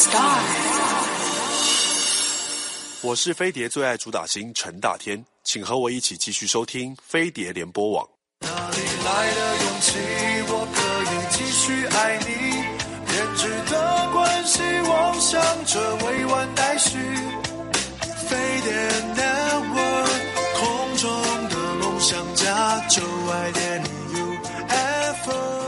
Superstar。 我是飞碟最爱主打星陈大天，请和我一起继续收听飞碟联播网。 哪里来的勇气，我可以继续爱你，编织的关系妄想着未完待续。飞碟 Network 空中的梦想家，就爱点你 UFO。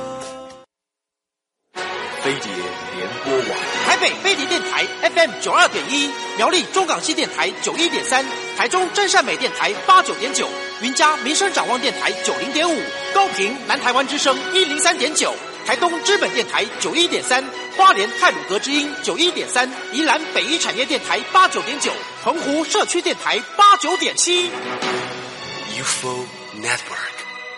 飞碟联播网， 台北飞碟电台 FM 92.1，苗栗中港西电台91.3，台中真善美电台89.9，云嘉民生展望电台90.5，高屏南台湾之声103.9，台东知本电台91.3，花莲太鲁阁之音91.3，宜兰北一产业电台89.9，澎湖社区电台89.7。 UFO Network。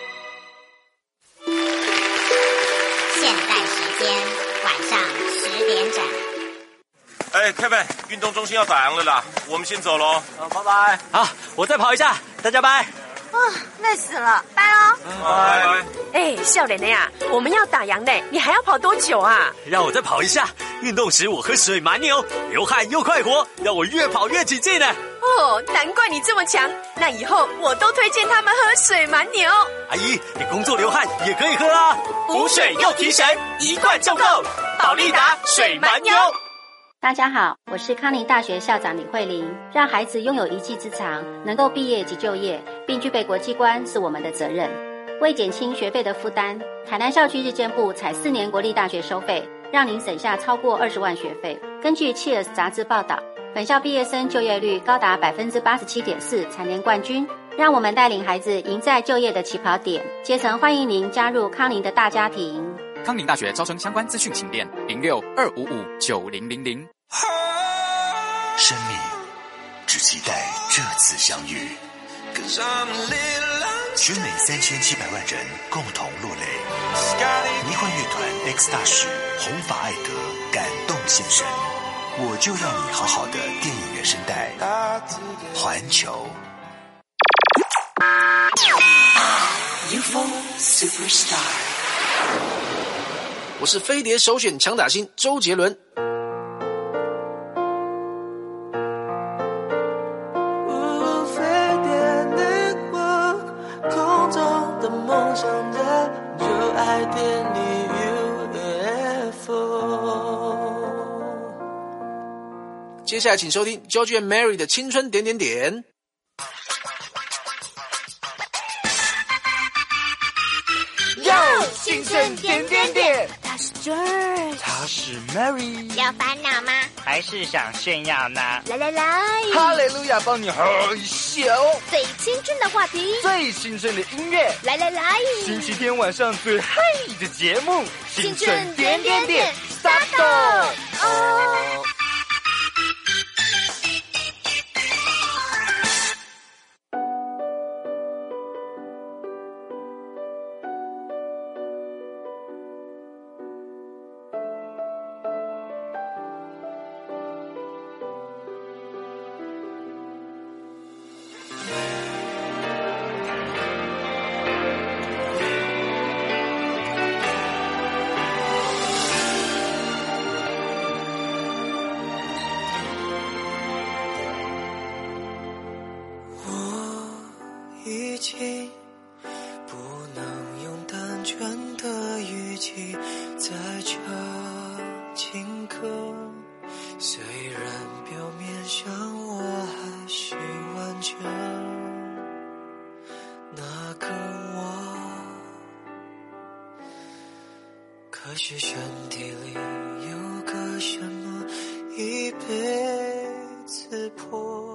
现在时间晚上10点整。 Kevin， 运动中心要打烊了啦，我们先走喽。 拜拜。好，我再跑一下，大家拜。 累死了，拜喽。 拜。 少年的呀，我们要打烊嘞，你还要跑多久啊？ 让我再跑一下。运动时我喝水蛮牛，流汗又快活，让我越跑越起劲呢。 难怪你这么强，那以后我都推荐他们喝水蛮牛。 阿姨，你工作流汗也可以喝啊，补水又提神，一罐就够。保利达水蛮牛。 大家好，我是康宁大学校长李慧玲。让孩子拥有一技之长，能够毕业及就业，并具备国际观，是我们的责任。为减轻学费的负担，台南校区日间部采4年国立大学收费，让您省下超过20万学费。根据 Cheers 杂志报道，本校毕业生就业率高达 87.4%， 蝉联冠军。让我们带领孩子赢在就业的起跑点。竭诚欢迎您加入康宁的大家庭。 康宁大学招生相关资讯请电06-255-9000。 生命只期待这次相遇，全美3700万人共同落泪。迷幻乐团 X 大使红发艾德感动现身，我就让你好好的电影原声带。环球 UFO Superstar。 我是飞碟首选强打星周杰伦。接下来请收听 George and Mary 的青春点点点。 青春点点点， 他是 George， 他是 Mary。 有烦恼吗？ 还是想炫耀呢？ 来， 哈利路亚，帮你害羞。 最青春的话题， 最青春的音乐， 来， 星期天晚上最嗨的节目， 青春点点点，start。 已经不能用单纯的语气再唱情歌，虽然表面上我还是完整那个我，可是身体里有个什么一辈子破。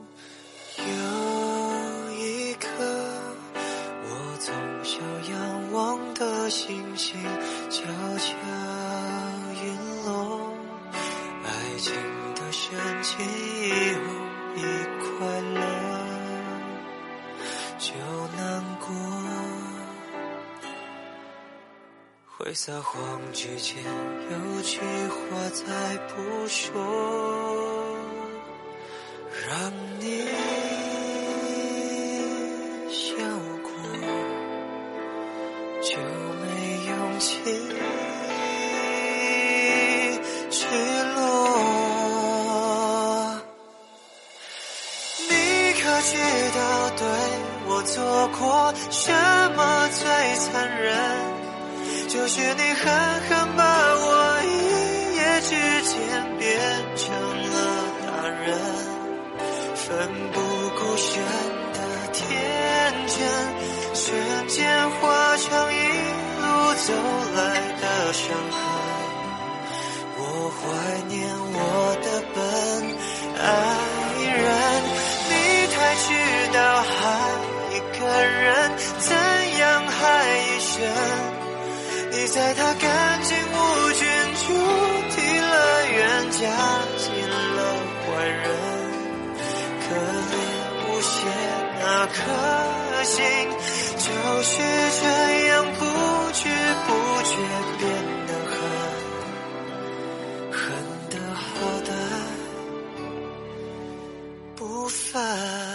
星星悄悄陨落，爱情的深情以后一快乐就难过，会撒谎之前有句话再不说，让你笑过就没勇气去落。 知道对我做过什么最残忍？就是你狠狠把我一夜之间变成了大人，奋不顾身的天真，瞬间化成一路走来的伤痕。我怀念我的笨爱人，你才知道爱一个人怎样害一生。你在他干净无菌主题乐园加进了坏人，可怜无邪那颗心，就是这样不知不觉变得恨得好的不凡。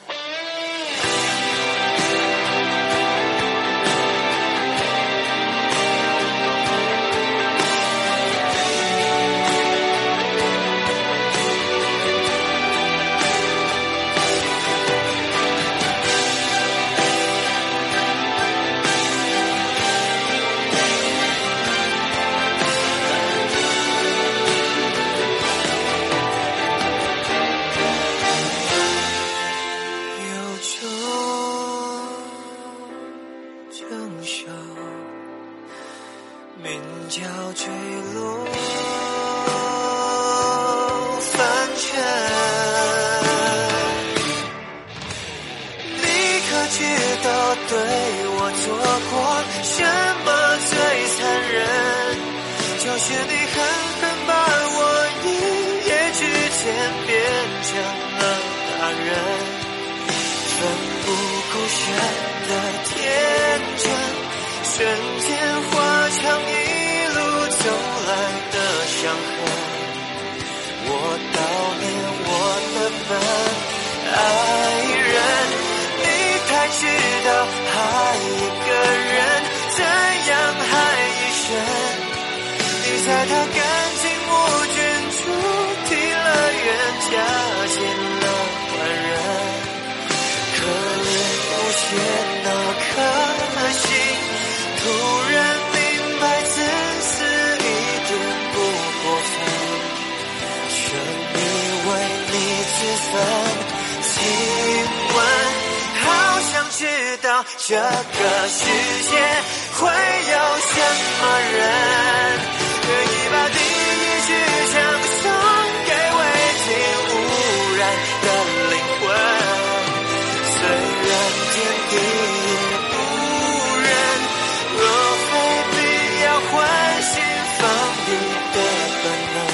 在他干净无菌主题乐园加进了坏人，可怜无邪那颗心，突然明白自私一点不过分，全以为你自焚。请问好想知道这个世界会有什么人愿意把第一支枪送给未经污染的灵魂，虽然天地也不忍，若非必要唤醒放低的本能，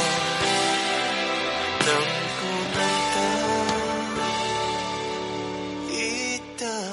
能不能得一得。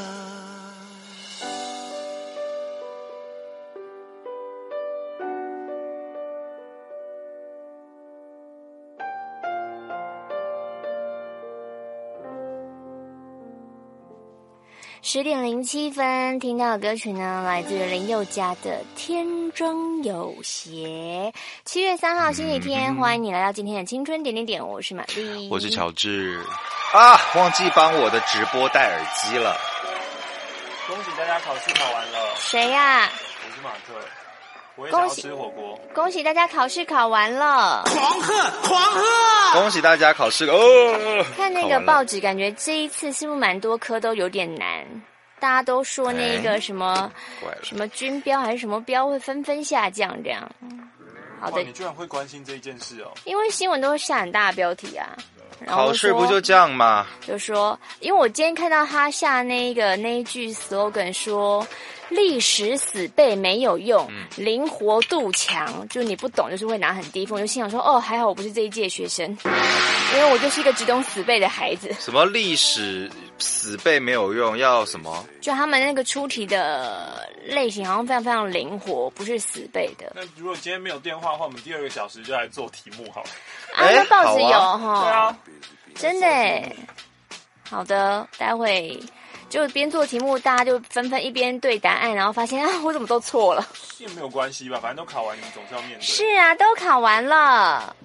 10:07，听到的歌曲呢，来自于林宥嘉的《天中有邪》。7月3号星期天，欢迎你来到今天的青春点点点，我是玛丽， 我是乔治。啊，忘记帮我的直播戴耳机了。 恭喜大家考试考完了。 谁呀？ 我是马特。我也想要吃火锅。 恭喜大家考试考完了， 狂贺狂贺！ 恭喜大家考试看那个报纸，感觉这一次是不是蛮多科都有点难？大家都说那个什么什么军标还是什么标会纷纷下降这样。好的， 你居然会关心这一件事哦？ 因为新闻都会下很大的标题啊。 考试不就这样吗？ 就说，因为我今天看到他下那一句 slogan 说，历史死背没有用，灵活度强，就你不懂就是会拿很低分。我就心想说，哦，还好我不是这一届学生，因为我就是一个只懂死背的孩子。 什么历史死背没有用，要什么？ 就他们那个出题的类型好像非常非常灵活，不是死背的。 那如果今天没有电话的话，我们第2个小时就来做题目好了。 啊，那报纸有哈？ 对啊， 真的耶。好的，待会就边做题目，大家就纷纷一边对答案，然后发现啊，我怎么都错了。 也没有关系吧，反正都考完，你总是要面对。 是啊，都考完了。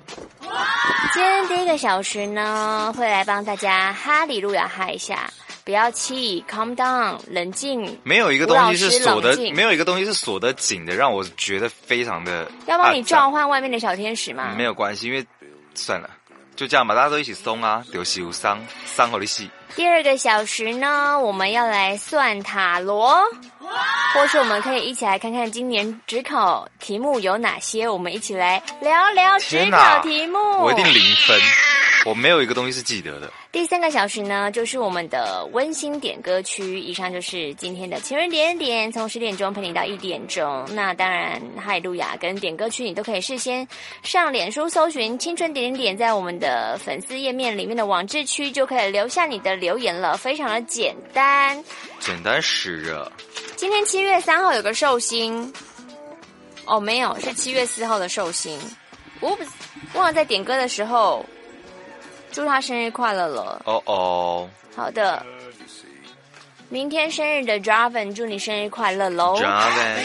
今天第一个小时呢，会来帮大家哈利路亚哈一下，不要气 ，calm down， 冷静。 没有一个东西是锁的，没有一个东西是锁得紧的，让我觉得非常的。 要帮你召唤外面的小天使吗？ 没有关系，因为算了，就这样吧，大家都一起松啊，丢西无伤，伤好利息。 第二个小时呢，我们要来算塔罗，或是我们可以一起来看看今年指考题目有哪些，我们一起来聊聊指考题目。 我一定0分，我没有一个东西是记得的。 第三个小时呢，就是我们的温馨点歌区。以上就是今天的情人点点，从10点钟陪你到1点钟。那当然，哈利路亚跟点歌区你都可以事先上脸书搜寻青春点点点，在我们的粉丝页面里面的网志区就可以留下你的留言了，非常的简单。 简单死了。 今天7月3号有个寿星，哦，没有，是7月4号的寿星。我忘了在点歌的时候祝他生日快乐了。 哦哦， 好的，明天生日的 Draven 祝你生日快乐喽。 Draven，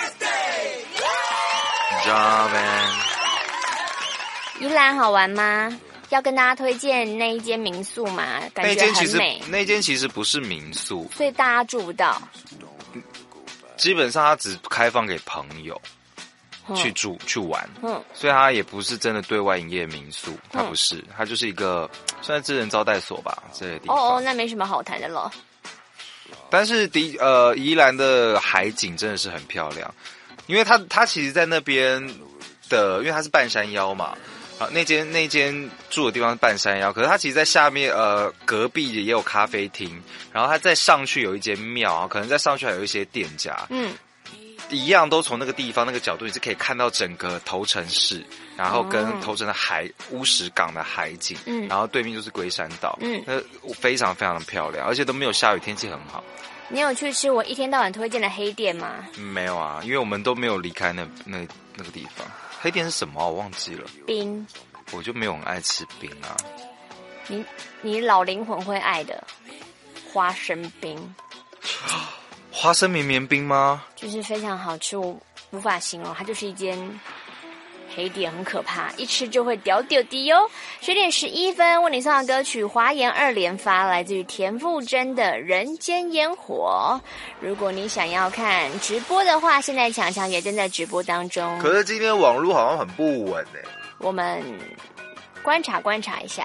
宜兰好玩吗？要跟大家推荐那一间民宿吗？感觉很美。 那间其实不是民宿， 所以大家住不到。 基本上它只开放给朋友去住去玩，所以它也不是真的对外营业民宿，它不是，它就是一个算是智人招待所吧这类地方。 哦，那没什么好谈的了。 但是宜兰的海景真的是很漂亮，因为它其实在那边的，因为它是半山腰嘛。那间住的地方是半山腰，可是它其实在下面隔壁也有咖啡厅，然后它再上去有一间庙，可能再上去还有一些店家，一样都从那个地方那个角度你是可以看到整个头城市，然后跟头城的乌石港的海景，然后对面就是龟山岛，非常非常的漂亮，而且都没有下雨，天气很好。 你有去吃我一天到晚推荐的黑店吗？ 没有啊，因为我们都没有离开那个地方。黑店是什么我忘记了。 冰。 我就没有很爱吃冰啊。 你老灵魂会爱的花生冰。 花生绵绵冰吗？ 就是非常好吃，我无法形容，它就是一间黑点，很可怕，一吃就会掉丢滴哟。10点11分，为你送上歌曲《华言2连发》，来自于田馥甄的《人间烟火》。如果你想要看直播的话，现在强强也正在直播当中。 可是今天网络好像很不稳欸。 我们观察一下。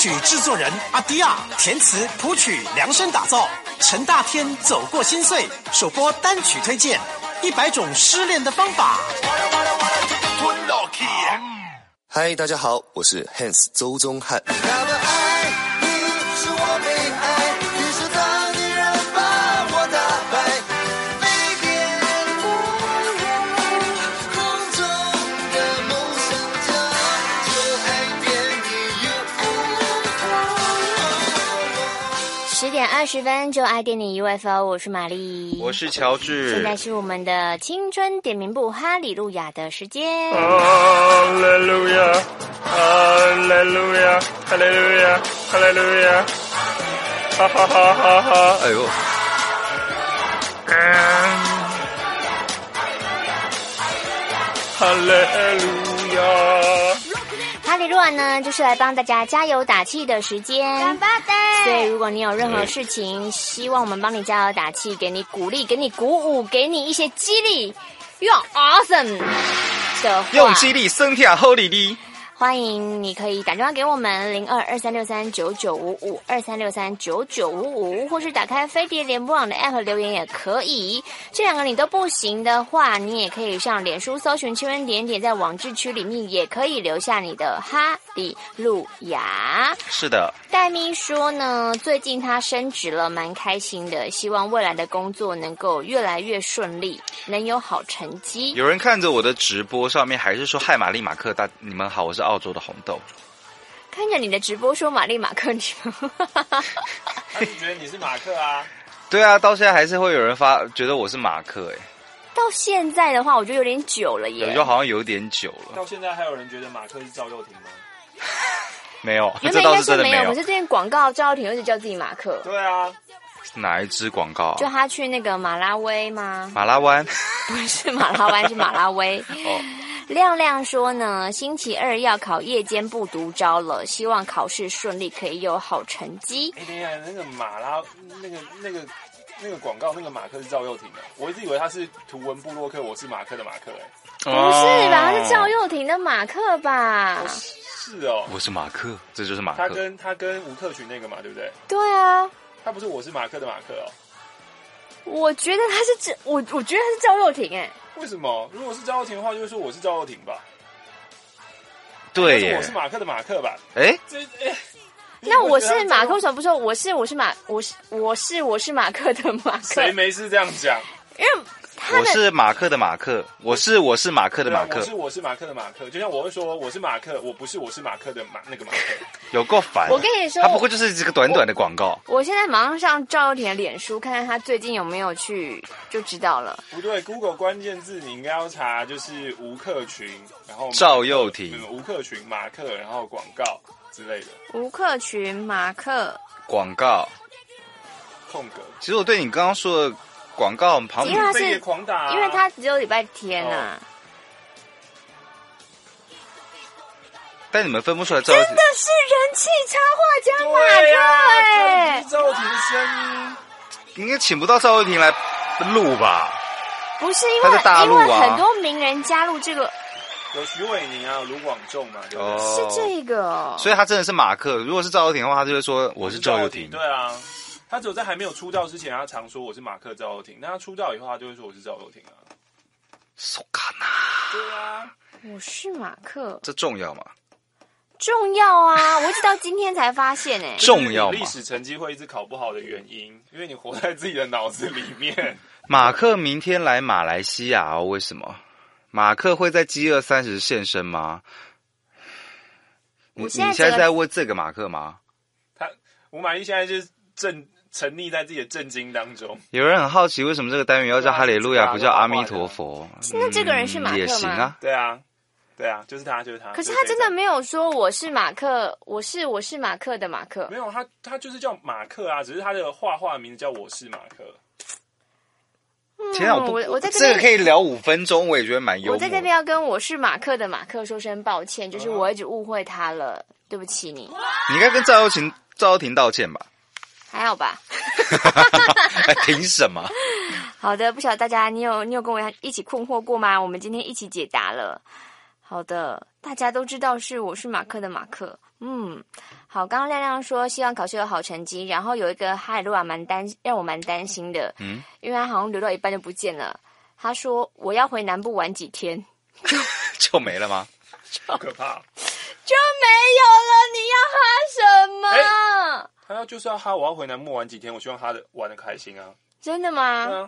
曲制作人阿迪亚，填词谱曲量身打造。陈大天走过心碎，首播单曲推荐，100种失恋的方法。 嗨，大家好，我是 Hans 周宗翰。 10点20分，就爱电你 UFO， 我是玛丽， 我是乔治。 现在是我们的青春点名部哈利路亚的时间。 哈利路亚，哈利路亚，哈利路亚，哈利路亚，哈哈哈哈哈！ 哎呦， 哈利路亚。 哈利路亚呢，就是来帮大家加油打气的时间。所以如果你有任何事情，希望我们帮你加油打气，给你鼓励，给你鼓舞，给你一些激励，用 awesome 的话， 用激励升天好力力。 欢迎你可以打电话给我们022363995523639955，或是打开飞碟联播网的 app 留言也可以。这两个你都不行的话，你也可以上脸书搜寻青春点点，在网志区里面也可以留下你的哈利路亚。 是的， 戴咪说呢，最近他升职了，蛮开心的，希望未来的工作能够越来越顺利，能有好成绩。 有人看着我的直播上面还是说嗨玛丽马克，你们好，我是澳洲的红豆。 看着你的直播说玛丽马克，你他是觉得你是马克啊？ 对啊，到现在还是会有人觉得我是马克到现在的话，我觉得有点久了耶。 有就好像有点久了。 到现在还有人觉得马克是赵又廷吗？ 没有， 原这倒是真的没有。 可是最近广告赵又廷一直叫自己马克。 对啊。 哪一支广告就他去那个马拉威吗？ 马拉湾？ 不是马拉湾，是马拉威。哦。亮亮说呢，星期2要考夜间部独招了，希望考试顺利，可以有好成绩。 等一下，那个马拉那个广告，那个马克是赵又廷的，我一直以为他是图文部落客，我是马克的马克不是吧？他是赵又廷的马克吧？ 是哦， 我是马克，这就是马克。 他跟吴克群那个嘛，对不对？ 对啊， 他不是我是马克的马克哦。 我觉得他是我觉得他是赵又廷为什么？如果是赵又廷的话，就会说我是赵又廷吧。 对耶， 我是马克的马克吧？ 那我是马克，为什么不说我是马克的马克？ 谁没事这样讲？ 因为我是马克的马克，我是马克的马克， 我是马克的马克，就像我会说我是马克，我不是我是马克的那个马克， 有够烦。 我跟你说， 他不过就是这个短短的广告。 我现在马上上赵又廷的脸书，看看他最近有没有去，就知道了。 不对 ，Google 关键字你应该要查就是吴克群，然后赵又廷、 吴克群、马克，然后广告之类的。 吴克群、马克广告空格。 其实我对你刚刚说的。广告旁边， 因为他是狂打，因为他只有礼拜天啊。 但你们分不出来赵又廷真的是人气插画家马克赵又廷的声音， 应该请不到赵又廷来录吧？ 不是因为很多名人加入这个， 有徐伟宁啊，卢广仲嘛，对不对？ 是这个， 所以他真的是马克。如果是赵又廷的话，他就会说我是赵又廷。 对啊。他只有在还没有出道之前，他常说我是马克赵又廷。那他出道以后，他就会说我是赵又廷啊。 So can 对啊， 我是马克。 这重要吗？ 重要啊！我一直到今天才发现重要吗？ 历史成绩会一直考不好的原因，因为你活在自己的脑子里面。 马克明天来马来西亚哦？为什么？马克会在饥饿30现身吗？你现在在问这个马克吗？ 吴玛丽现在就是沉溺在自己的震惊当中。 有人很好奇，为什么这个单元要叫哈利路亚，不叫阿弥陀佛？ 那这个人是马克吗？ 也行啊。 对啊，就是他。 可是他真的没有说我是马克，我是马克的马克。 没有，他就是叫马克啊，只是他的画画名字叫我是马克。 天啊，我在这个可以聊5分钟，我也觉得蛮幽默。 我在这边要跟我是马克的马克说声抱歉，就是我一直误会他了，对不起你。 你应该跟赵又廷道歉吧？ 还好吧。 凭什么？ 好的，不晓得大家你有跟我一起困惑过吗？我们今天一起解答了。好的，大家都知道我是马克的马克， 好，刚刚亮亮说希望考试有好成绩，然后有一个哈利路亚让我蛮担心的，因为他好像留到一半就不见了。他说我要回南部玩几天， 就没了吗？ 好可怕， 就没有了。你要哈什么？ 他就是要哈，我要回南部玩几天，我希望他玩得开心啊。 真的吗？ 对啊。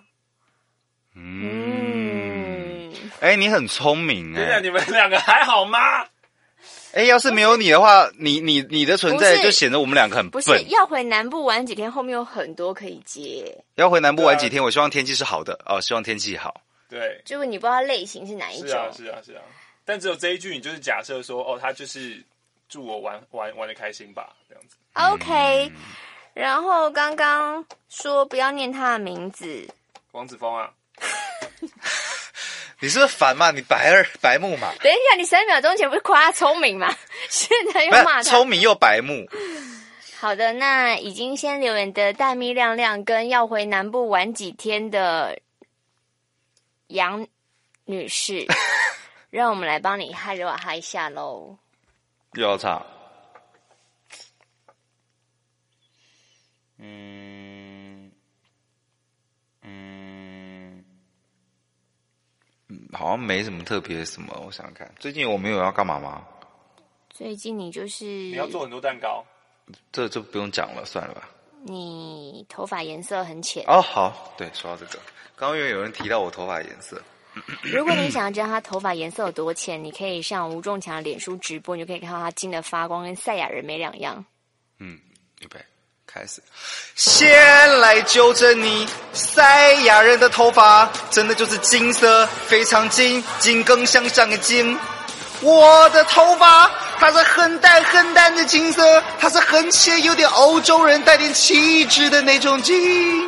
你很聪明对啊，你们两个还好吗？ 要是没有你的话，你的存在就显得我们两个很笨。 不是要回南部玩几天，后面有很多可以接。 要回南部玩几天，我希望天气是好的哦，希望天气好。 对， 就是你不知道类型是哪一种。 是啊。但只有这一句，你就是假设说，他就是祝我玩得开心吧，这样子。 OK，然后刚刚说不要念他的名字， 王子峰啊。 你是不是烦嘛？你白目嘛？ 等一下，你3秒钟前不是夸他聪明吗？现在又骂他聪明又白目。 好的，那已经先留言的大咪亮亮跟要回南部玩几天的杨女士，让我们来帮你哈柔哈一下喽。 又要唱。好像没什么特别什么，我想想看，最近我没有要干嘛吗？ 最近你就是你要做很多蛋糕， 这就不用讲了，算了吧。 你头发颜色很浅哦，好，对，说到这个，刚刚有人提到我头发颜色。 如果你想要知道他头发颜色有多浅，你可以上吴仲强的脸书直播，你就可以看到他金的发光，跟赛亚人没两样。 预备，开始。先来纠正你，赛亚人的头发真的就是金色，非常金，金更向上的金。我的头发它是很淡的金色，它是很浅，有点欧洲人带点气质的那种金。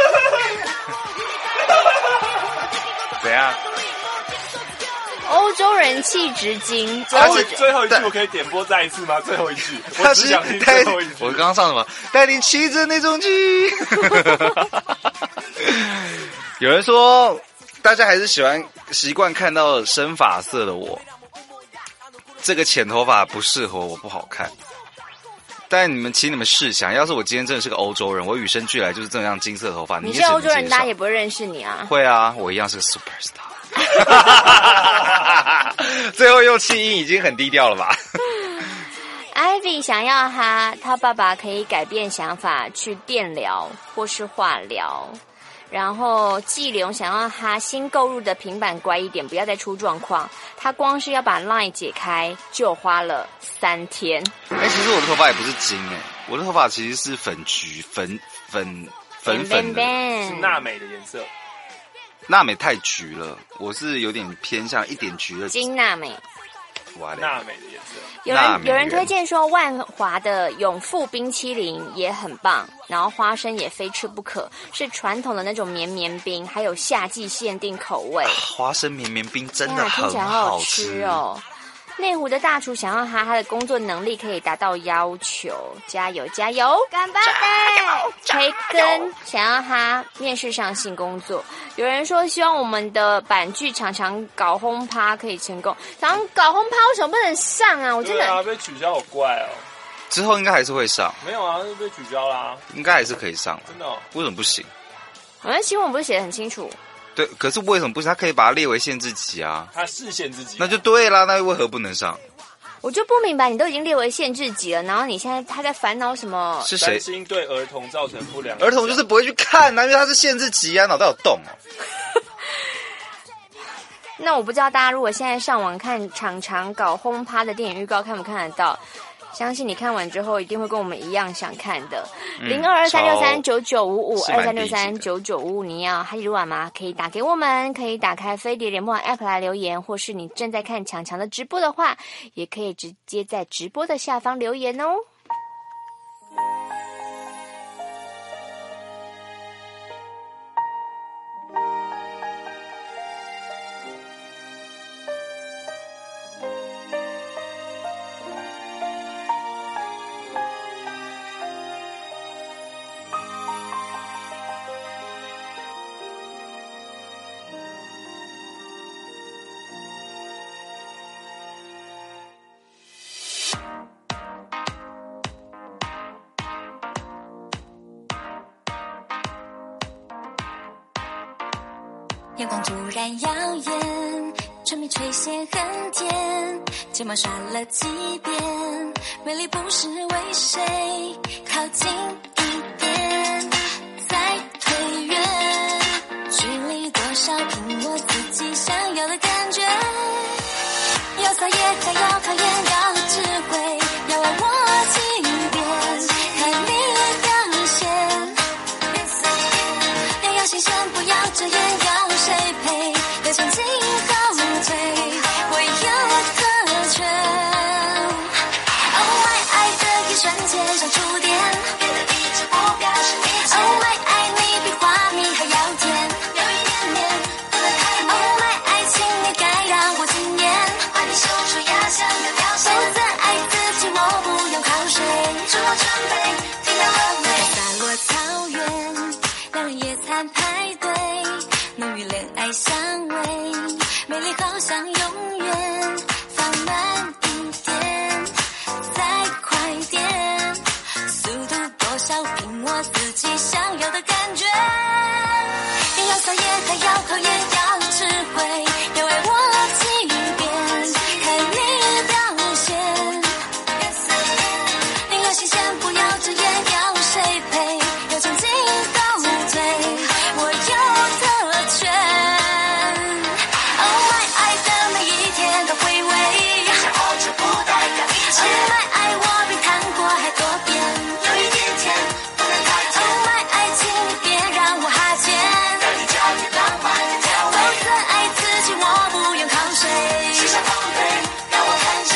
怎样？ 欧洲人气质金。 最后一句我可以点播再一次吗？最后一句，我只想听最后一句。 我刚刚唱什么？带点气质那种金。有人说，大家还是习惯看到深发色的我。这个浅头发不适合我，不好看。但请你们试想，要是我今天真的是个欧洲人，我与生俱来就是这样金色头发， 你是欧洲人，大家也不会认识你啊。 会啊，我一样是个 superstar。最后用气音已经很低调了吧 ？Ivy 想要他爸爸可以改变想法，去电疗或是化疗。然后季流想要他新购入的平板乖一点，不要再出状况。他光是要把 Line 解开就花了3天。 其实我的头发也不是金我的头发其实是粉橘粉的， 是娜美的颜色。 娜美太橘了，我是有点偏向一点橘的金娜美。 娜美的颜色。 有人推荐说万华的永富冰淇淋也很棒，然后花生也非吃不可，是传统的那种绵绵冰，还有夏季限定口味。 花生绵绵冰真的很听起来好好吃哦。内湖的大厨想要他的工作能力可以达到要求，加油加油， 干巴的。 培根想要他面试上新工作。有人说希望我们的版剧常常搞轰趴可以成功，常常搞轰趴为什么不能上啊？我真的对啊，被取消好怪哦。 之后应该还是会上。 没有啊，被取消啦。 应该还是可以上了。 真的哦？ 为什么不行？ 好像新闻不是写得很清楚。 对，可是为什么不行？他可以把它列为限制级啊。 他是限制级， 那就对啦。那为何不能上？ 我就不明白，你都已经列为限制级了，然后你现在他在烦恼什么？ 是谁？ 担心对儿童造成不良。 儿童就是不会去看啊，因为他是限制级啊，脑袋有洞哦。 那我不知道大家如果现在上网看常常搞轰趴的电影预告，看不看得到？相信你看完之后一定会跟我们一样想看的。0223639955，23639955，你要哈利路亚吗？可以打给我们，可以打开飞碟联播 App 来留言，或是你正在看强强的直播的话，也可以直接在直播的下方留言哦。 阳光突然耀眼，唇边垂涎很甜，睫毛刷了几遍，美丽不是为谁靠近一点，再推远，距离多少凭我自己想要的感觉，要撒野还要考验，要智慧，要爱我几遍，看你表现，要新鲜不要遮掩，要谁陪，要前进后退，我有特权。Oh my， 爱的一瞬间像触电，变得一直不表示一切。Oh my， 爱你比花蜜还要甜，有一点点不能太黏。Oh my， 爱情你该让我惊艳，把你秀出牙像个表现。否则爱自己我不用靠谁，做好准备，听到了没？洒落草原，两人野餐派对，浓郁恋爱香味，美丽好像永远，放慢一点，再快点，速度多少凭我自己想要的感觉，要撒野还要考验，要智慧，要爱我几遍，看你表现，你要新鲜不要遮掩，要谁陪，要前进后退，我有特权。Oh my， 爱的每一天都回味，想活着不代表一切。Oh my， 爱我比糖果还多变，有一点甜，不能太甜。Oh my， 爱情你别让我哈欠，让你加点浪漫的调味，否则爱自己我不用靠谁，时尚丰沛让我看见。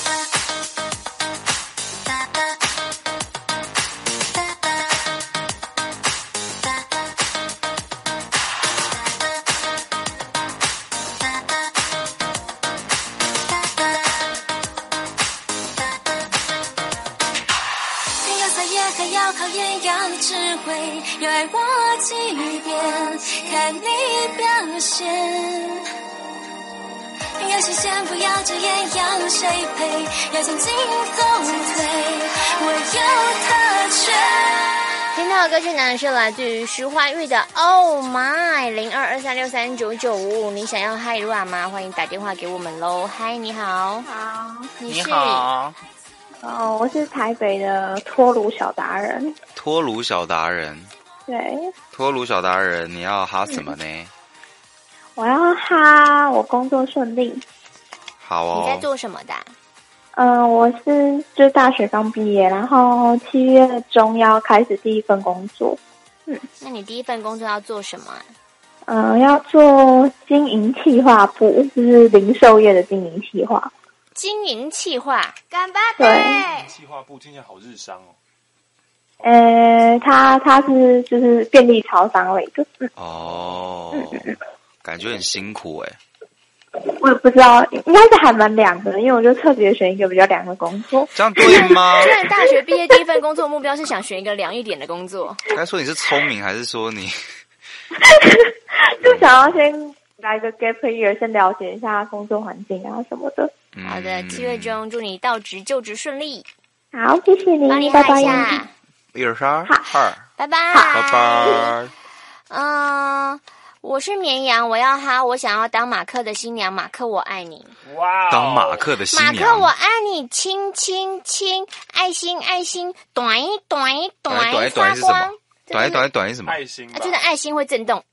要撒野还要考验，要智慧，要爱我几遍，看你表现，要新鲜不要遮掩，要谁陪，要前进后退，我有特权。 听到的歌曲呢是来自于徐怀钰的 Oh My 0223639955，你想要嗨软吗？欢迎打电话给我们喽。嗨，你好。 好， 你好。 我是台北的脱炉小达人。 脱炉小达人。 对。 脱炉小达人，你要哈什么呢？ 我要哈我工作顺利。 好哦。 你在做什么的？ 我就是大学刚毕业，然后7月中要开始第一份工作。 那你第一份工作要做什么啊？ 要做经营企划部，就是零售业的经营企划。 经营企划，干巴对。 企划部听起来好日商哦。 它是就是便利超商类的。 哦。感觉很辛苦哎。 我也不知道，应该是还蛮凉的，因为我就特别选一个比较凉的工作。 这样对吗？ 虽然大学毕业第一份工作目标是想选一个凉一点的工作。 该说你是聪明，还是说你就想要先来个 gap year， 先了解一下工作环境啊什么的。 好的，7月中祝你到职就职顺利。 好，谢谢你， 帮你拜拜。 喊一下 123， 拜拜， 拜拜。 我是绵羊，我要哈，我想要当马克的新娘，马克我爱你。 哇！当马克的新娘， 马克我爱你，亲亲亲，爱心爱心，短一短一短一发光。 短是什么？ 爱心， 就是爱心会震动，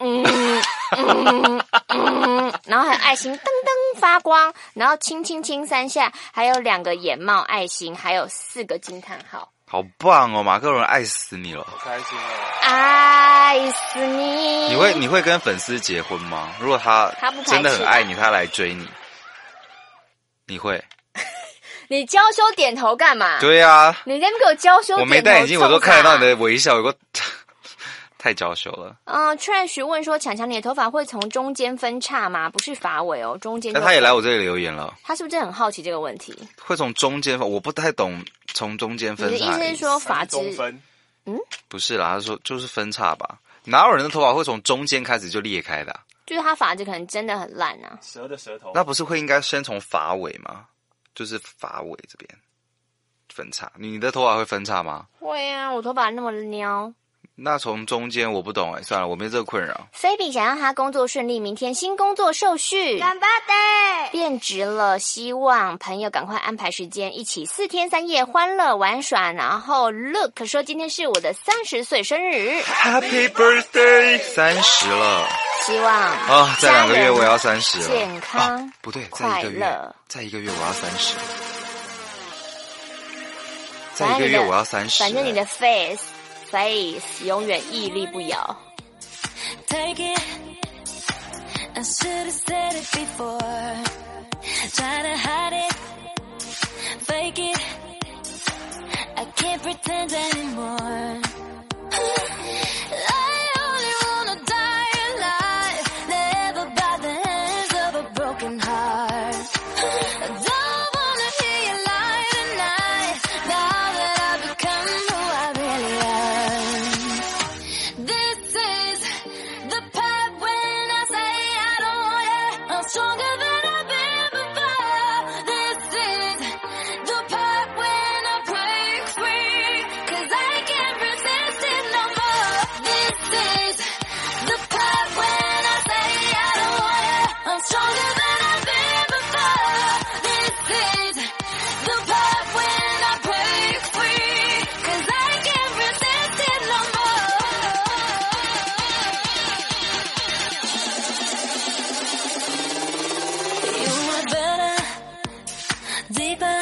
然后还有爱心噔噔发光，然后亲亲亲3下，还有2个眼冒爱心，还有4个惊叹号。 好棒哦，马克龙爱死你了， 好开心哦， 爱死你！ 你会跟粉丝结婚吗？如果他真的很爱你，他来追你，你会？ 你娇羞点头干嘛？ 对啊， 你在那边给我娇羞点头， 我没戴眼镜，我都看得到你的微笑，有个太娇羞了。 Trash 问说，强强，你的头发会从中间分叉吗？不是发尾哦，中间。 那他也来我这里留言了， 他是不是很好奇这个问题？ 会从中间分，我不太懂从中间分叉。 你的意思是说发质？ 不是啦，他说就是分叉吧。哪有人的头发会从中间开始就裂开的啊？ 就是他发质可能真的很烂啊。 蛇的舌头。 那不是会应该先从发尾吗？就是发尾这边分叉。你的头发会分叉吗？ 会啊，我头发那么撩。 那从中间我不懂算了，我没这个困扰。 菲比想让他工作顺利，明天新工作受训， 干巴的变职了，希望朋友赶快安排时间，一起4天3夜欢乐玩耍。然后 Look 说今天是我的30岁生日 ，Happy Birthday， 30了， 希望啊，再2个月我要30了， 健康、 不对， 快乐， 再一个月我要30，再一个月我要30， 反正你的 face 永远屹立不摇。 Take it, I should have said it before. Try to hide it, fake it, I can't pretend anymore. I only wanna die alive, never by the hands of a broken heart. I don't wanna hear you lie tonight, now that I've become who I really am. This is the part when I say I don't want it, I'm stronger than I've been before. This is the part when I break free, 'cause I can't resist it no more. This is the part when I say I don't want it, I'm stronger than I've been before. This is the part when I break free, 'cause I can't resist it no more. You were better, deeper.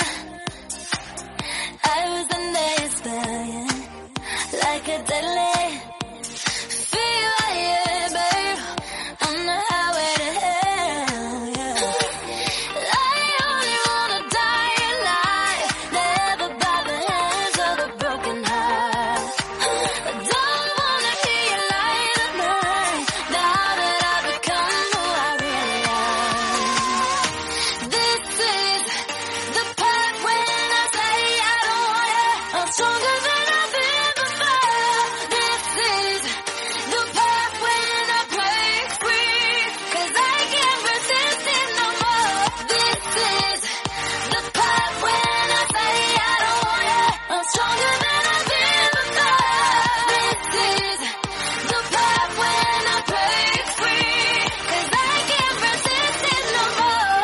I was the next billion, like a deadly fever, yeah, babe. On the highway to hell, yeah. I only wanna die alive, never by the hands of a broken heart. I don't wanna hear you lie tonight, now that I've become who I really am. This is the part when I say I don't want it, I'm stronger than I've been before. This is the part when I break free, 'cause I can't resist it no more. This is the part when I say I don't want it, I'm stronger than I've been before. This is the part when I break free, 'cause I can't resist it no more.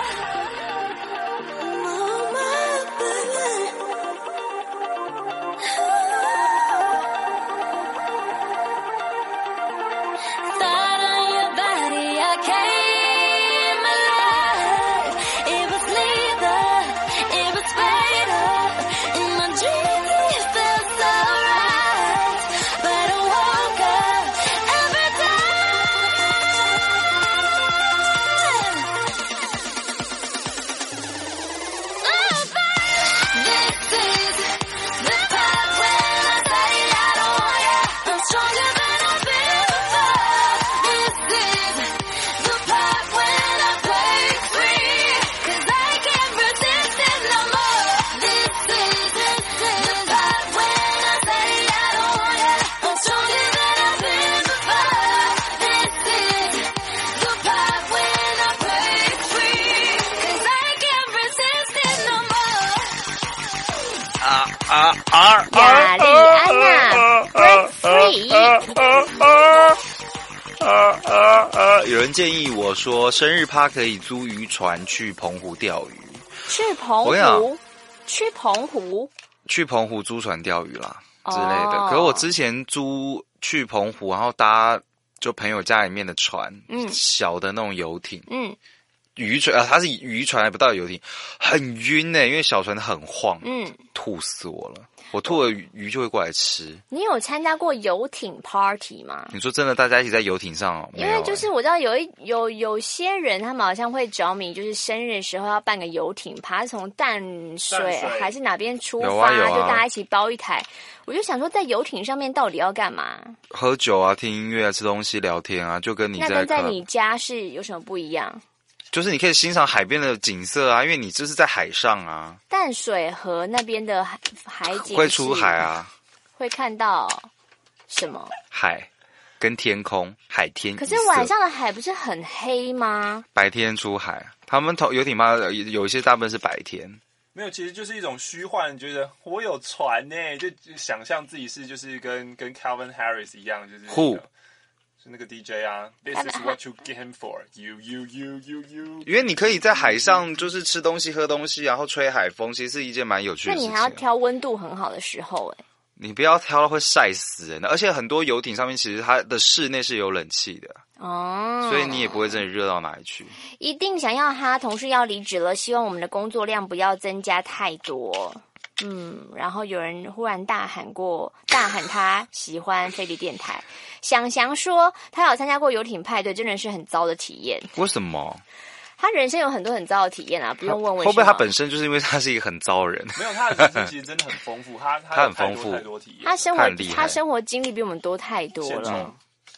Thought on your body, I came alive. It was lethal, it was fatal. In my dreams it felt so right, but I woke up every time. Oh, this is the part when I say I don't want it, I'm stronger than I've been before. This is the part when I break free, 'cause I can't resist it no more. This is the part when I say I don't want it, I'm stronger than I've been before. This is the part when I break free, 'cause I can't resist it no more. 雅丽安娜 Break Free。 有人建议我说，生日趴可以租渔船去澎湖钓鱼。 去澎我跟你讲湖，去澎湖， 去澎湖租船钓鱼啦之类的。 哦可是我之前租去澎湖，然后搭就朋友家里面的船，小的那种游艇，渔船它是渔船，还不到游艇，很晕因为小船很晃，吐死我了。我吐了鱼就会过来吃。 你有参加过游艇 party 吗？ 你说真的，大家一起在游艇上？ 因为就是我知道有些人他们好像会着迷，就是生日的时候要办个游艇趴，从淡水还是哪边出发，就大家一起包一台。我就想说，在游艇上面到底要干嘛？ 喝酒啊，听音乐啊，吃东西，聊天啊，就跟你那跟在你家是有什么不一样？ 就是你可以欣赏海边的景色啊，因为你就是在海上啊。 淡水河那边的海景会出海啊， 会看到什么？ 海跟天空，海天。 可是晚上的海不是很黑吗？ 白天出海，他们游艇嘛，有一些大部分是白天。 没有，其实就是一种虚幻，觉得我有船呢，就想象自己是就是跟 Calvin Harris 一样，就是是那个 DJ 啊 ，This is what you came for, you。 因为你可以在海上就是吃东西、喝东西，然后吹海风，其实是一件蛮有趣的事情。 那你还要挑温度很好的时候你不要挑到会晒死人的，而且很多游艇上面其实它的室内是有冷气的哦，所以你也不会真的热到哪里去。 一定想要他同事要离职了，希望我们的工作量不要增加太多。然后有人忽然大喊他喜欢飞碟电台。想翔说他有参加过游艇派对，真的是很糟的体验。 为什么？ 他人生有很多很糟的体验啊，不用问为什么。 会不会他本身就是因为他是一个很糟的人？ 没有，他的人生其实真的很丰富，他很丰富，太多体验。 他生活经历比我们多太多了。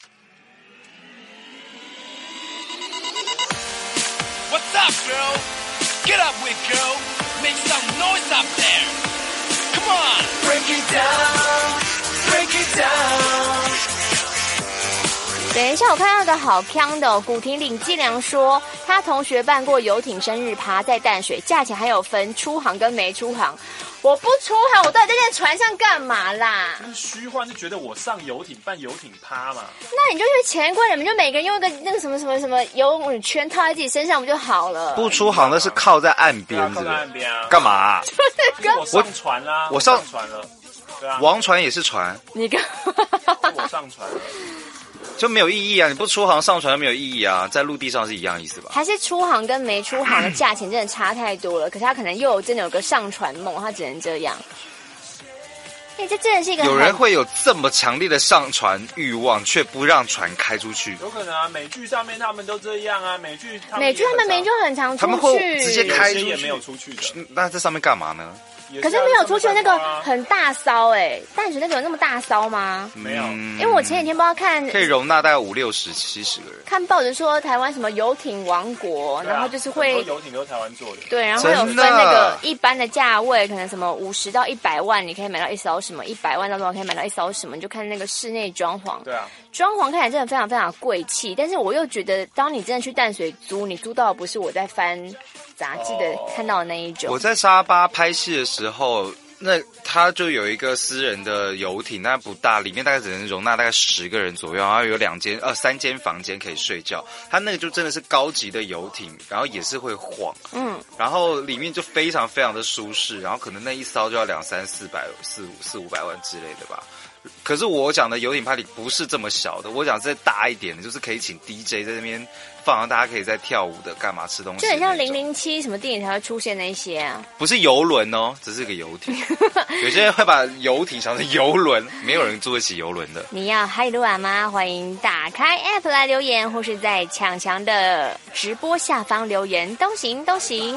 What's up, girl? Get up with girl. Make some noise up there. Come on. Break it down. Break it down. 等一下，我看到个好康的古亭岭计量说，他同学办过游艇生日趴，在淡水，价钱还有分出航跟没出航。我不出航，我到底在那船上干嘛啦？ 就是虚幻，就觉得我上游艇办游艇趴嘛。 那你就去钱柜，你们就每个人用一个那个什么游泳圈套在自己身上不就好了？ 不出航的是靠在岸边， 靠在岸边啊？ 干嘛？ 就是我上船啦， 我上船了。对啊， 王船也是船。 你跟我上船了。 就没有意义啊！你不出航上船就没有意义啊，在陆地上是一样意思吧？ 还是出航跟没出航的价钱真的差太多了？可是他可能真的有个上船梦，他只能这样。这真的是一个有人会有这么强烈的上船欲望，却不让船开出去？ 有可能啊，美剧上面他们都这样啊，美剧他们很常出去， 他们会直接开出去， 也没有出去的。 那在上面干嘛呢？ 可是没有出去那个很大骚淡水那个有那么大骚吗？ 没有， 因为我前几天不知道看， 可以容纳大概50、60、70个人。 看报纸说台湾什么游艇王国，然后就是会很多游艇都是台湾做的， 对，然后会有分那个一般的价位，可能什么50到100万，你可以买到一艘什么100万到多少可以买到一艘什么，你就看那个室内装潢。 对啊， 装潢看起来真的非常非常贵气，但是我又觉得，当你真的去淡水租，你租到的不是我在翻杂志的看到的那一种。 我在沙巴拍戏的时候。那他就有一个私人的游艇，但不大，里面大概只能容纳大概10个人左右，然后有3间房间可以睡觉。他那个就真的是高级的游艇，然后也是会晃，然后里面就非常非常的舒适，然后可能那一艘就要200、300、400、500万之类的吧。可是我讲的游艇party不是这么小的，我讲再大一点的，就是可以请 DJ 在那边放，让大家可以在跳舞的，干嘛吃东西， 就很像007什么电影才会出现那些啊。 不是游轮哦，只是个游艇。有些人会把游艇想成游轮，没有人租得起游轮的。 你要嗨鲁瓦吗？欢迎打开 App 来留言，或是在强强的直播下方留言，都行都行。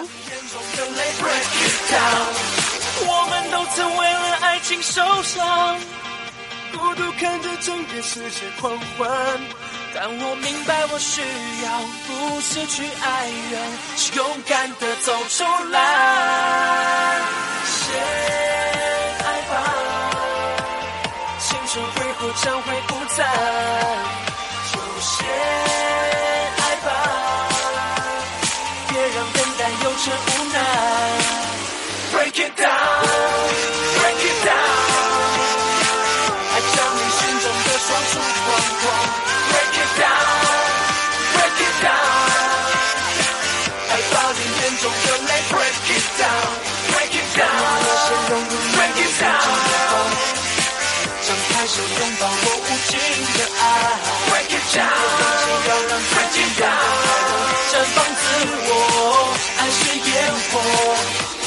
我们都曾为了爱情受伤，孤独看着整个世界狂欢，但我明白我需要不是去爱人，是勇敢的走出来。先爱吧，青春会后将会不在，就先爱吧，别让等待有成无奈。Break it down, break it down。双出光光 ，Break it down，Break it down， 爱把你眼中的泪 Break it down，Break it down，Break it down， 张开手拥抱我无尽的爱 ，Break it down， 要让自己的绽放自我，爱是烟火。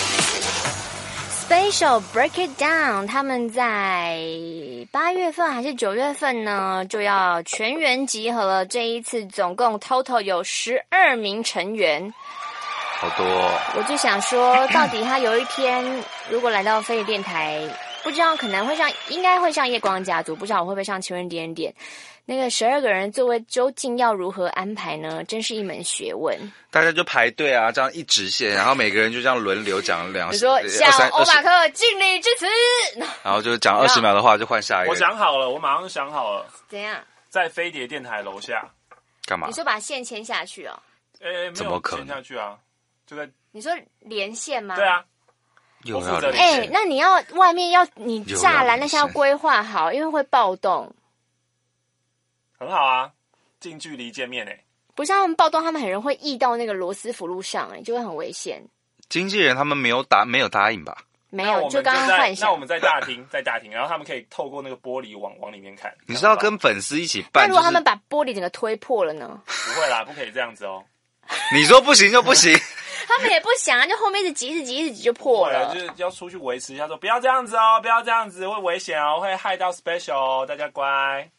Special Break It Down， 他们在8月份还是9月份呢，就要全员集合了。这一次总共 total 有12名成员， 好多哦。 我就想说，到底他有一天如果来到飞碟电台，不知道可能会应该会上夜光家族，不知道我会不会上情人点点。那个12个人座位究竟要如何安排呢？真是一门学问。 大家就排队啊，这样一直线，然后每个人就这样轮流讲2。 你说向欧马克敬礼致辞， 然后就讲20秒的话，就换下一个。 我想好了，我马上想好了。 怎样？ 在飞碟电台楼下。 干嘛？ 你说把线牵下去哦？ 没有怎么可能牵下去啊？就在。 你说连线吗？ 对啊。 我负责连线。 那你要外面你栅栏那些要规划好，因为会暴动。 很好啊，近距离见面不是他们暴动，他们很容易会溢到那个罗斯福路上就会很危险。 经纪人他们没有答应吧？ 没有，就刚刚幻想。 那我们在大厅，然后他们可以透过那个玻璃往里面看。 你是要跟粉丝一起办？ 那如果他们把玻璃整个推破了呢？ 不会啦，不可以这样子哦。 你说不行就不行。 他们也不想啊，就后面一直挤就破了。 就是要出去维持一下，说不要这样子哦，不要这样子，会危险哦，会害到 special 哦，大家乖。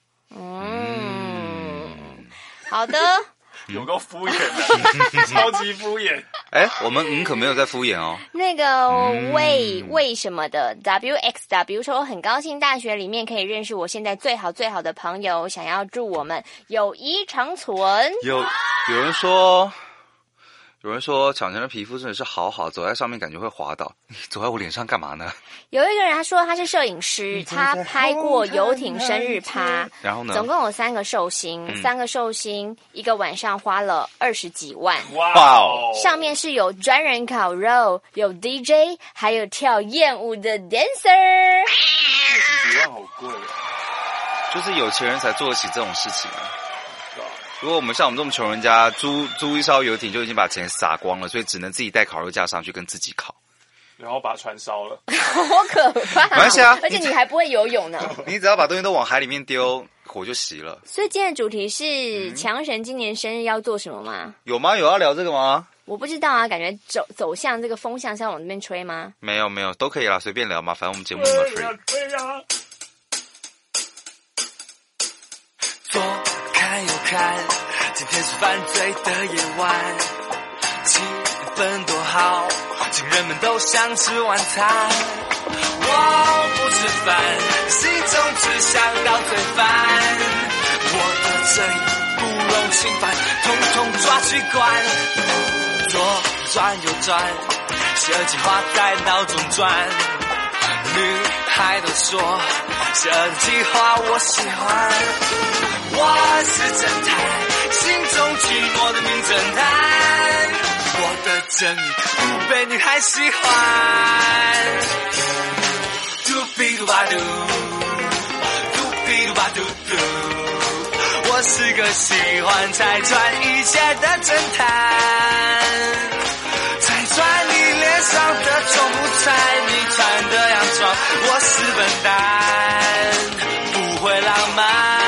好的。 有够敷衍的，超级敷衍。 我们可没有在敷衍哦。 那个为什么的 WXW 说很高兴大学里面可以认识我现在最好的朋友，想要祝我们友谊长存。 有人说薔晨的皮肤真的是好好，走在上面感觉会滑倒。你走在我脸上干嘛呢？ 有一个人他说他是摄影师，他拍过游艇生日趴， 然后呢， 总共有3个寿星，3个寿星一个晚上花了20几万。 哇哦！ 上面是有专人烤肉，有 DJ， 还有跳艳舞的 dancer。 20几万好贵啊！ 就是有钱人才做得起这种事情啊。如果我们像我们这种穷人家，租一艘游艇就已经把钱撒光了，所以只能自己带烤肉架上去跟自己烤， 然后把船烧了， 好可怕！ 没关系啊， 而且你还不会游泳呢。 你只要把东西都往海里面丢，火就熄了。 所以今天的主题是强神今年生日要做什么吗？ 有吗？有要聊这个吗？ 我不知道啊，感觉走向这个风向是要往那边吹吗？ 没有，都可以啦，随便聊嘛，反正我们节目那么 free。 左看右看，今天是犯罪的夜晚，气氛多好，情人们都想吃晚餐。我不吃饭，心中只想到罪犯，我的正义不容侵犯，统统抓去关。左转右转，邪恶计划在脑中转，女孩都说邪恶计划我喜欢。我是侦探，心中寂寞的名侦探，我的正义不被女孩喜欢。嘟比嘟吧嘟，嘟比嘟吧嘟嘟，我是个喜欢拆穿一切的侦探，拆穿你脸上的从不拆你穿的洋装，我是笨蛋，不会浪漫。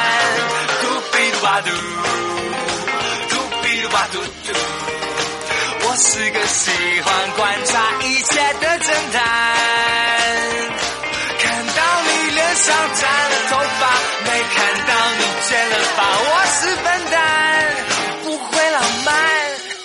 我是个喜欢观察一切的侦探，看到你脸上沾了头发，没看到你剪了发，我是笨蛋，不会浪漫。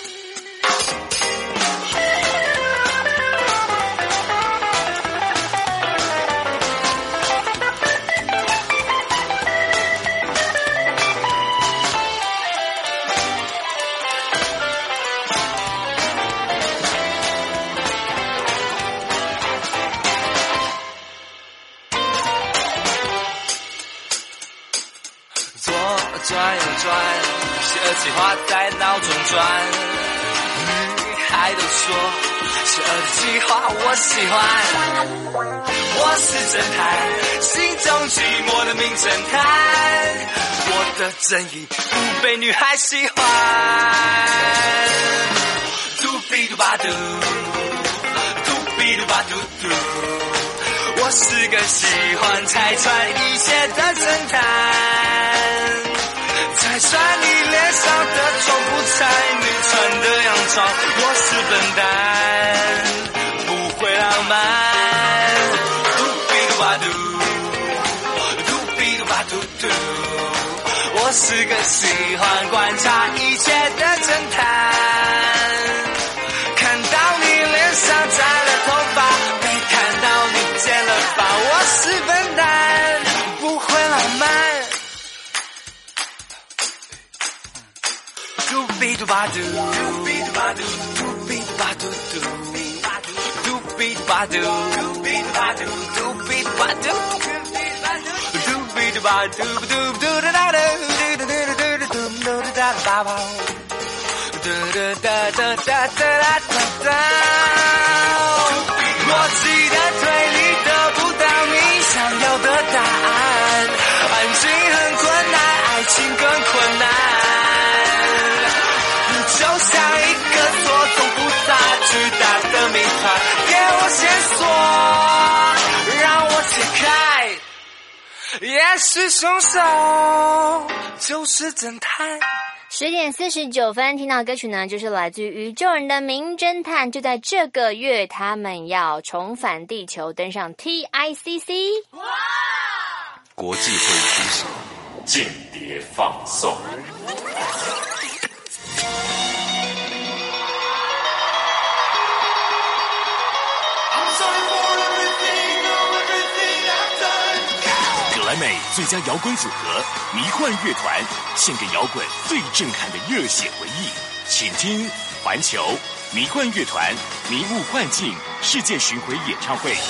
转又转，邪恶计划在脑中转，女孩都说邪恶的计划我喜欢。我是侦探，心中寂寞的名侦探，我的正义不被女孩喜欢。嘟比嘟吧嘟，嘟比嘟吧嘟嘟，我是个喜欢拆穿一切的侦探，拆穿你脸上的从不拆你穿的洋装，我是笨蛋，不会浪漫。嘟比嘟吧嘟，嘟比嘟吧嘟嘟，我是个喜欢观察一切的侦探，看到你脸上沾了头发，没看到你剪了发，我是笨蛋，不会浪漫。嘟比嘟吧嘟，嘟比嘟吧嘟，嘟比嘟吧嘟嘟，嘟比嘟吧嘟，嘟比嘟吧嘟，嘟比嘟吧嘟，嘟比嘟吧嘟，嘟嘟哒哒哒，嘟嘟嘟嘟嘟嘟嘟哒哒吧，嘟嘟哒哒哒哒哒哒哒。我几的推理得不到你想要的答案，安静很困难，爱情更困难。你就像一个错综复杂巨大的谜团，给我线索，让我解开。也许凶手就是侦探。 10点49分，听到的歌曲呢，就是来自于宇宙人的名侦探。就在这个月，他们要重返地球，登上 TICC。哇！ 国际会议出席，间谍放送。格莱美最佳摇滚组合迷幻乐团，献给摇滚最震撼的热血回忆。请听环球迷幻乐团迷雾幻境世界巡回演唱会。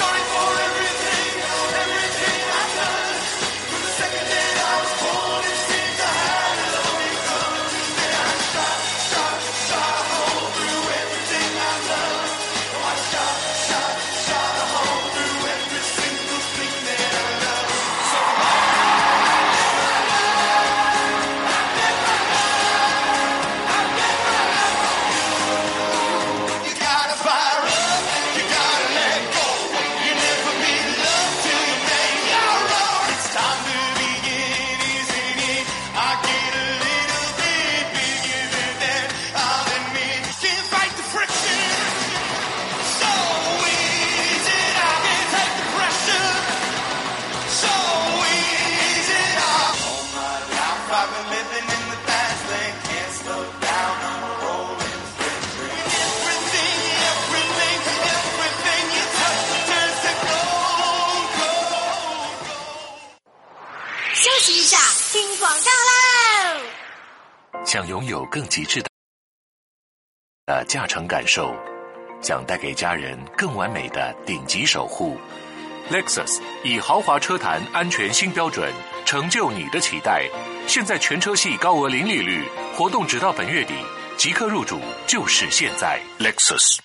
想拥有更极致的驾乘感受，想带给家人更完美的顶级守护。Lexus 以豪华车坛安全新标准，成就你的期待。现在全车系高额零利率，活动直到本月底，即刻入主就是现在。Lexus。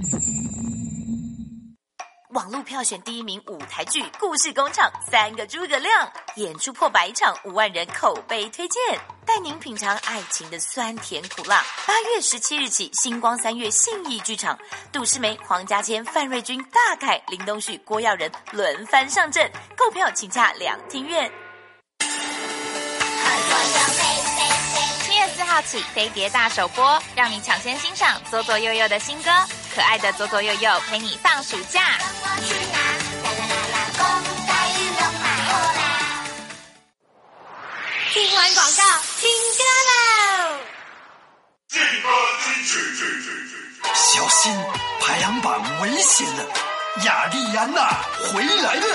网络票选第1名舞台剧《故事工厂》3个诸葛亮，演出破100场，5万人口碑推荐，带您品尝爱情的酸甜苦辣。8月17日起，星光3月信义剧场，杜诗梅、黄家千、范瑞君、大凯、林东旭、郭耀仁轮番上阵，购票请洽两厅院。7月4号起，飞碟大首播，让你抢先欣赏左左右右的新歌，可爱的左左右右陪你放暑假。 听完广告，听歌喽！ 小心，排行榜危险了！雅丽安娜回来了。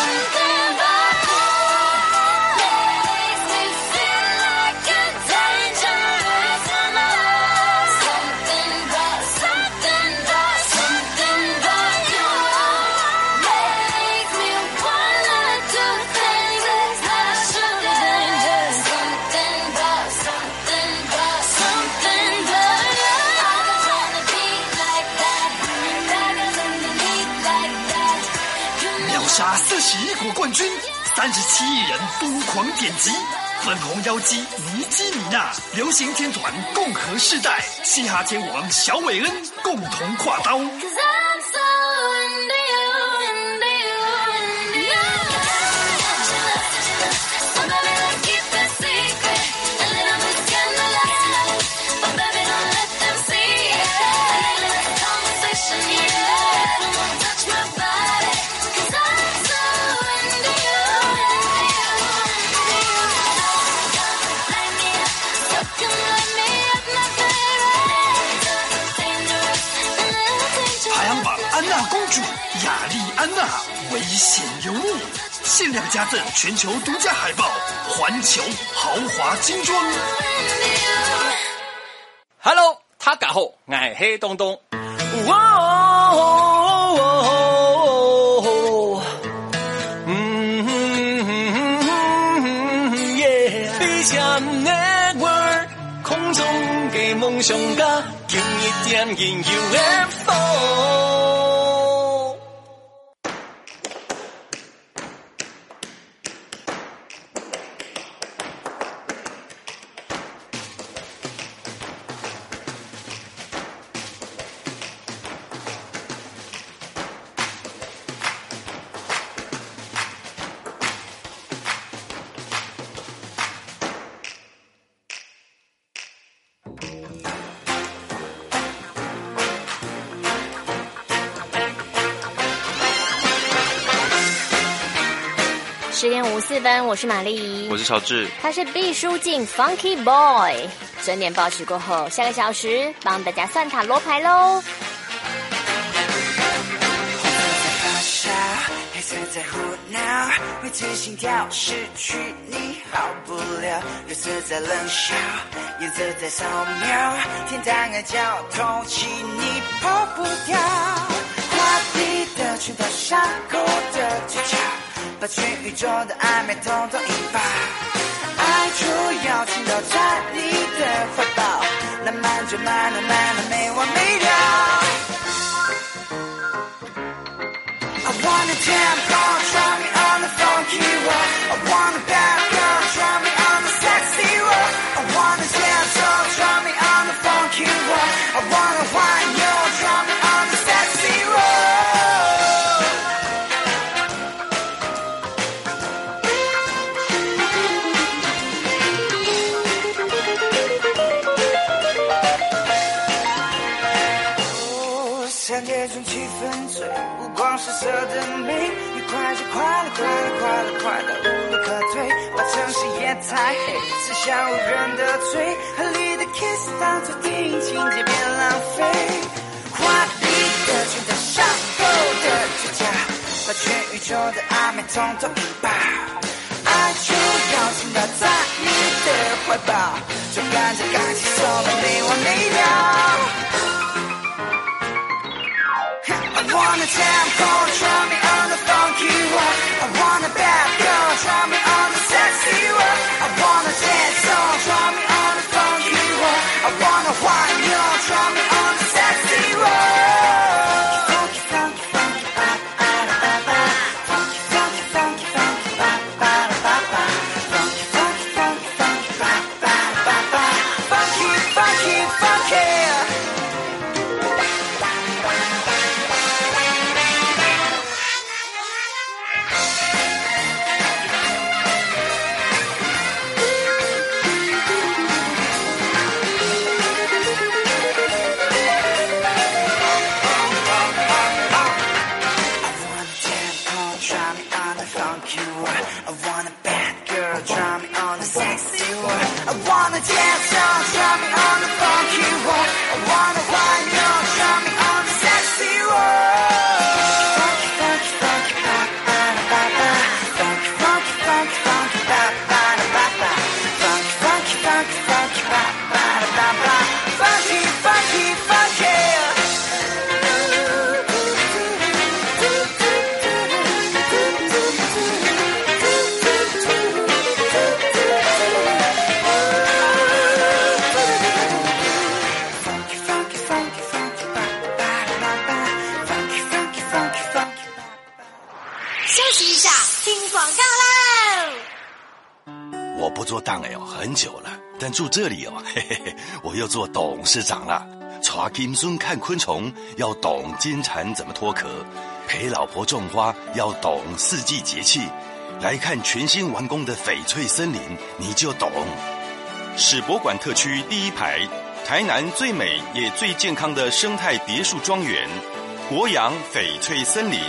杀41国冠军，37亿人疯狂点击，粉红妖姬尼基米娜，流行天团共和世代，嘻哈天王小韦恩共同跨刀。公主雅丽安娜危险游牧，限量加赠全球独家海报，环球豪华精装。 Hello， 大家好，我是东东。Network 空中嘅夢想家，叫一點燃 UFO。 10点54分，我是玛丽， 我是乔治， 他是毕书尽 Funky Boy。整点报时过后，下个小时帮大家算塔罗牌喽。 黑色在胡闹，未知心跳，失去你好不了。绿色在冷笑，颜色在扫描，天堂爱交通起你跑不掉。华丽的裙套，上钩的技巧，把全宇宙的暧昧统统引爆。爱就要倾倒在你的怀抱，浪漫就慢慢慢的没完没了。I want a tempo, try me on the funky roll. I want a bad girl, try me on the sexy roll. I want a tempo, try me on the funky roll. I want a wine, yo, try me on the sexy roll. 3点钟气氛醉，五光十色的美，愉快就快乐，快乐，快乐，快乐，无路可退。把城市夜太黑，只想无人的醉，合理的 kiss 当作电影情节别浪费。华丽的裙带，上钩的指甲，把全宇宙的暧昧统统引爆。爱就要倾倒在你的怀抱，就跟着感情走了没完没了。I want a tempo, try me on the funky roll. I want a bad girl, try me on the sexy roll. I want a dance song, try me on the funky roll. I want a wine, yo, try me on the sexy roll. Funky, funky, funky, ba ba ba ba. Funky, funky, funky, funky, ba ba ba ba. Funky, funky, funky, funky, ba ba ba ba. Funky, funky, funky. 做档很久了，但住这里嘿嘿嘿，我又做董事长了。抓金孙看昆虫，要懂金蝉怎么脱壳；陪老婆种花，要懂四季节气。来看全新完工的翡翠森林，你就懂。史博馆特区第一排，台南最美也最健康的生态别墅庄园，国阳翡翠森林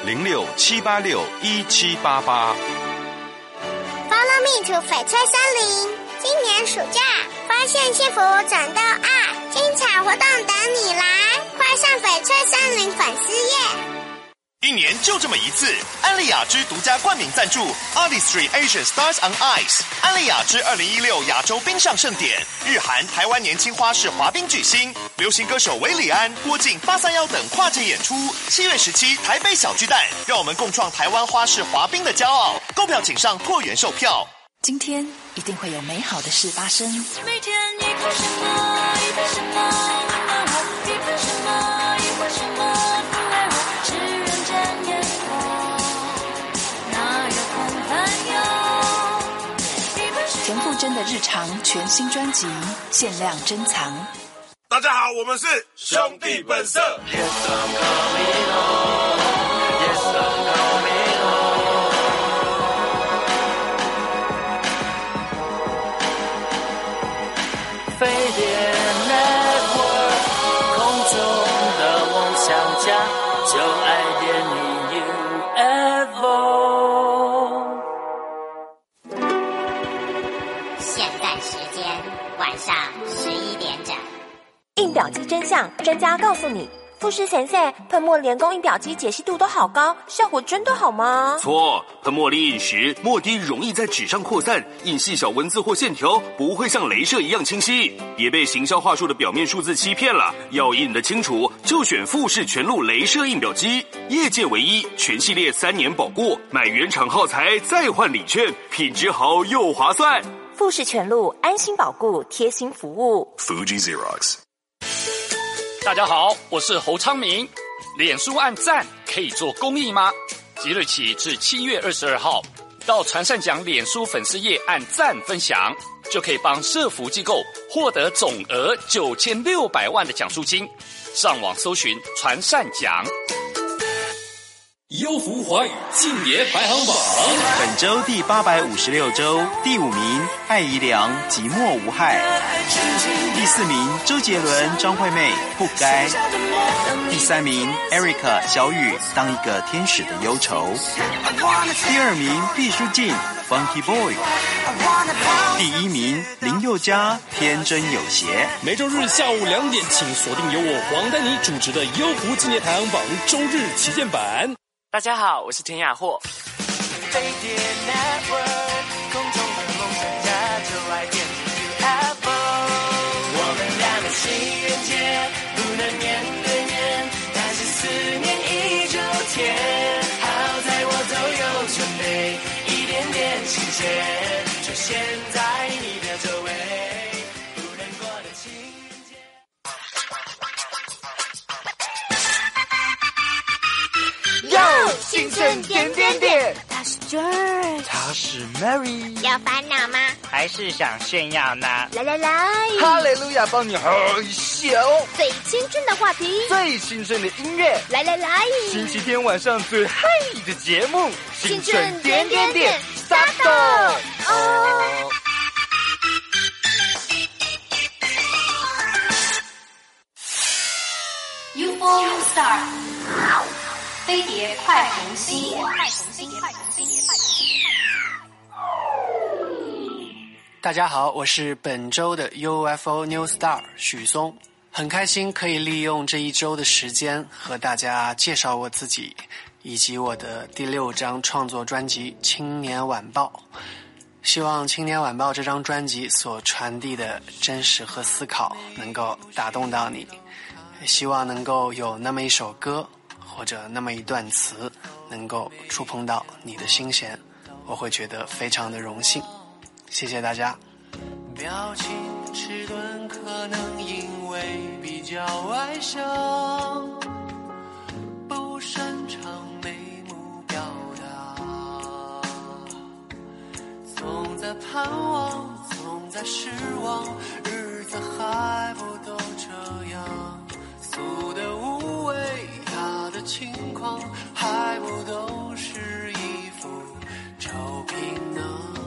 ，06-786-1788。 Follow me to 翡翠森林，今年暑假发现幸福找到爱，精彩活动等你来，快上翡翠森林粉丝页。 一年就这么一次，安利雅之独家冠名赞助 Artistry Asian Stars on Ice 安利雅之2016亚洲冰上盛典，日韩台湾年轻花式滑冰巨星，流行歌手韦礼安、郭靖、831等跨界演出。7月17台北小巨蛋，让我们共创台湾花式滑冰的骄傲。购票请上拓元售票。 今天一定会有美好的事发生。 每天一份什么，一份什么，爱我；一份什么，一份什么，不爱我。是人间烟火，哪有空烦忧？ 田馥甄的日常全新专辑限量珍藏。 大家好，我们是兄弟本色。 飞碟 Network 空中的梦想家，就爱点你 UFO。 印表机真相，专家告诉你。富士先生，喷墨连工印表机解析度都好高，效果真的好吗？ 错，喷墨力印时，墨滴容易在纸上扩散，印细小文字或线条不会像雷射一样清晰。别被行销话术的表面数字欺骗了，要印得清楚，就选富士全录雷射印表机，业界唯一，全系列3年保固，买原厂耗材再换礼券，品质好又划算。 富士全录，安心保固，贴心服务。 Fuji Xerox。 大家好，我是侯昌明。脸书按赞可以做公益吗？即日起至7月22号，到传善奖脸书粉丝页按赞分享，就可以帮社福机构获得总额9600万的奖助金。上网搜寻传善奖。 优福华语庆年排行榜， 本周第856周第5名艾怡良寂寞无害，第4名周杰伦张惠妹不该，第3名 Erica 小雨当一个天使的忧愁，第2名毕书尽 Funky Boy， 第1名林宥嘉天真有邪。 每周日下午2点，请锁定由我黄丹妮主持的优福纪念排行榜周日旗舰版。 大家好，我是田雅霍。 飞碟 Network， 空中的梦想家就爱电子 UFO。我们俩的情人节不能面对面，但是思念依旧甜。好在我都有准备，一点点亲切，出现在你的周围，不能过的情人节。 青春点点点， 他是 George， 他是 Mary， 有烦恼吗？ 还是想炫耀呢？ 来， 哈利路亚帮你害羞。 最青春的话题， 最青春的音乐， 来， 星期天晚上最嗨的节目， 青春点点点 ，start 哦。 Euphoria Star， 飞碟快红星。 大家好，我是本周的 UFO New Star 许嵩，很开心可以利用这一周的时间和大家介绍我自己，以及我的第6张创作专辑《青年晚报》。希望《青年晚报》这张专辑所传递的真实和思考能够打动到你，也希望能够有那么一首歌或者那么一段词能够触碰到你的心弦，我会觉得非常的荣幸。谢谢大家。 表情迟钝，可能因为比较外向，不擅长眉目表达，总在盼望，总在失望，日子还不都这样，俗的无味，雅的轻狂，还不都是一副臭皮囊。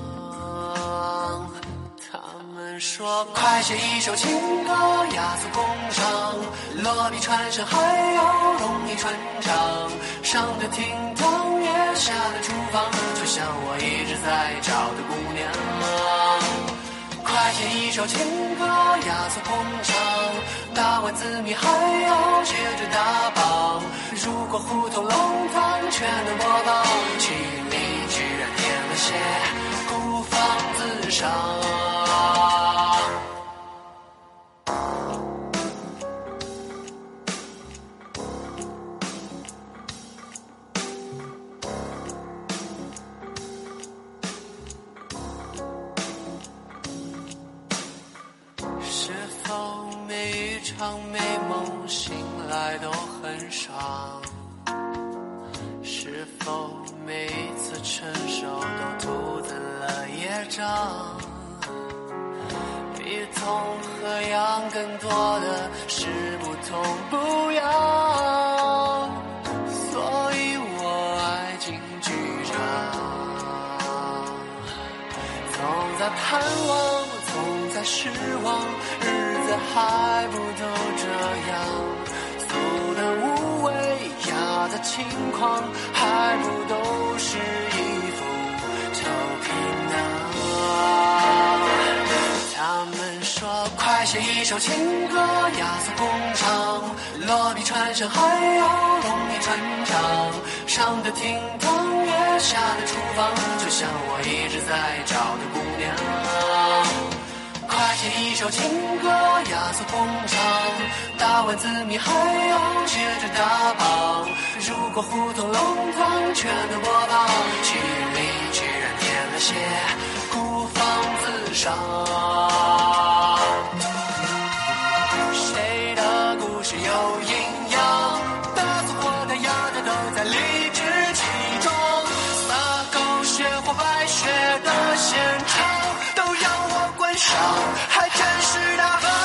他们说快写一首情歌，雅俗共赏，落笔传神还要容易传唱，上得厅堂也下得厨房，就像我一直在找的姑娘。快写一首情歌，雅俗共赏，打完字谜还要接着打榜，如果胡同弄堂全能播报，曲里居然添了些孤芳自赏。是否每一场美梦醒来都很爽？是否每一次成熟都徒增了业障？比痛和痒更多的是不痛不痒，所以我爱进剧场，总在盼望，总在失望，日子还不都这样，俗的无味，雅的轻狂，还不都是一副臭皮囊。他们说快快写一首情歌，压缩工厂，落笔传神还要容易传唱，上的厅堂也下的厨房，就像我一直在找的姑娘。快写一首情歌，压缩工厂，打完字谜还要接着打榜，如果胡同弄堂全都播放，曲里居然添了些孤芳自赏。谁的故事有营养，大错或的压的都在理直气壮，撒狗血或白雪的现场都要我观赏，还真是大方。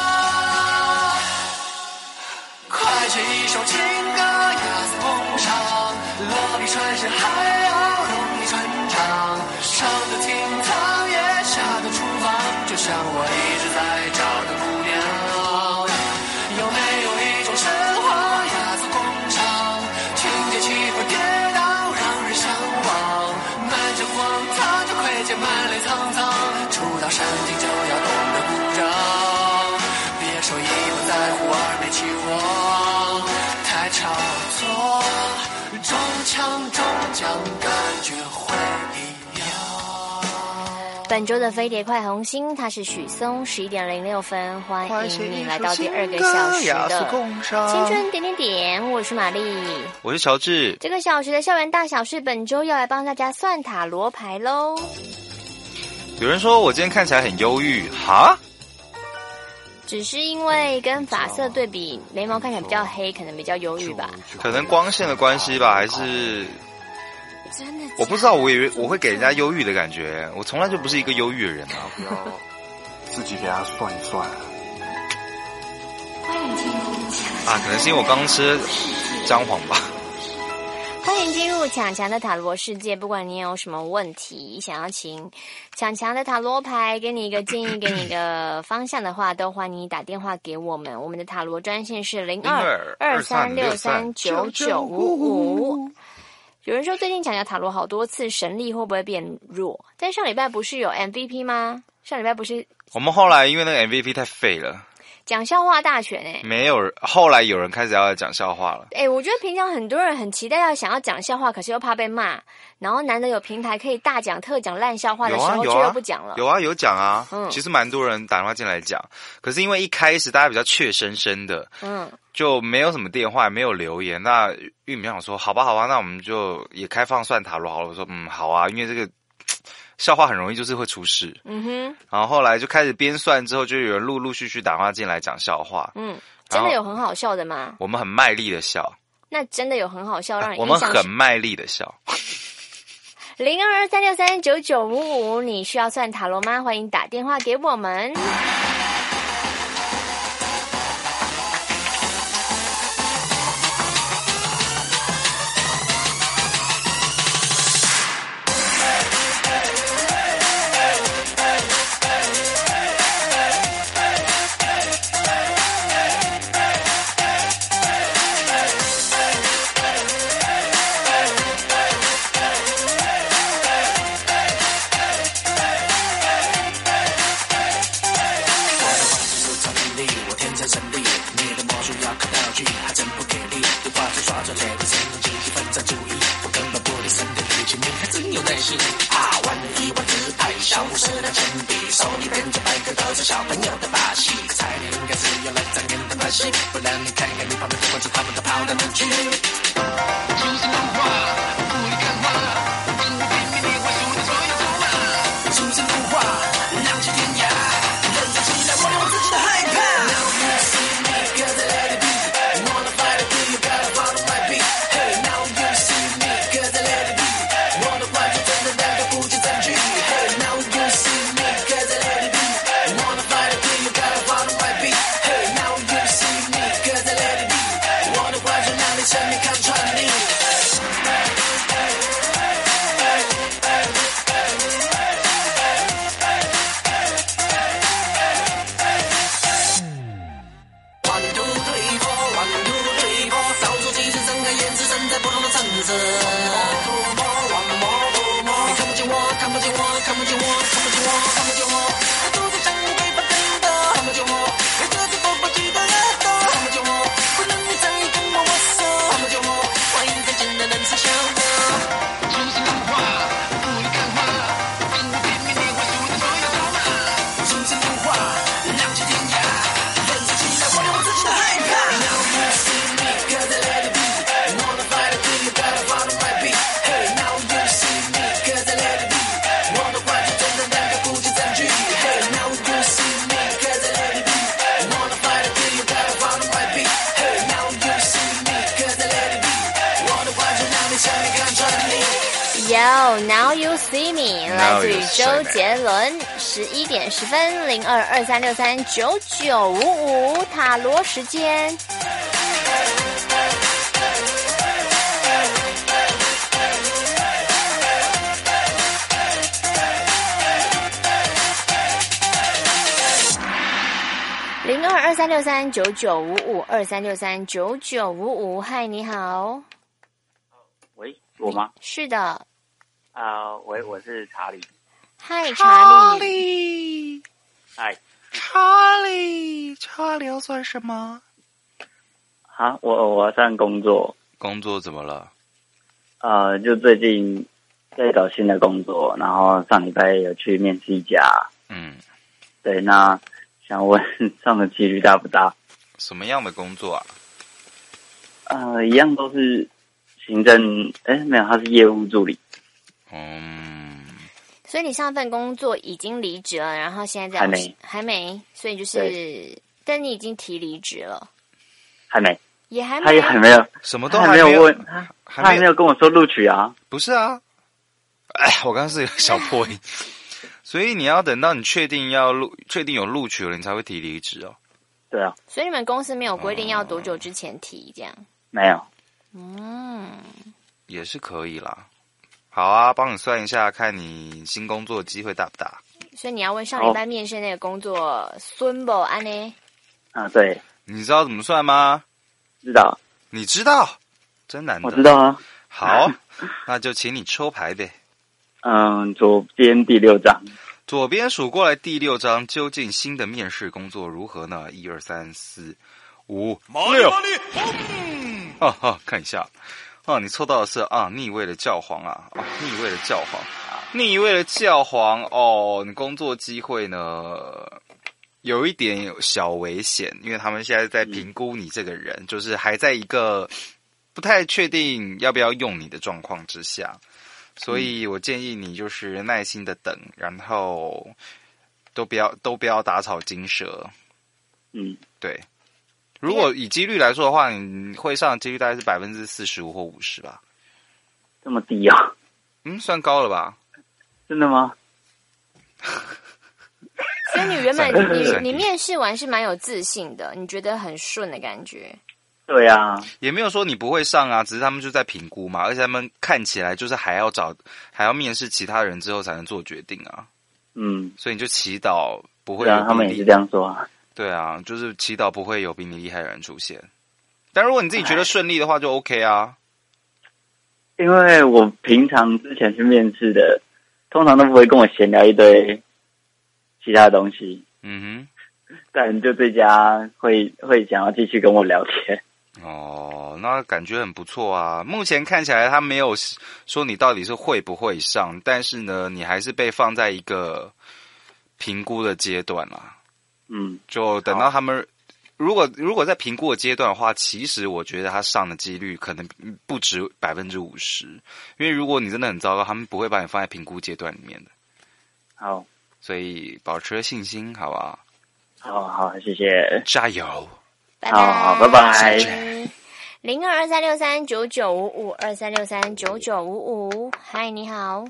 快写一首情歌，压缩工厂，落笔传神还要容易传唱，上的厅堂也下的厨房，就像我一直在找的姑娘。有没有一种神话，压缩工厂，情节起伏跌宕，让人向往，满城荒唐就窥见满脸苍苍，初到山顶就要懂得鼓掌，别说一不在乎二没期望，太炒作，中枪中奖感觉会一样。 本周的飞碟快红心，它是许嵩，11:06，欢迎你来到第2个小时的青春点点点，我是玛丽， 我是乔治。 这个小时的校园大小事，本周要来帮大家算塔罗牌喽。 有人说我今天看起来很忧郁，哈？ 只是因为跟发色对比，眉毛看起来比较黑，可能比较忧郁吧。 可能光线的关系吧，还是我不知道，我以为我会给人家忧郁的感觉，我从来就不是一个忧郁的人啊！ 不要自己给他算一算。 欢迎进入啊，可能是因为我刚吃姜黄吧。 欢迎进入强强的塔罗世界，不管你有什么问题，想要请强强的塔罗牌给你一个建议，给你一个方向的话，都欢迎你打电话给我们。我们的塔罗专线是02-2363-9955。有人说最近强强塔罗好多次，神力会不会变弱？但上礼拜不是有 MVP 吗？上礼拜不是我们后来因为那个 MVP 太废了。 讲笑话大全没有，后来有人开始要讲笑话了。 我觉得平常很多人很期待想要讲笑话，可是又怕被骂，然后难得有平台可以大讲特讲烂笑话的时候，却又不讲了。 有讲啊，其实蛮多人打电话进来讲，可是因为一开始大家比较怯生生的，就没有什么电话，也没有留言。那玉米想说，好吧，那我们就也开放算塔罗好了。我说好啊，因为这个笑话很容易就是会出事，然后后来就开始编算之后，就有人陆续打电话进来讲笑话， 真的有很好笑的吗？ 我们很卖力的笑， 那真的有很好笑，让你我们很卖力的笑。 02-2363-9955，你需要算塔罗吗？欢迎打电话给我们。 不然你看看你旁边的观众，他们都跑到哪去？出神入化，雾里看花，跟我拼命地回溯你所有筹码。出神入化，浪迹天涯，认真起来，我连我自己都害怕。Now you see me, girl, let it be. Wanna fight it, you gotta follow my beat. Hey, now you see me, girl, let it be. 我的话就真的两个不见证据。Hey, now you see me, girl, let it be. Wanna fight it, you gotta follow my beat. Hey, now you see me, girl, let it be. 我的话就让你正面看穿你。看不见我，都在向对方等的。看不见我， Now You See Me 来自于周杰伦。11点10分0223639955塔罗时间。022363995523639955，嗨，你好。 喂，我吗？ 是的。 喂，我是查理。 嗨，查理。 嗨， 查理要算什么？ 啊，我要上工作。 工作怎么了？ 就最近在找新的工作，然后上礼拜有去面试一家。对，那想问上的几率大不大？ 什么样的工作啊？ 一样都是行政，没有，他是业务助理。 所以你上份工作已经离职了，然后现在还没，所以就是，但你已经提离职了， 还没， 也还没， 他也还没有， 什么都还没有问，他还没有跟我说录取啊？ 不是啊，我刚刚是有小破音，所以你要等到你确定有录取了，你才会提离职哦。 对啊， 所以你们公司没有规定要多久之前提这样？ 没有。 也是可以啦。好啊，帮你算一下，看你新工作机会大不大。 所以你要问上礼拜面试那个工作孙不安呢？ 对。 你知道怎么算吗？ 知道。 你知道？真难得。 我知道啊。 好，那就请你抽牌呗。 左边第6张。 左边数过来第6张，究竟新的面试工作如何呢？1、2、3、4、5、6。看一下。你抽到的是逆位的教皇啊！逆位的教皇哦，你工作机会呢有一点小危险，因为他们现在在评估你这个人，就是还在一个不太确定要不要用你的状况之下，所以我建议你就是耐心的等，然后都不要打草惊蛇。对。如果以几率来说的话，你会上的几率大概是45%或50%吧。 这么低啊？ 算高了吧？ 真的吗？ 所以你原本你面试完是蛮有自信的，你觉得很顺的感觉。 对啊， 也没有说你不会上啊，只是他们就在评估嘛，而且他们看起来就是还要面试其他人之后才能做决定啊。所以你就祈祷不会有。 他们也是这样说啊。 对啊，就是祈祷不会有比你厉害的人出现。但如果你自己觉得顺利的话，就 OK 啊。 因为我平常之前去面试的，通常都不会跟我闲聊一堆其他的东西。但就这家会想要继续跟我聊天。 那感觉很不错啊。目前看起来他没有说你到底是会不会上，但是呢，你还是被放在一个评估的阶段啦。就等到他们如果在评估的阶段的话，其实我觉得他上的几率可能不止50%，因为如果你真的很糟糕，他们不会把你放在评估阶段里面的。 好， 所以保持信心，好不好？ 好，谢谢， 加油， 好，拜拜。 022363995523639955，嗨，你好。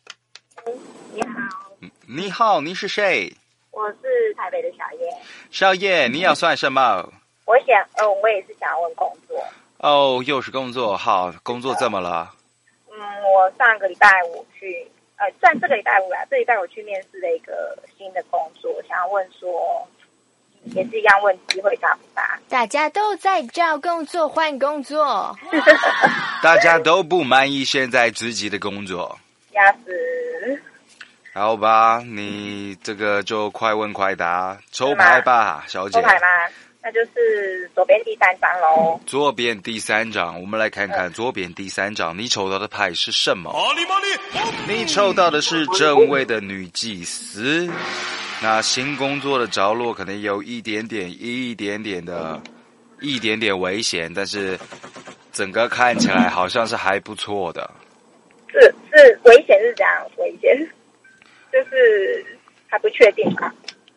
你好，你是谁？ 我是台北的小叶。 小叶，你要算什么？ 我也是想要问工作。 又是工作，好，工作怎么了？ 我上个礼拜五去，算这个礼拜五啦，这礼拜我去面试了一个新的工作，想要问说，也是一样问机会大不大？ 大家都在找工作，换工作。 大家都不满意现在自己的工作。 压死。 好吧，你这个就快问快答，抽牌吧，小姐。 抽牌吗？那就是左边第3张喽。 左边第3张，我们来看看左边第3张，你抽到的牌是什么？你抽到的是正位的女祭司。那新工作的着落可能有一点点危险，但是整个看起来好像是还不错的。 是危险是这样，危险就是还不确定嘛。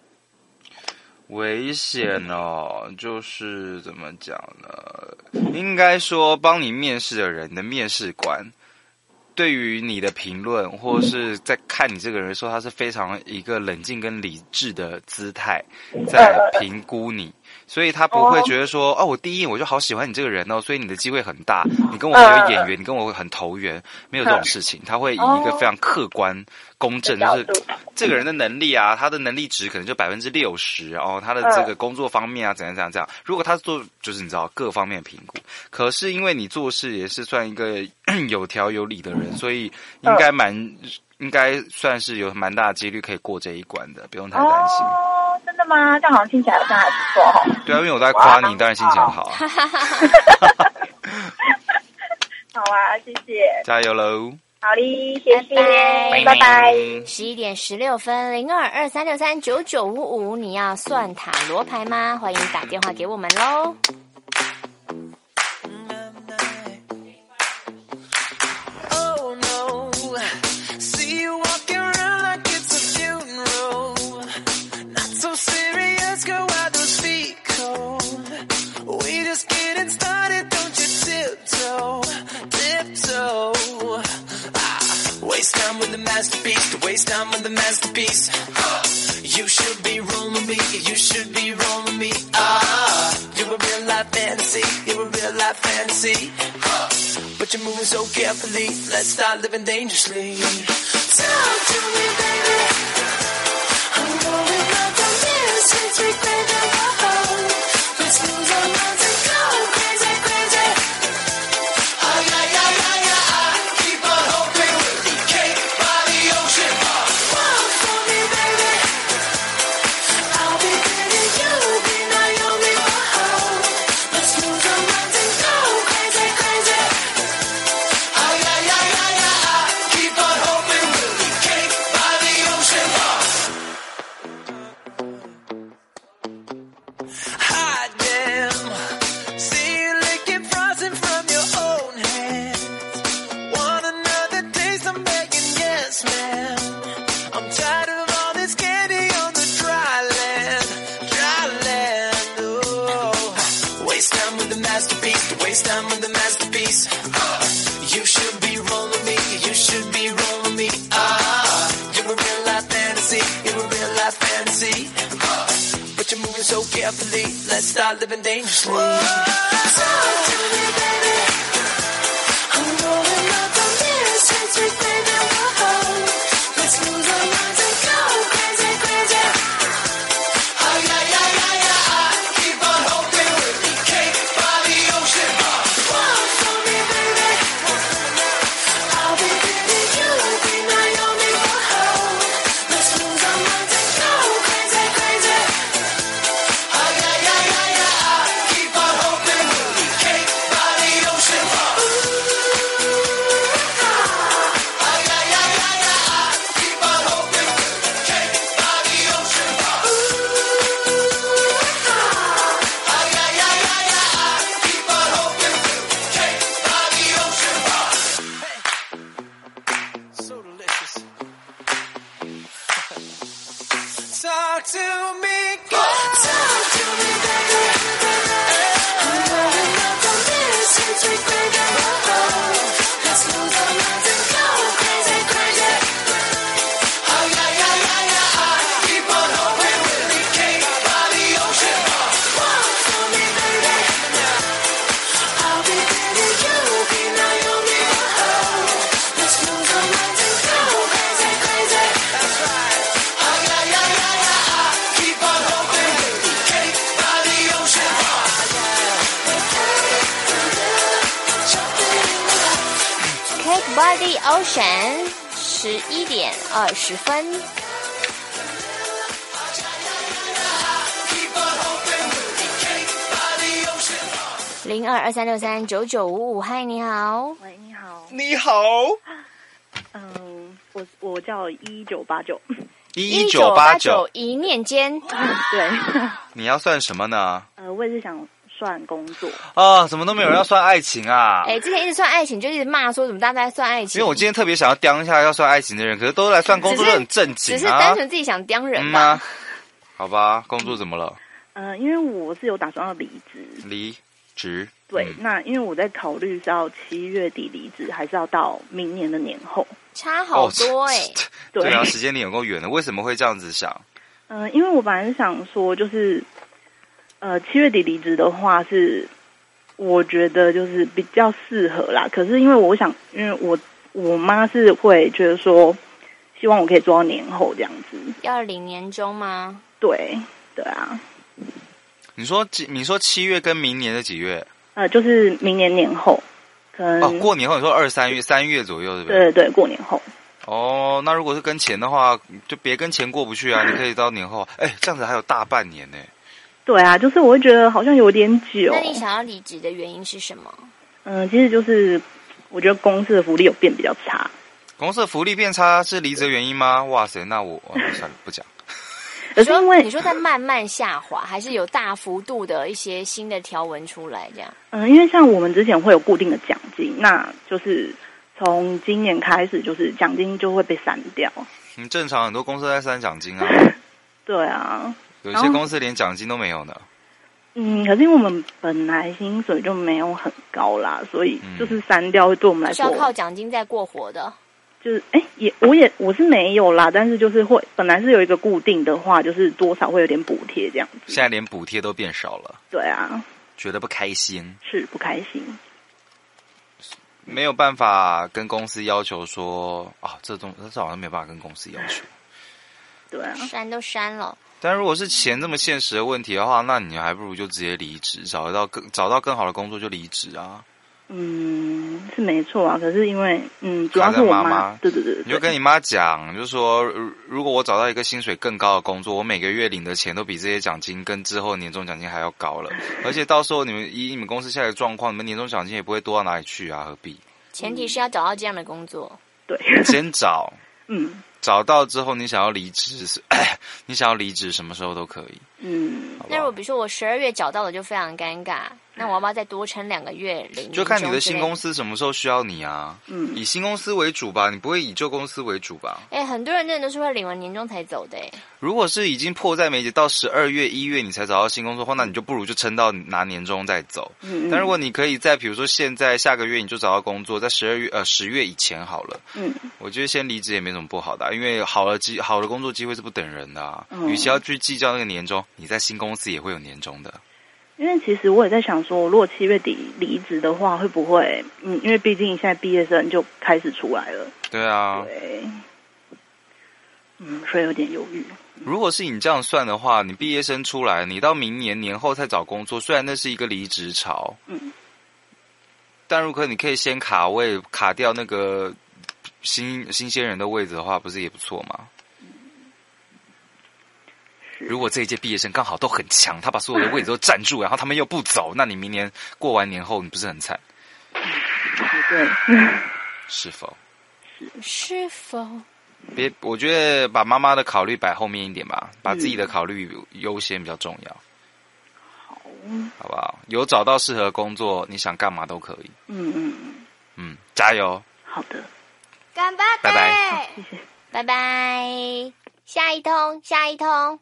危险哦，就是怎么讲呢？应该说帮你面试的人的面试官对于你的评论，或者是在看你这个人的时候，他是非常一个冷静跟理智的姿态在评估你，所以他不会觉得说，我第一眼我就好喜欢你这个人哦，所以你的机会很大，你跟我很有眼缘，你跟我很投缘，没有这种事情，他会以一个非常客观、公正，就是这个人的能力啊，他的能力值可能就60%，哦，他的这个工作方面啊，怎样怎样怎样。如果他做就是你知道各方面的评估，可是因为你做事也是算一个有条有理的人，所以应该算是有蛮大的几率可以过这一关的，不用太担心。 哦，真的吗？这样好像听起来好像还不错哦。 对啊，因为我在夸你，当然心情很好。 好啊，谢谢。 加油喽！ 好嘞，谢谢，拜拜。 11:16，0223639955，你要算塔罗牌吗？欢迎打电话给我们喽。 Waste time with the masterpiece, to waste time with the masterpiece. You should be rolling me, you should be rolling me. You're a real life fantasy, you're a real life fantasy. But you're moving so carefully, let's start living dangerously. Talk to me, baby. I'm going up on this, it's regret of our home. Let's lose our minds and go crazy, crazy. Oh yeah, yeah, yeah, yeah. Keep on hoping we'll be cake by the ocean. Walk for me, baby. I'll be Betty, you'll be Naomi. Oh, let's lose our minds and go crazy, crazy. Oh yeah, yeah, yeah, yeah. Keep on hoping we'll be cake by the ocean. Hot damn. See you licking frosting from your own hands. Want another taste? I'm begging, yes, ma'am. I'm tired of all this candy on the dry land, dry land. Oh, waste time with the masterpiece, to waste time with the masterpiece. You should be rolling me, you should be rolling me. You're a real life fantasy, you're a real life fantasy. But you're moving so carefully, let's start living dangerously. Talk to me, baby. I'm rolling up on this, it's regret that we're home. Let's lose our minds and go crazy, crazy. Oh yeah, yeah, yeah, yeah. Keep on hoping we'll be cake by the ocean. Walk for me, baby. I'll be Betty, you'll be Naomi. Oh, let's lose our minds and go crazy, crazy. Oh yeah, yeah, yeah, yeah. Keep on hoping we'll be cake by the ocean. Oh yeah, yeah, yeah, yeah. Keep on hoping we'll be cake by the ocean. Oh yeah, yeah, yeah, yeah. Keep on hoping we'll be cake by the ocean. So delicious. Talk to me, girl. Talk to me, baby. I'm rolling up on this, it's regret that we're home. Let's lose our minds and go crazy, crazy. Oh yeah, yeah, yeah, yeah. Keep on hoping we'll be cake by the ocean. Walk for me, baby. I'll be Betty, you'll be Naomi. Oh, let's lose our minds and go crazy, crazy. That's right. Oh yeah, yeah, yeah, yeah. Keep on hoping we'll be cake by the ocean. Cake by the Ocean， 11:20。0223639955，嗨，你好。 喂，你好。 你好。 我叫1989。 1989， 一念间。 对。 你要算什么呢？ 我也是想算工作。 怎么都没有人要算爱情啊？ 之前一直算爱情，就一直骂说怎么大家在算爱情。 因为我今天特别想要刁一下要算爱情的人，可是都来算工作，都很正经啊。 只是单纯自己想刁人吧。 好吧，工作怎么了？ 因为我是有打算要离职。 职。 对，那因为我在考虑是要7月底离职，还是要到明年的年后， 差好多对啊，时间点有够远的，为什么会这样子想？ 因为我本来是想说，就是7月底离职的话是，我觉得就是比较适合啦。可是因为我想，因为我妈是会觉得说，希望我可以做到年后这样子。 要领年终吗？ 对啊。 你说7月跟明年的几月？ 就是明年年后，可能过年后，你说3月左右，对不对？ 对，过年后。 那如果是跟钱的话，就别跟钱过不去啊！你可以到年后，这样子还有大半年呢。 对啊，就是我会觉得好像有点久。 那你想要离职的原因是什么？ 其实就是我觉得公司的福利有变比较差。 公司的福利变差是离职的原因吗？哇塞，那我算了，不讲。 你说在慢慢下滑，还是有大幅度的一些新的条文出来这样？ 因为像我们之前会有固定的奖金，那就是从今年开始，就是奖金就会被删掉。 正常，很多公司在删奖金啊。 对啊， 有些公司连奖金都没有呢。 可是因为我们本来薪水就没有很高啦，所以就是删掉对我们来说是要靠奖金在过活的。 就是我是没有啦，但是就是会本来是有一个固定的话，就是多少会有点补贴这样子。 现在连补贴都变少了。 对啊， 觉得不开心。 是不开心。 没有办法跟公司要求说这好像没有办法跟公司要求。 对啊， 删都删了。 但如果是钱这么现实的问题的话，那你还不如就直接离职，找到更好的工作就离职啊。 是没错啊，可是因为主要是我妈，对， 你就跟你妈讲，就是说，如果我找到一个薪水更高的工作，我每个月领的钱都比这些奖金跟之后年终奖金还要高了，而且到时候你们公司现在的状况，你们年终奖金也不会多到哪里去啊，何必？ 前提是要找到这样的工作。 对， 先找，找到之后你想要离职，什么时候都可以。 那如果比如说我12月找到了就非常尴尬，那我要不要再多撑2个月领？ 就看你的新公司什么时候需要你啊。以新公司为主吧，你不会以旧公司为主吧？ 很多人真的都是会领完年终才走的。 如果是已经迫在眉睫到12月、1月你才找到新工作的话，那你就不如就撑到拿年终再走。但如果你可以在比如说现在下个月你就找到工作，在10月以前好了。我觉得先离职也没什么不好的，因为好的工作机会是不等人的啊。与其要去计较那个年终，你在新公司也会有年终的。 因为其实我也在想说，如果7月底离职的话，会不会因为毕竟现在毕业生就开始出来了。 对啊。 对。所以有点犹豫。 如果是你这样算的话，你毕业生出来，你到明年年后才找工作，虽然那是一个离职潮，但如果你可以先卡位卡掉那个新鲜人的位置的话，不是也不错吗？如果这一届毕业生刚好都很强，他把所有的位置都占住，然后他们又不走，那你明年过完年后，你不是很惨？ 对， 是否？ 是否？ 我觉得把妈妈的考虑摆后面一点吧，把自己的考虑优先比较重要。好不好？有找到适合工作，你想干嘛都可以。加油！ 好的， 干巴拜拜， 谢谢， 拜拜。下一通。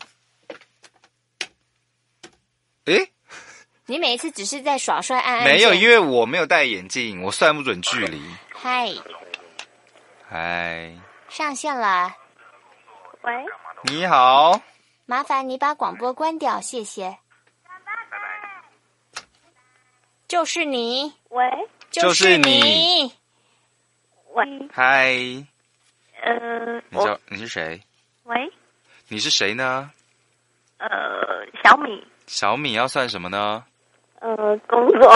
你每一次只是在耍帅按按键。 没有，因为我没有戴眼镜，我算不准距离。嗨， 上线了。 喂， 你好， 麻烦你把广播关掉，谢谢。就是你， 喂， 就是你， 喂， 嗨，你是谁？ 喂， 你是谁呢？ 小米。 小米要算什么呢？ 工作。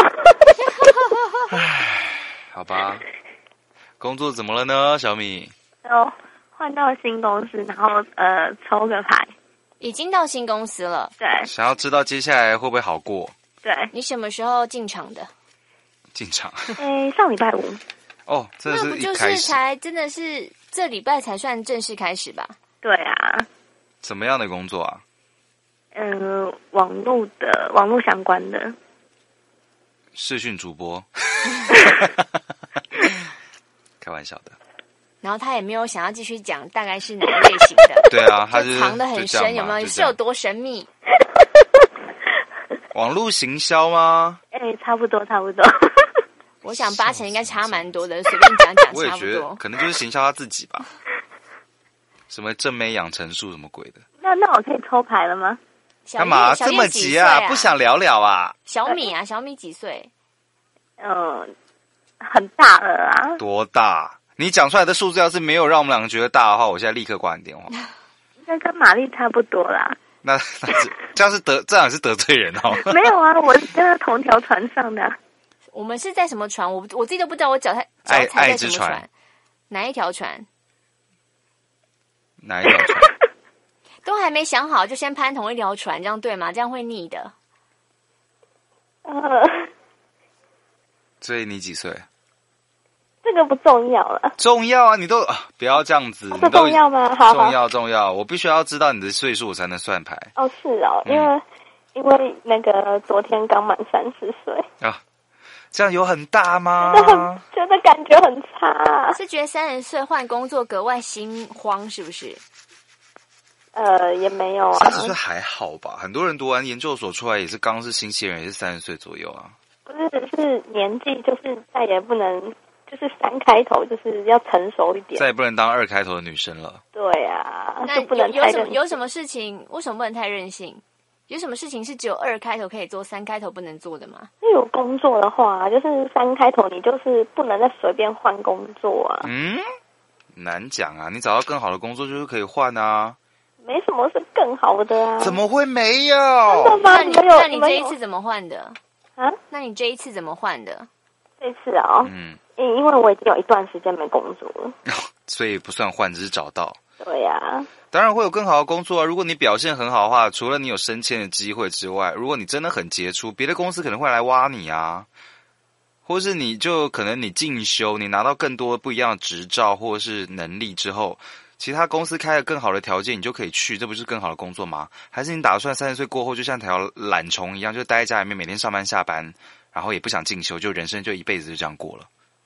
好吧，工作怎么了呢，小米？ 换到新公司，然后抽个牌。 已经到新公司了。 对。 想要知道接下来会不会好过？ 对。 你什么时候进场的？ 上礼拜五。 真的是一开始。那不就是真的是这礼拜才算正式开始吧？ 对啊。 怎么样的工作啊？ 网络相关的。 视讯主播。开玩笑的。 然后他也没有想要继续讲大概是哪个类型的。 对啊，他就藏得很深，有没有？是有多神秘？ 网络行销吗？ 对，差不多。 我想8成应该差蛮多的，随便讲讲我也觉得差不多。 可能就是行销他自己吧。什么正妹养成术什么鬼的？ 那我可以抽牌了吗？ 干嘛这么急啊？不想聊聊啊？ 小米几岁？ 很大了啊。 多大？你讲出来的数字要是没有让我们两个觉得大的话，我现在立刻挂你电话。 应该跟玛丽差不多啦。 那这样是得罪人哦。 没有啊，我是跟他同条船上的。 我们是在什么船？我自己都不知道，我脚踩在什么船？哪一条船？ 哪一条船？ 都还没想好，就先攀同一条船，这样对吗？这样会腻的。 所以你几岁？ 这个不重要了。 重要啊！你都不要这样子。 这重要吗？好， 重要。我必须要知道你的岁数，我才能算牌。 哦，是哦，因为那个昨天刚满30岁啊，这样有很大吗？ 觉得感觉很差。 是觉得30岁换工作格外心慌，是不是？ 也没有啊。 30岁还好吧？很多人读完研究所出来也是刚是新鲜人，也是30岁左右啊。 不是年纪，就是再也不能，就是3开头，就是要成熟一点， 再也不能当2开头的女生了。 对啊， 那就不能太有什么事情？为什么不能太任性？有什么事情是只有2开头可以做，3开头不能做的吗？ 有工作的话，就是3开头，你就是不能再随便换工作啊。 难讲啊，你找到更好的工作就是可以换啊。 没什么是更好的啊。 怎么会没有？ 真的吗？ 那你这一次怎么换的？ 啊？ 那你这一次怎么换的？ 这次啊，因为我已经有一段时间没工作了， 所以不算换，只是找到。 对呀。 当然会有更好的工作啊！如果你表现很好的话，除了你有升迁的机会之外，如果你真的很杰出，别的公司可能会来挖你啊，或是你就可能你进修，你拿到更多不一样的执照或是能力之后，其他公司开了更好的条件，你就可以去，这不是更好的工作吗？还是你打算30岁过后就像条懒虫一样，就待在家里面每天上班下班，然后也不想进修，就人生就一辈子就这样过了？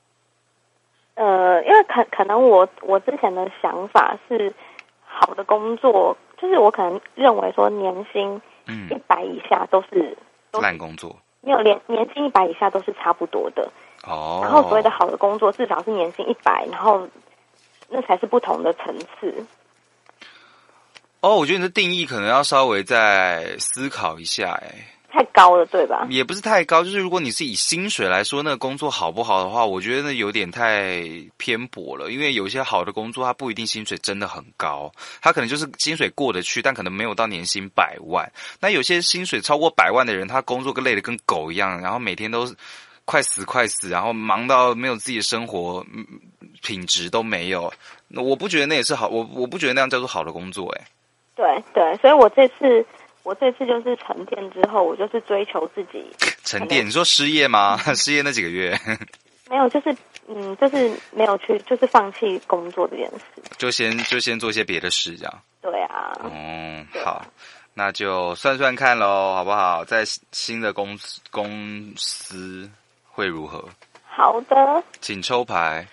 因为可能我之前的想法是，好的工作就是我可能认为说年薪100以下都是烂工作， 没有年薪100以下都是差不多的哦。然后所谓的好的工作至少是年薪100，然后那才是不同的层次。 哦，我觉得你的定义可能要稍微再思考一下， 太高了，对吧？ 也不是太高，就是如果你是以薪水来说，那个工作好不好的话，我觉得那有点太偏颇了。因为有些好的工作，它不一定薪水真的很高，它可能就是薪水过得去，但可能没有到年薪100万。那有些薪水超过100万的人，他工作累得跟狗一样，然后每天都快死，然后忙到没有自己的生活品质都没有。我不觉得那也是好，我不觉得那样叫做好的工作， 对，所以我这次就是沉淀之后，我就是追求自己沉淀。你说失业吗？失业那几个月没有，就是没有去，就是放弃工作这件事， 就先做一些别的事，这样。 对啊。 好，那就算算看咯，好不好？在新的公司会如何？ 好的， 请抽牌。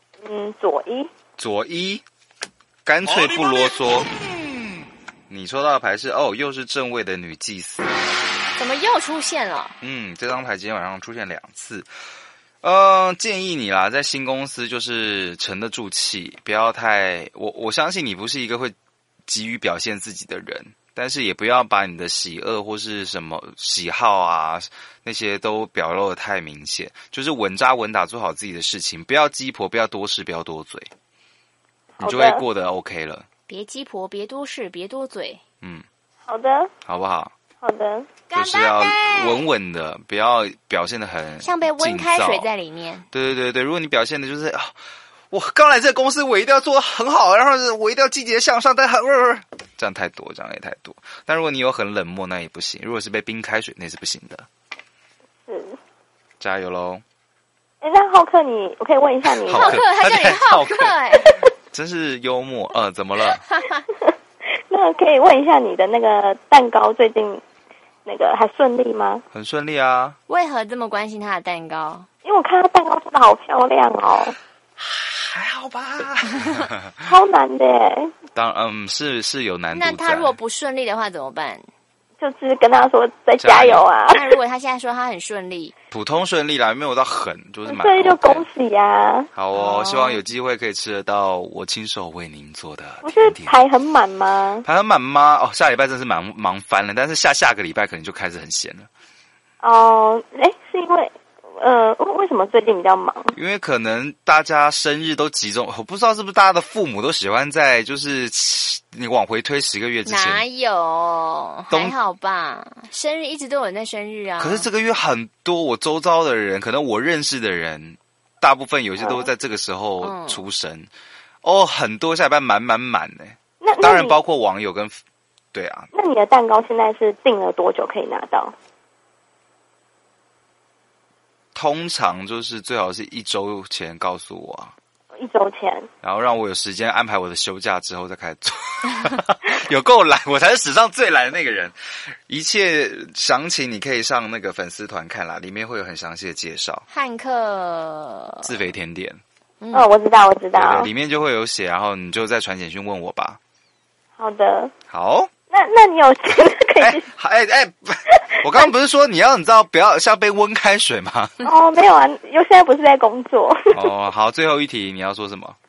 左一， 干脆不啰嗦。你抽到的牌是又是正位的女祭司， 怎么又出现了？ 这张牌今天晚上出现2次。建议你啦，在新公司就是沉得住气，不要太我相信你不是一个会急于表现自己的人，但是也不要把你的喜恶或是什么喜好啊那些都表露得太明显，就是稳扎稳打做好自己的事情，不要鸡婆，不要多事，不要多嘴，你就会过得 OK 了。 别鸡婆，别多事，别多嘴。 好的， 好不好？ 好的， 就是要稳稳的，不要表现得很像被温开水在里面。 对，如果你表现的就是我刚来这个公司，我一定要做得很好，然后我一定要积极的向上，但这样太多，这样也太多。但如果你有很冷漠，那也不行。如果是被冰开水，那是不行的。 是， 加油喽！ 那浩克我可以问一下你， 浩克还叫你浩克真是幽默。怎么了？ 那可以问一下你的那个蛋糕最近那个还顺利吗？ 很顺利啊。 为何这么关心他的蛋糕？ 因为我看他蛋糕真的好漂亮哦。 还好吧。 超难的耶。 是有难度。 那他如果不顺利的话怎么办？ 就是跟他说再加油啊。 那如果他现在说他很顺利， 普通顺利啦，没有到很就是蛮顺利就恭喜呀。 好哦，希望有机会可以吃得到我亲手为您做的。 不是排很满吗？ 排很满吗？哦，下礼拜真是忙翻了，但是下个礼拜可能就开始很闲了。 哦，是因为为什么最近比较忙？ 因为可能大家生日都集中，我不知道是不是大家的父母都喜欢在就是你往回推10个月之前。 哪有？还好吧，生日一直都有人在生日啊。 可是这个月很多我周遭的人，可能我认识的人，大部分有些都是在这个时候出生。很多下礼拜满呢。那当然包括网友跟对啊。 那你的蛋糕现在是定了多久可以拿到？ 通常就是最好是1周前告诉我啊 ，1周前， 然后让我有时间安排我的休假之后再开始做。有够懒，我才是史上最懒的那个人。一切详情你可以上那个粉丝团看啦，里面会有很详细的介绍。 汉克自肥甜点， 我知道。 对，里面就会有写，然后你就再传简讯问我吧。 好的。 好。 那你有钱可以？ 我刚刚不是说你知道不要像杯温开水吗？ 没有啊，因为现在不是在工作。 好，最后一题你要说什么？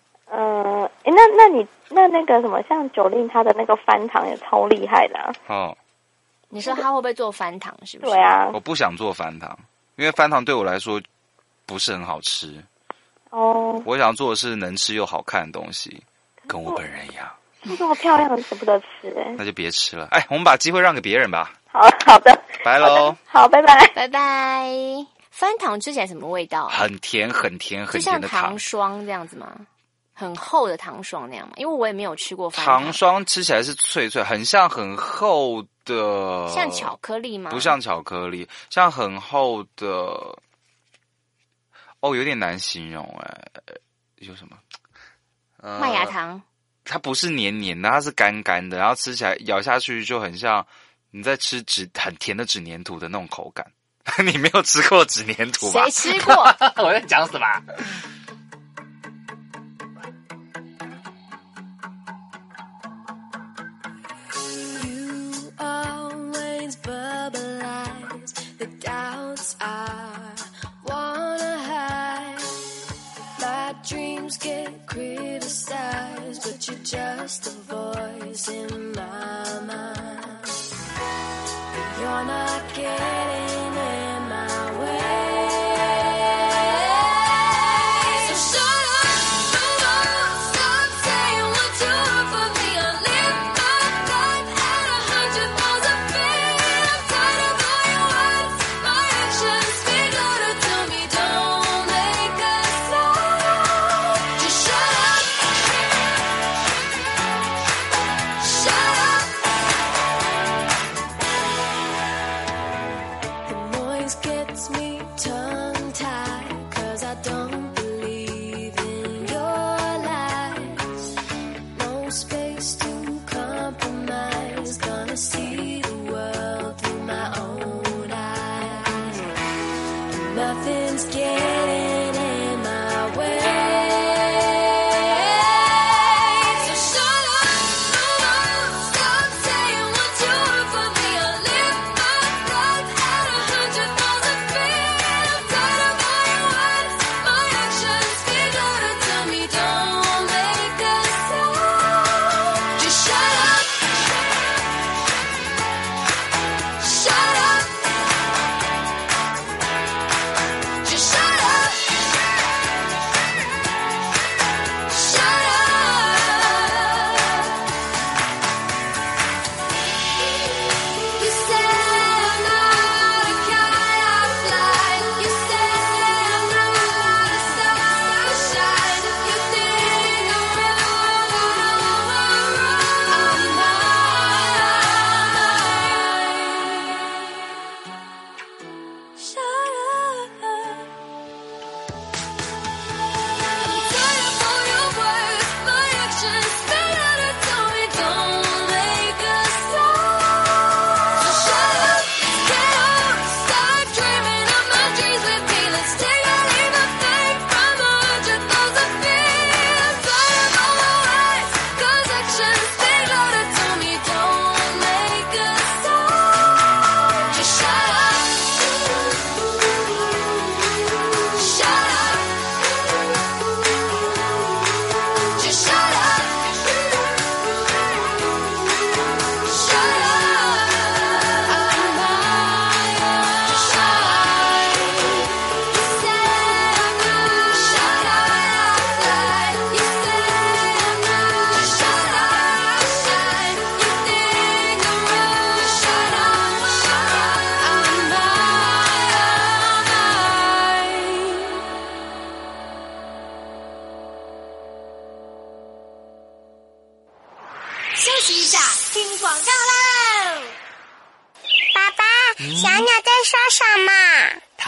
那个什么，像九令他的那个翻糖也超厉害的啊。 你说他会不会做翻糖？是不是？ 对啊。 我不想做翻糖，因为翻糖对我来说不是很好吃。我想做的是能吃又好看的东西，跟我本人一样。 这么漂亮，舍不得吃那就别吃了。我们把机会让给别人吧。 好的， 拜喽。 好，拜拜， 拜拜。翻糖吃起来什么味道？ 很甜很甜很甜的糖， 就像糖霜这样子吗？很厚的糖霜那样吗？因为我也没有吃过翻糖霜，吃起来是脆脆，很像很厚的， 像巧克力吗？ 不像巧克力，像很厚的。有点难形容有什么？ 麦芽糖。 它不是黏黏的，它是干干的，然后吃起来咬下去就很像你在吃很甜的纸黏土的那种口感。你没有吃过纸黏土吧？ 谁吃过？ 我在讲什么 ？Dreams get criticized, but you're just a voice in my mind. But you're not getting in my way. So shut up, move on, stop saying what you want for me. I live my life at 100,000 feet. I'm tired of all your words, my actions speak louder to me. Don't make a sound. Just shut up. Shut up. The noise gets me tongue-tied, 'cause I don't believe in your lies. No space to compromise, gonna see the world through my own eyes. Nothing's getting in my way. So shut up, move on, stop saying what you want for me. I live my life at 100,000 feet. I'm tired of all your words, my actions speak louder to me. Don't make a sound. Just shut up. Shut up. Just shut up.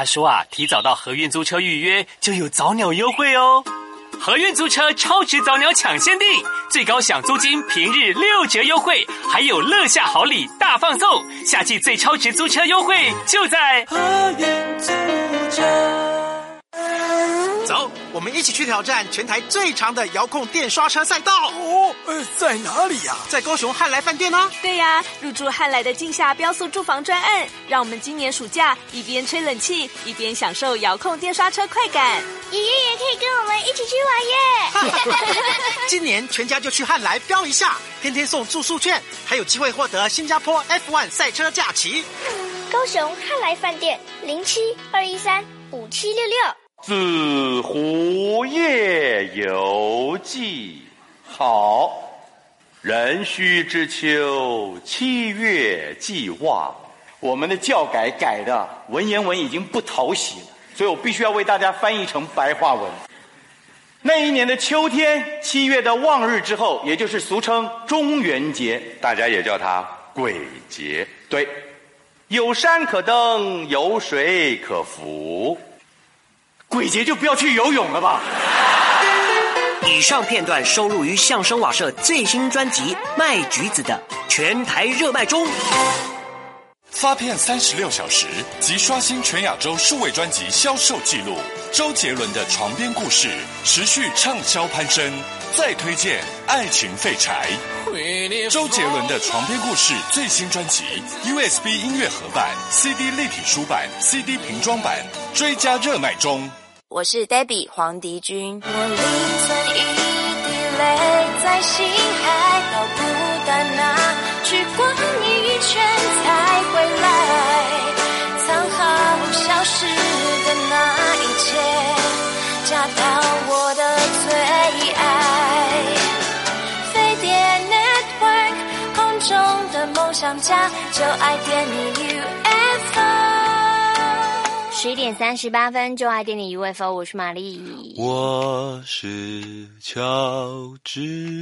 说啊，提早到和运租车预约就有早鸟优惠哦。和运租车超值早鸟抢先订，最高享租金平日6折优惠，还有乐夏好礼大放送。夏季最超值租车优惠就在和运租车。 走，我们一起去挑战全台最长的遥控电刷车赛道。 在哪里呀？ 在高雄汉来饭店呢。 对呀，入住汉来的静夏标速住房专案，让我们今年暑假一边吹冷气，一边享受遥控电刷车快感。 爷爷也可以跟我们一起去玩耶！ 今年全家就去汉来标一下，天天送住宿券，还有机会获得新加坡 F1 赛车假期。 高雄汉来饭店07-213-5766。 自湖夜游记，好，壬戌之秋，7月既望。我们的教改改的文言文已经不讨喜了，所以我必须要为大家翻译成白话文。那一年的秋天，7月的望日之后，也就是俗称中元节，大家也叫它鬼节。对，有山可登，有水可浮。鬼节就不要去游泳了吧。 以上片段收录于相声瓦舍最新专辑《卖橘子的》全台热卖中。 发片36小时即刷新全亚洲数位专辑销售纪录。周杰伦的床边故事持续畅销攀升。再推荐爱情废柴。周杰伦的床边故事最新专辑 USB 音乐盒版、CD 立体书版、CD 瓶装版追加热卖中。 我是 Debbie 黄迪君。 我零存一滴泪在心海，到不丹那去逛一圈才回来，藏好消失的那一切，加到我的最爱。飞碟 Network 空中的梦想家，就爱点你 UFO。 11点38分，就爱电你 UFO， 我是玛丽， 我是乔治。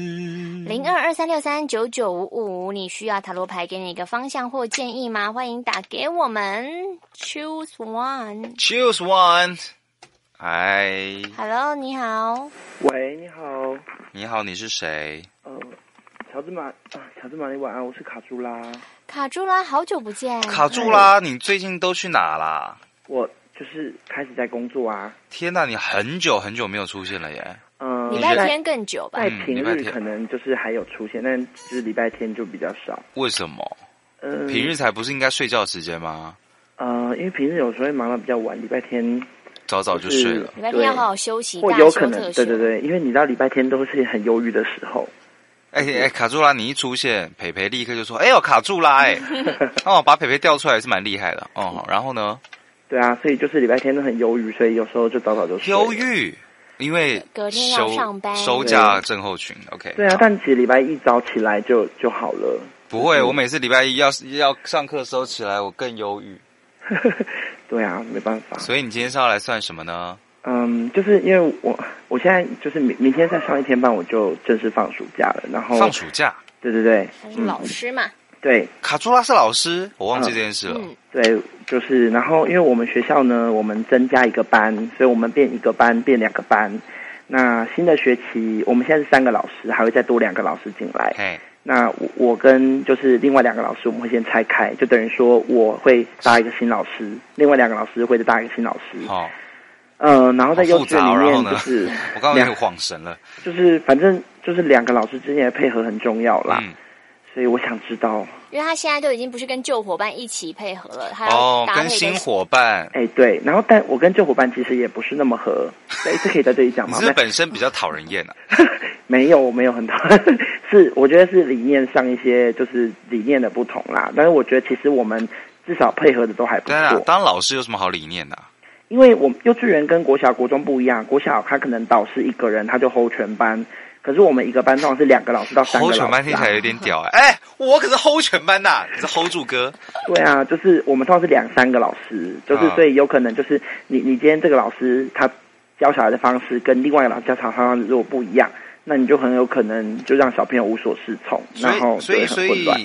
0223639955，你需要塔罗牌给你一个方向或建议吗？欢迎打给我们 ，Choose One。Choose One。嗨 ，Hello， 你好。 喂，你好。 你好，你是谁？ 乔治玛丽晚安，我是卡朱拉。 卡朱拉，好久不见。 卡朱拉，你最近都去哪啦？ 我就是开始在工作啊！ 天哪，你很久很久没有出现了耶！ 礼拜天更久吧？ 在平日可能就是还有出现，但就是礼拜天就比较少。 为什么？平日才不是应该睡觉时间吗？ 因为平日有时候会忙到比较晚，礼拜天早早就睡了。 礼拜天要好好休息， 或有可能对，因为你知道礼拜天都是很忧郁的时候。 卡住拉，你一出现，培培立刻就说：“哎呦，卡住拉！”把培培调出来是蛮厉害的哦。然后呢？ 对啊，所以就是礼拜天都很忧郁，所以有时候就早早就睡。 忧郁，因为隔天要上班， 收假症候群。OK。 对啊，但其实礼拜一早起来就好了。 不会，我每次礼拜一要上课的时候起来，我更忧郁。 对啊，没办法。 所以你今天是要来算什么呢？ 就是因为我现在就是明天再上1天班，我就正式放暑假了。然后放暑假？ 对。 他是老师嘛？ 对， 卡朱拉是老师，我忘记这件事了。 对，就是然后因为我们学校呢，我们增加一个班，所以我们变1个班变2个班。那新的学期我们现在是3个老师，还会再多2个老师进来。那我跟就是另外2个老师，我们会先拆开，就等于说我会搭一个新老师，另外2个老师会再搭一个新老师。然后在幼稚园里面就是我刚刚有晃神了， 就是反正就是2个老师之间的配合很重要啦。所以我想知道， 因为他现在都已经不是跟旧伙伴一起配合了，他要搭配跟新伙伴。 对，然后但我跟旧伙伴其实也不是那么合，这可以在这里讲吗？ 你是本身比较讨人厌啊？ 没有很讨厌，是我觉得是理念上一些就是理念的不同啦。但是我觉得其实我们至少配合的都还不错。对啊， 当老师有什么好理念的因为我幼稚园跟国小、国中不一样，国小他可能导师1个人，他就 hold 全班。可是我们1个班通常是2个老师到3个老师。hold 全班听起来有点屌我可是 hold 全班呐，你是 hold 住哥。 对啊，就是我们通常是2、3个老师，就是所以有可能就是你今天这个老师他教小孩的方式跟另外一个老师教小孩方式如果不一样，那你就很有可能就让小朋友无所适从，然后所以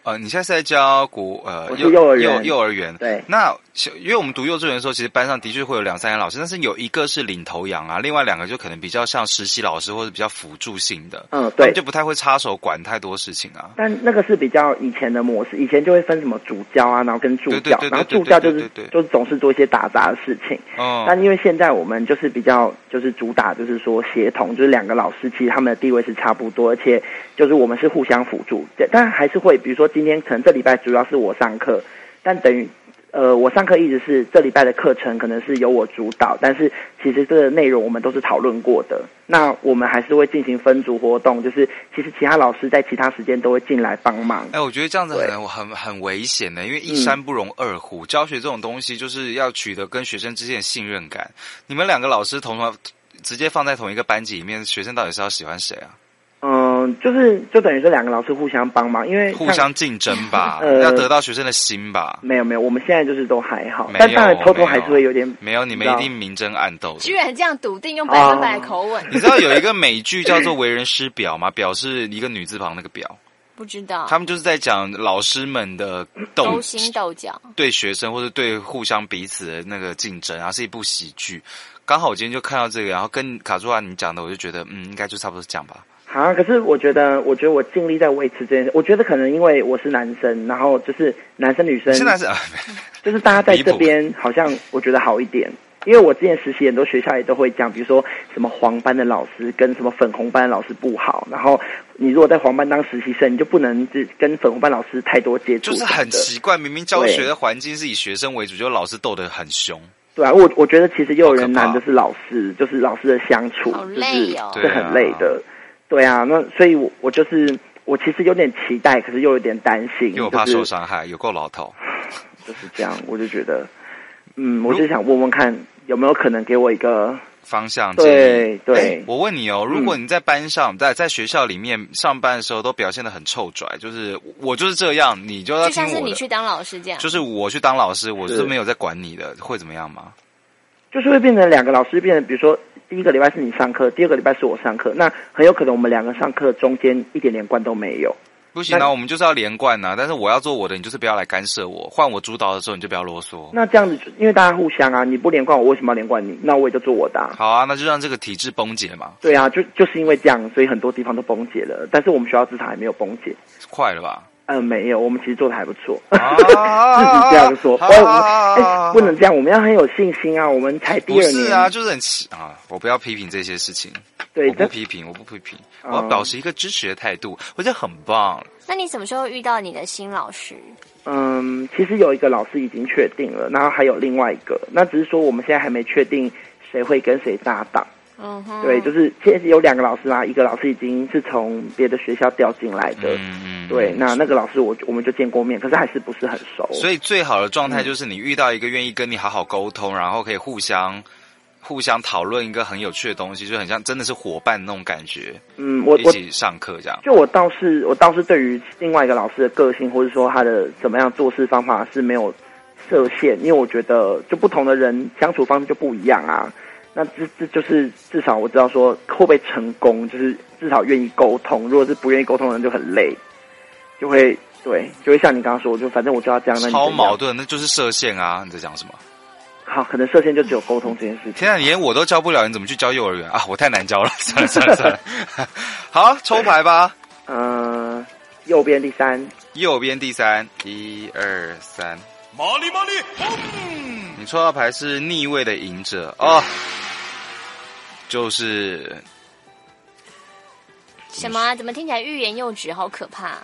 你现在是在教我是幼儿园。 幼儿园。 对。 那因为我们读幼稚园的时候，其实班上的确会有2-3个老师，但是有一个是领头羊啊，另外2个就可能比较像实习老师或者比较辅助性的。 对。 就不太会插手管太多事情啊。 但那个是比较以前的模式，以前就会分什么主教啊，然后跟助教，然后助教就是总是做一些打杂的事情。但因为现在我们就是比较就是主打就是说协同，就是2个老师其实他们的地位是差不多，而且就是我们是互相辅助，但还是会比如说今天可能这礼拜主要是我上课，但等于我上课一直是这礼拜的课程可能是由我主导，但是其实这个内容我们都是讨论过的。那我们还是会进行分组活动，就是其实其他老师在其他时间都会进来帮忙。 我觉得这样子很危险的，因为一山不容二虎。教学这种东西就是要取得跟学生之间的信任感。你们2个老师直接放在同一个班级里面，学生到底是要喜欢谁啊？ 就等于说2个老师互相帮忙，因为互相竞争吧，要得到学生的心吧。 没有，我们现在就是都还好，但当然偷偷还是会有点。 没有，你们一定明争暗斗的。 居然这样笃定，用100%的口吻。 你知道有一个美剧叫做《为人师表》吗？表是一个女字旁那个表。 不知道。 他们就是在讲老师们的勾心斗角，对学生或者对互相彼此的那个竞争，然后是一部喜剧。刚好我今天就看到这个，然后跟卡朱拉你讲的，我就觉得应该就差不多是这样吧。 可是我觉得我尽力在维持这件事。我觉得可能因为我是男生，然后就是男生女生是男生， 就是大家在这边好像我觉得好一点。因为我之前实习很多学校也都会讲，比如说什么黄班的老师跟什么粉红班的老师不好，然后你如果在黄班当实习生，你就不能跟粉红班老师太多接触。 就是很奇怪，明明教学的环境是以学生为主，就老师斗得很凶。 对啊，我觉得其实幼儿园难的是老师，就是老师的相处， 好累哦， 是很累的。对啊，那所以我其实有点期待，可是又有点担心， 因为我怕受伤害，有够老头。 就是这样，我就觉得，我就想问问看有没有可能给我一个方向。 对， 我问你哦，如果你在班上，在学校里面上班的时候都表现得很臭拽，就是我就是这样，你就要听我的。 就像是你去当老师这样。 就是我去当老师，我是没有在管你的，会怎么样吗？ 就是会变成2个老师，变成比如说第一个礼拜是你上课，第2个礼拜是我上课，那很有可能我们2个上课中间一点连贯都没有。 不行啊，我们就是要连贯啊！但是我要做我的，你就是不要来干涉我。换我主导的时候，你就不要啰嗦。 那这样子，因为大家互相啊，你不连贯我，为什么要连贯你？那我也就做我的。 好啊，那就让这个体制崩解嘛。 对啊，就是因为这样，所以很多地方都崩解了。但是我们学校至少还没有崩解。 快了吧？ 没有，我们其实做的还不错。自己这样说，不能这样，我们要很有信心啊！我们才第2年。 不是啊，就是我不要批评这些事情。 对， 我不批评，我要表示一个支持的态度，我觉得很棒。 那你什么时候遇到你的新老师？ 其实有一个老师已经确定了，然后还有另外一个，那只是说我们现在还没确定谁会跟谁搭档。对，就是现在有2个老师啊，一个老师已经是从别的学校调进来的。对，那个老师我们就见过面，可是还是不是很熟。所以最好的状态就是你遇到一个愿意跟你好好沟通，然后可以互相讨论一个很有趣的东西，就很像真的是伙伴那种感觉。我一起上课这样。 就我倒是对于另外一个老师的个性，或者说他的怎么样做事方法是没有设限，因为我觉得就不同的人相处方式就不一样啊。那这就是至少我知道说会不会成功，就是至少愿意沟通。如果是不愿意沟通的人就很累，就会像你刚刚说，就反正我就要这样。那超矛盾，那就是设限啊！你在讲什么？ 好，可能设限就只有沟通这件事情。 天啊，连我都教不了，你怎么去教幼儿园啊？我太难教了，算了。好，抽牌吧。 右边第3， 1、2、3。 玛丽， 你抽到牌是逆位的赢者哦，就是什么啊？怎么听起来欲言又止，好可怕！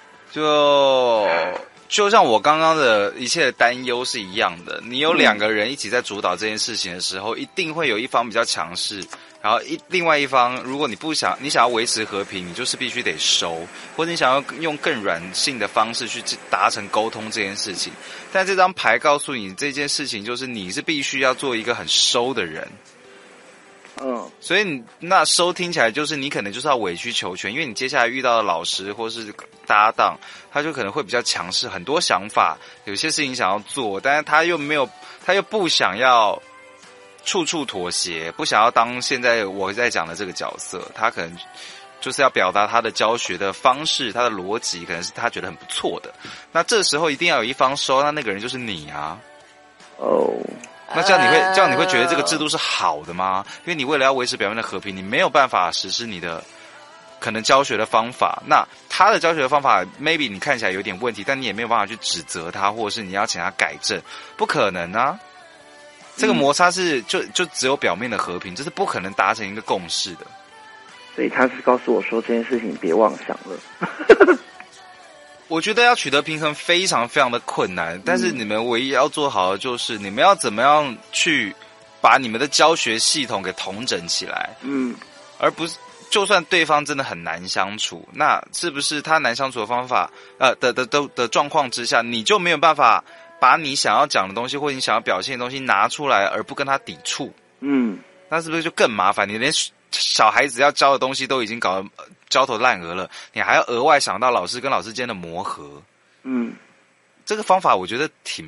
就像我刚刚的一切的担忧是一样的，你有2个人一起在主导这件事情的时候，一定会有一方比较强势，然后另外一方，如果你想要维持和平，你就是必须得收，或者你想要用更软性的方式去达成沟通这件事情。但这张牌告诉你这件事情，就是你是必须要做一个很收的人。所以那收听起来就是你可能就是要委曲求全，因为你接下来遇到的老师或是搭档，他就可能会比较强势，很多想法，有些事情想要做，但是他又不想要处处妥协，不想要当现在我在讲的这个角色，他可能就是要表达他的教学的方式，他的逻辑可能是他觉得很不错的。那这时候一定要有一方收，那个人就是你啊。 哦。 那这样你会觉得这个制度是好的吗？因为你为了要维持表面的和平，你没有办法实施你的可能教学的方法。那他的教学的方法 maybe 你看起来有点问题，但你也没有办法去指责他，或者是你要请他改正，不可能啊。这个摩擦是就只有表面的和平，这是不可能达成一个共识的。 所以他是告诉我说这件事情别妄想了。 我觉得要取得平衡非常非常的困难，但是你们唯一要做好的就是你们要怎么样去把你们的教学系统给统整起来，而不是就算对方真的很难相处，那是不是他难相处的方法的状况之下，你就没有办法把你想要讲的东西或者你想要表现的东西拿出来，而不跟他抵触？那是不是就更麻烦？你连小孩子要教的东西都已经搞得焦头烂额了，你还要额外想到老师跟老师间的磨合。这个方法我觉得挺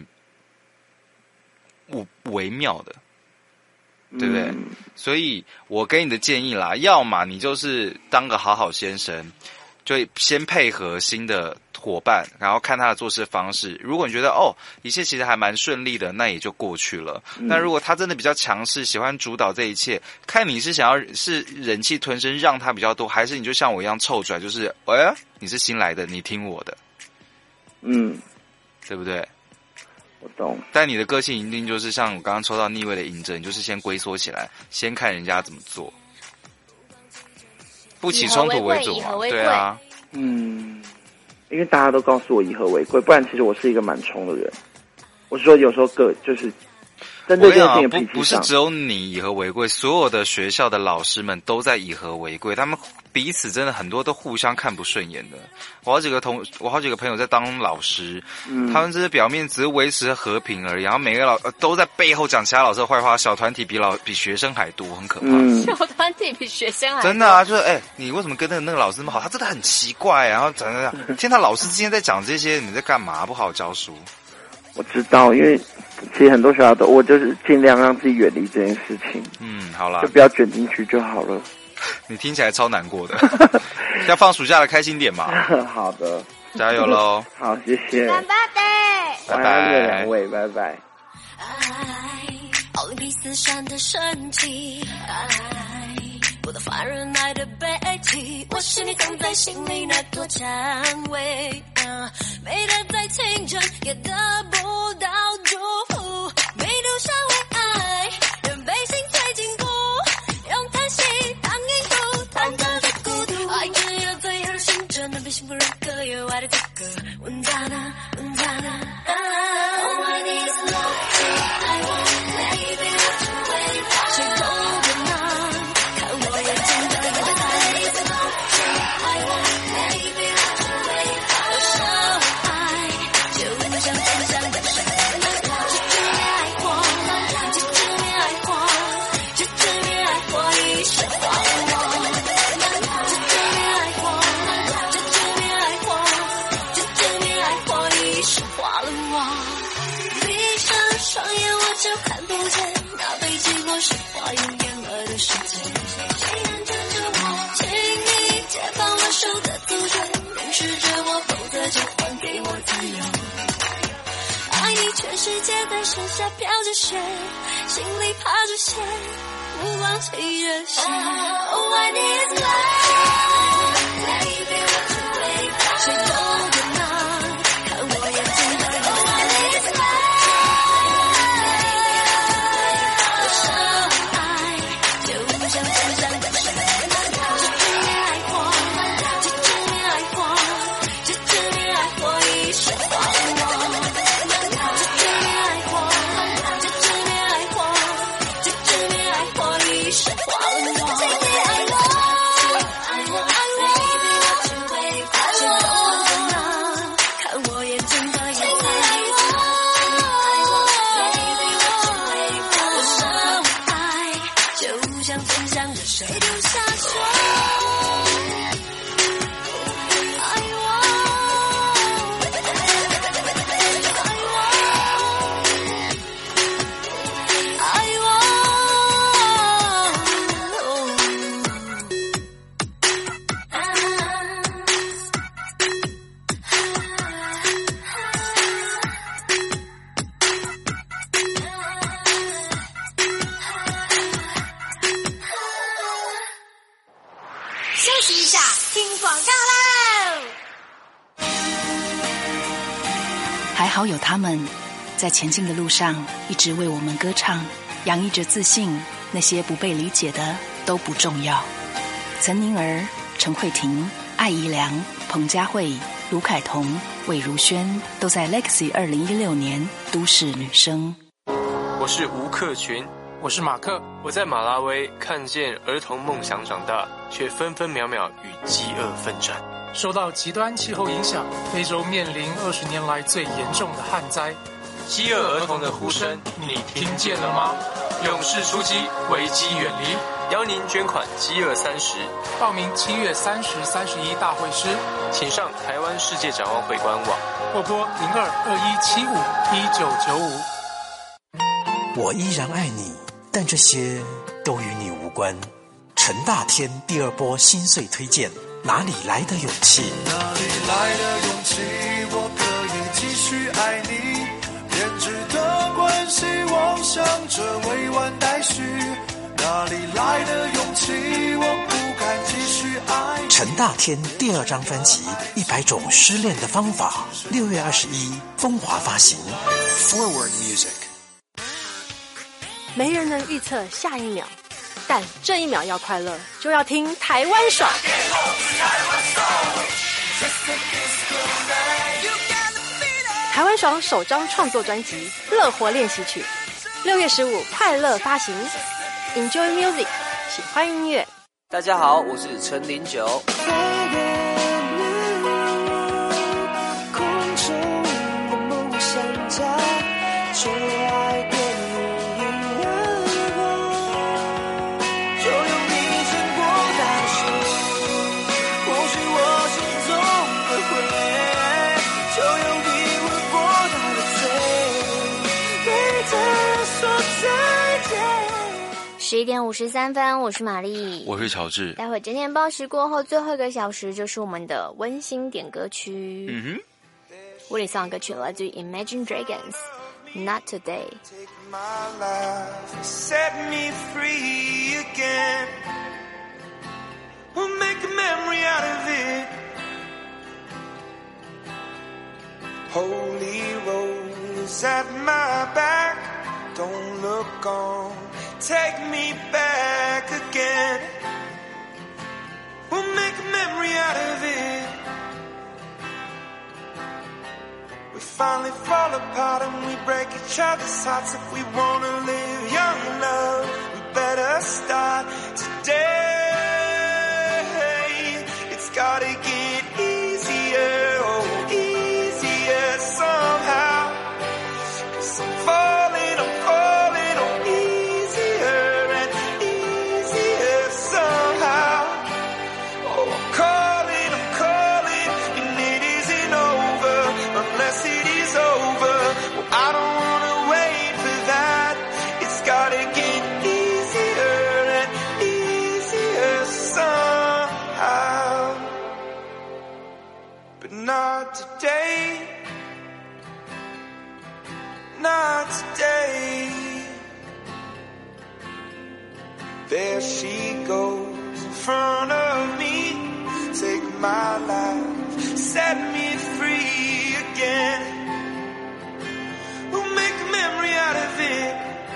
微妙的，对不对？所以我给你的建议啦，要么你就是当个好好先生，就先配合新的伙伴，然后看他的做事方式。如果你觉得一切其实还蛮顺利的，那也就过去了。那如果他真的比较强势，喜欢主导这一切，看你是想要是忍气吞声让他比较多，还是你就像我一样臭拽，就是你是新来的，你听我的，对不对？ 我懂。 但你的个性一定就是像我刚刚抽到逆位的引证，你就是先龟缩起来，先看人家怎么做，不起冲突为主嘛，对啊， 因为大家都告诉我以和为贵，不然其实我是一个蛮冲的人。我说有时候就是针对这件事情的脾气上， 不是只有你以和为贵，所有的学校的老师们都在以和为贵，他们彼此真的很多都互相看不顺眼的。我好几个朋友在当老师，他们只是表面只是维持和平而已，然后每个都在背后讲其他老师的坏话，小团体比学生还多，很可怕。 小团体比学生还多， 真的啊，就是你为什么跟那个老师那么好？他真的很奇怪，然后讲，天他老师之间在讲这些，你在干嘛？不好好教书。 我知道，因为其实很多学校我就是尽量让自己远离这件事情。 好啦， 就不要卷进去就好了。 你听起来超难过的，要放暑假了，开心点嘛。 好的， 加油喽！ 好，谢谢。 拜拜， 晚安的两位，拜拜。 奥林匹斯山的升起，我的凡人爱的背弃，我是你藏在心里那朵蔷薇，美得再清纯也得不到祝福，没留下为爱，人被心碎禁锢，用叹息当音符，弹奏着孤独，爱只有最后心着能被幸福人格，有爱的资格，问他呢？All I need is love, I want baby what you wait for， 谁懂得呢？看我眼睛的眼泪。I want baby what you wait for， 有什么爱就像天上的水，只知你爱我，只知你爱我，只知你爱我，一生化我。只知你爱我，只知你爱我，只知你爱我，一生化了我。闭上双眼我就看不见那被寂寞深化用眼泪的世界，谁能拯救我？请你解放我手的阻绝，凝视着我，否则就还给我自由。爱你全世界的盛夏飘着雪，心里爬着雪，不忘记热血。Oh I need is love， baby what you wait for， 谁懂得呢？看我眼睛的眼泪。Oh I need is love， 好有他们，在前进的路上一直为我们歌唱，洋溢着自信，那些不被理解的都不重要。岑宁儿、陈慧婷、艾怡良、彭佳慧、卢凯彤、魏如萱都在 Legacy 2016年都市女声。 我是吴克群， 我是马克。 我在马拉维看见儿童梦想长大，却分分秒秒与饥饿奋战。 受到极端气候影响，非洲面临20年来最严重的旱灾。 饥饿儿童的呼声，你听见了吗？勇士出击，危机远离。邀您捐款饥饿30， 报名7月30、31大会师， 请上台湾世界展望会官网， 或拨0221751995。 我依然爱你，但这些都与你无关。陈大天第二波心碎推荐，哪里来的勇气？ 哪里来的勇气？我可以继续爱你，编织的关系妄想着未完待续。哪里来的勇气？我不敢继续爱你。 陈大天第二张专辑《100种失恋的方法》，6月21风华发行。Forward Music。 没人能预测下一秒，但这一秒要快乐，就要听台湾爽。台湾爽首张创作专辑《乐活练习曲》，6月15快乐发行。Enjoy music， 喜欢音乐。 大家好，我是陈零九。 11点53分，我是玛丽， 我是乔治。 待会整点报时过后，最后1个小时就是我们的温馨点歌区。我里上歌曲来自于 Imagine Dragons，Not Today。 Take my life, set me free again. We'll make a memory out of it. Holy rollers at my back, don't look on. Take me back again. We'll make a memory out of it. We finally fall apart and we break each other's hearts. If we wanna live young love, we better start today. It's gotta get easier, oh easier somehow. 'Cause I'm falling, I'm falling, oh easier and easier somehow. Oh, I'm calling, and it isn't over unless it is over. Well, I don't wanna wait for that. It's gotta get easier and easier somehow. But not today. Not today. There she goes in front of me. Take my life, set me free again. We'll make a memory out of it.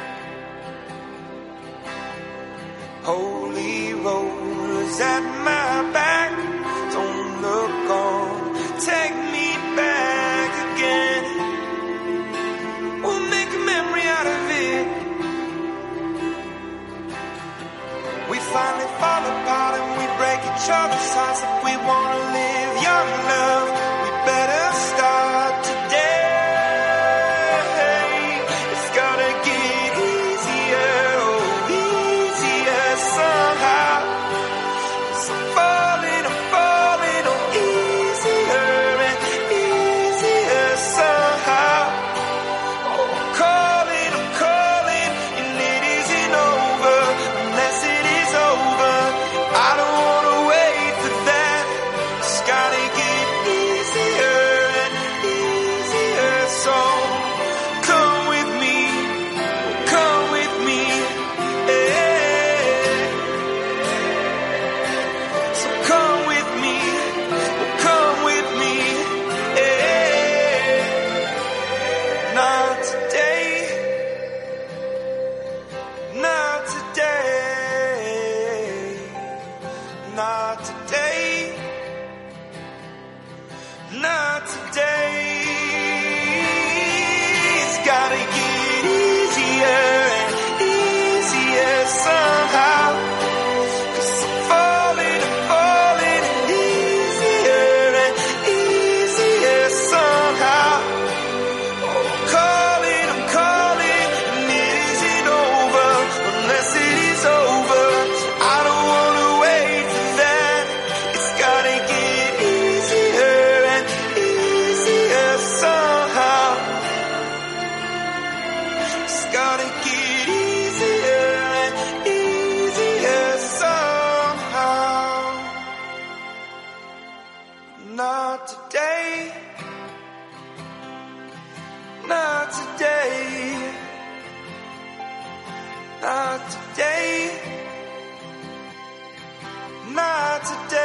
Holy rollers at my back, don't look on, take me back again. We'll make a memory out of it. We finally fall apart and we break each other's hearts. If we wanna live young love, we better start today. It's gotta get easier, oh easier somehow. 'Cause I'm falling, oh easier and easier somehow. Oh, I'm calling, and it isn't over unless it is over. I don't wanna wait for that. It's gotta get today, not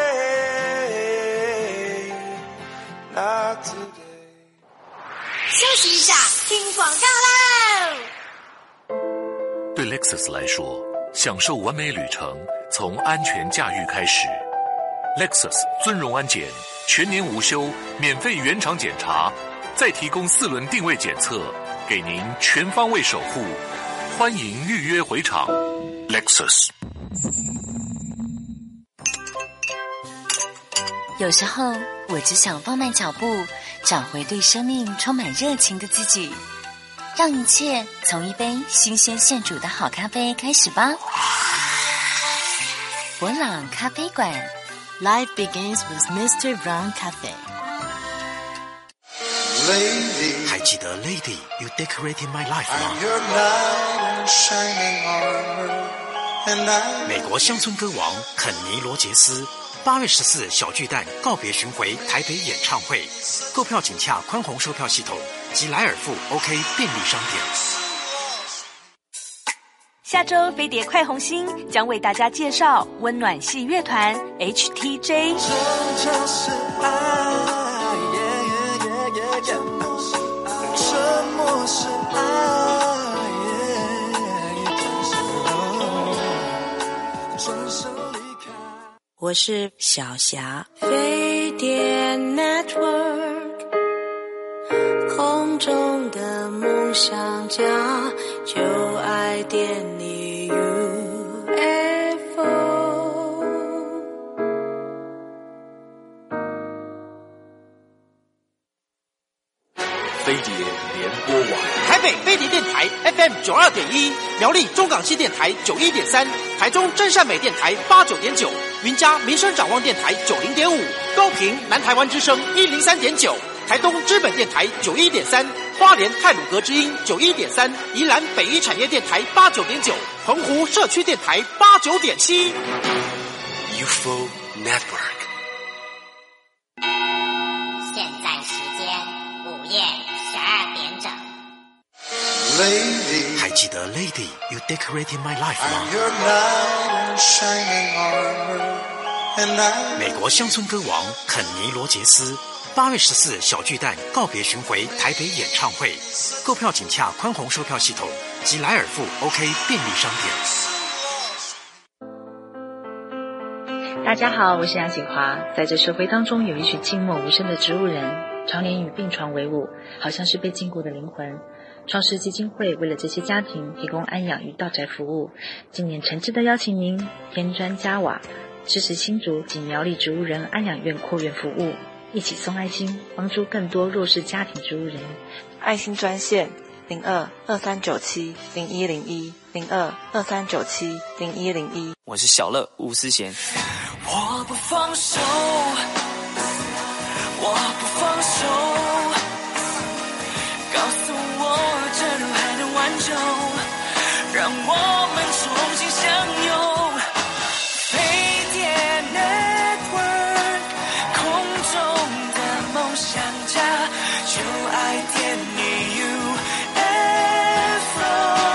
today, not today. 休息一下，听广告喽。 对 Lexus 来说，享受完美旅程从安全驾驭开始。Lexus 尊荣安检，全年无休，免费原厂检查，再提供4轮定位检测，给您全方位守护。欢迎预约回厂。Lexus。 有时候，我只想放慢脚步，找回对生命充满热情的自己。让一切从一杯新鲜现煮的好咖啡开始吧。伯朗咖啡馆 ，Life begins with Mr. Brown Cafe。 还记得 Lady You Decorated My Life 吗？美国乡村歌王肯尼·罗杰斯8月14小巨蛋告别巡回台北演唱会，购票请洽宽宏售票系统及莱尔富 OK 便利商店。 下周飞碟快红星将为大家介绍温暖系乐团 HTJ。 这就是爱，沉默是爱，转身离开。 我是小霞，飞碟 Network， 空中的梦想家，就爱点你 UFO。 飞碟联播网， 台北飞碟电台 FM 92.1，苗栗中港系电台91.3，台中真善美电台89.9，云嘉民生展望电台90.5，高屏南台湾之声103.9，台东知本电台91.3，花莲太鲁阁之音91.3，宜兰北一产业电台89.9，澎湖社区电台89.7。 UFO Network。 现在时间午夜12点整。 还记得 Lady You Decorated My Life 吗？美国乡村歌王肯尼·罗杰斯8月14小巨蛋告别巡回台北演唱会，购票请洽宽宏售票系统及莱尔富 OK 便利商店。 大家好，我是杨锦华。在这社会当中，有一群静默无声的植物人，常年与病床为伍，好像是被禁锢的灵魂。创世基金会为了这些家庭提供安养与到宅服务，今年诚挚的邀请您添砖加瓦，支持新竹及苗栗植物人安养院扩院服务，一起送爱心，帮助更多弱势家庭植物人。 爱心专线02-2397-0101 02-2397-0101。 我是小乐吴思贤。 我不放手，我不放手，告诉我这路还能挽救，让我们重新相拥。飞碟 Network， 空中的梦想家，就爱点你 UFO。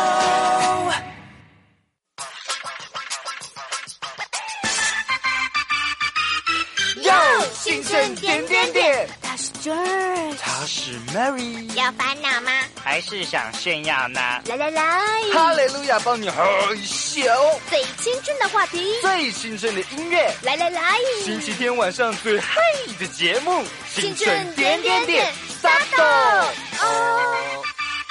青春点点点， 他是 George， 他是 Mary， 要烦恼吗？ 还是想炫耀呢？ 来来来， 哈利路亚帮你害羞， 最青春的话题， 最青春的音乐， 来来来， 星期天晚上最嗨的节目， 青春点点点，撒豆哦。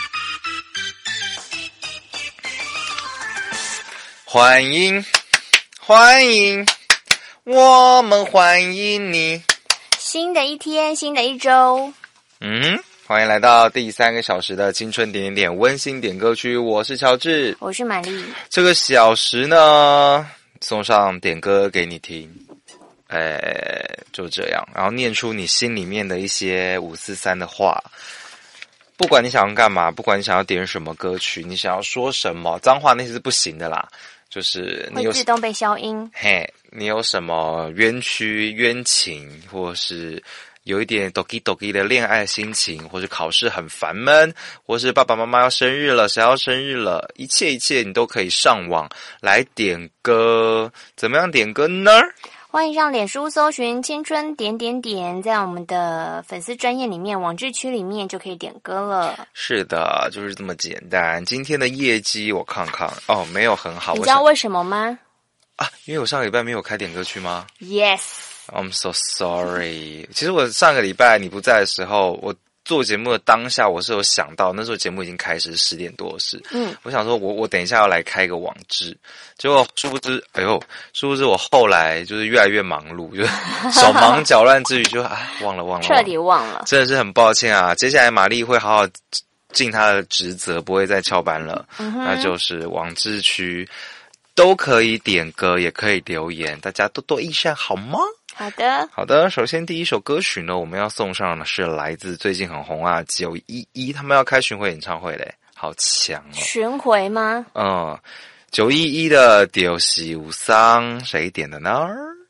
欢迎，欢迎。我们欢迎你， 新的一天，新的一周。 欢迎来到第3个小时的青春点点点温馨点歌区，我是乔治， 我是玛丽。 这个小时呢，送上点歌给你听，就这样，然后念出你心里面的一些543的话。不管你想要干嘛，不管你想要点什么歌曲，你想要说什么，脏话那些是不行的啦。就是你有会自动被消音。 你有什么冤屈、冤情，或是有一点 doki doki 的恋爱心情，或是考试很烦闷，或是爸爸妈妈要生日了，谁要生日了，一切你都可以上网来点歌。怎么样点歌呢？ 欢迎上脸书搜寻青春点点点，在我们的粉丝专页里面网志区里面就可以点歌了。 是的，就是这么简单。今天的业绩我看看哦，没有很好。 你知道为什么吗？ 因为我上个礼拜没有开点歌区吗？ Yes。I'm so sorry。其实我上个礼拜你不在的时候，我做节目的当下，我是有想到，那时候节目已经开始10点多的事。我想说我等一下要来开个网志，结果殊不知我后来就是越来越忙碌，就是手忙脚乱之余就忘了， 彻底忘了， 真的是很抱歉啊。接下来玛丽会好好尽她的职责，不会再翘班了。那就是网志区都可以点歌，也可以留言，大家多多益善好吗？好的，首先第一首歌曲呢，我们要送上的是来自最近很红啊911，他们要开巡回演唱会嘞，好强哦！ 巡回吗 ？911的就是有桑，谁点的呢？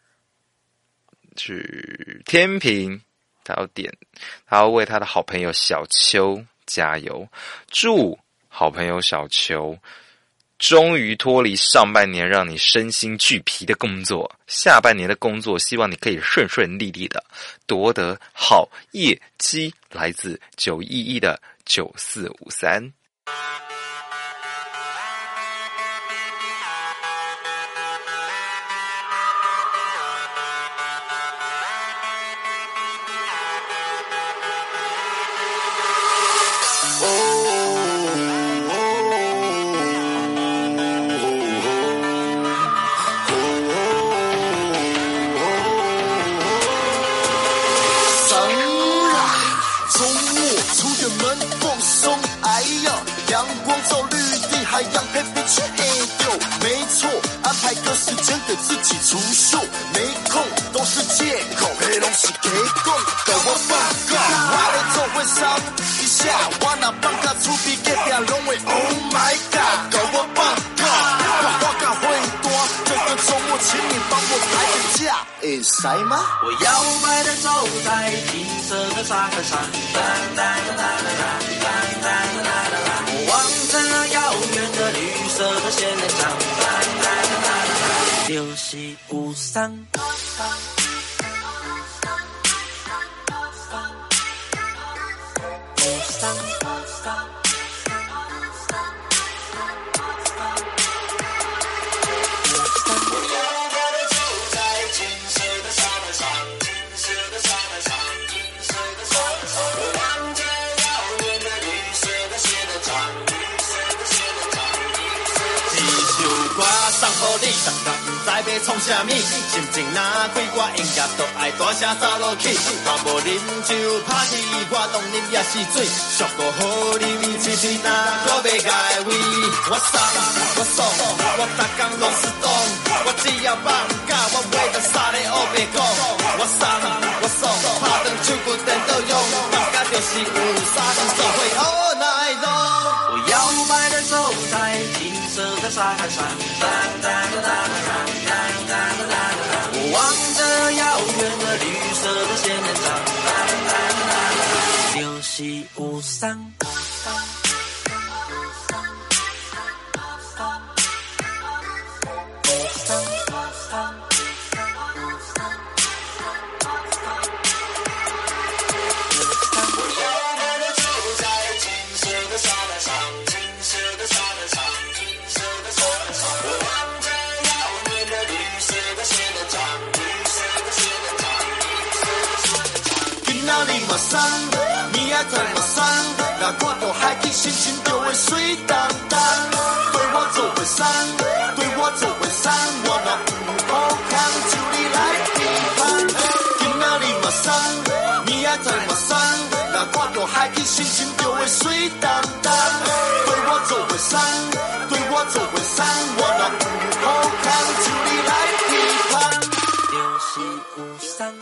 是天平，他要为他的好朋友小秋加油，祝好朋友小秋终于脱离上半年让你身心俱疲的工作，下半年的工作希望你可以顺顺利利的夺得好业绩。来自911的9453。 我摇摆的走在金色的沙滩上，我望着遥远的绿色的仙人掌，就是有桑。知要创啥物，心情若开我音乐，都爱大声走落去。若无啉酒拍戏，我当啉也是水。俗个好啉，嘴嘴若我袂改味。我爽，我逐工拢是动。我只要放假，我袂当三个黑白讲。我爽，拍断手骨电到用，放假就是有啥人做伙 all night long。我摇摆的走在金色的沙滩上。我望着遥远的绿色的仙人掌，就是有桑。你爱在我山，若看到海景，心情就会水当当。对我做伙山，对我做伙山，我若有好康，就你来批判。今仔日嘛山，你爱在我山，若看到海景，心情就会水当当。对我做伙山，对我做伙山，我若有好康，就你来批判。就是有山。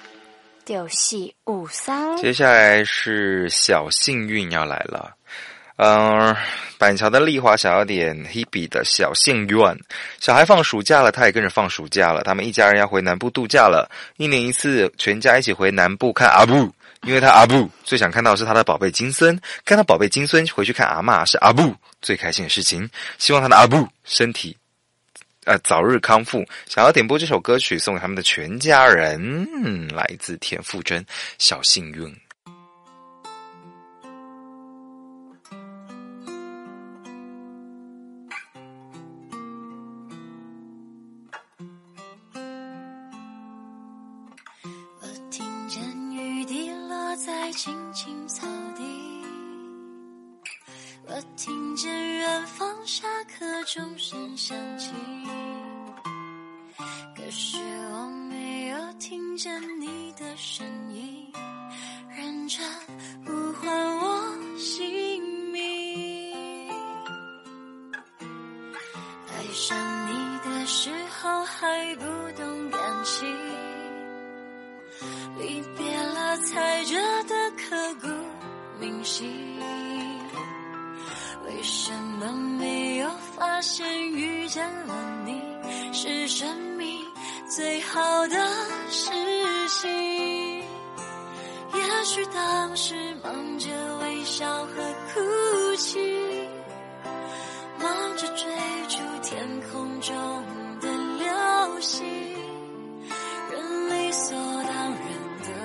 就是有桑。 接下来是小幸运要来了。 板桥的丽华小药点 Hebe 的小幸愿，小孩放暑假了，他也跟着放暑假了。他们一家人要回南部度假了，1年1次，全家一起回南部看阿布。因为他阿布最想看到的是他的宝贝金孙，看到宝贝金孙回去看阿嬷是阿布最开心的事情。希望他的阿布身体早日康复。想要点播这首歌曲送给他们的全家人，来自田馥甄《小幸运》。 青青草地，我听见远方下课钟声响起，可是我没有听见你的声音，认真呼唤我姓名。爱上你的时候还不懂感情，离别了才觉得刻骨铭心，为什么没有发现遇见了你是生命最好的事情？也许当时忙着微笑和哭泣，忙着追逐天空中的流星，人理所当然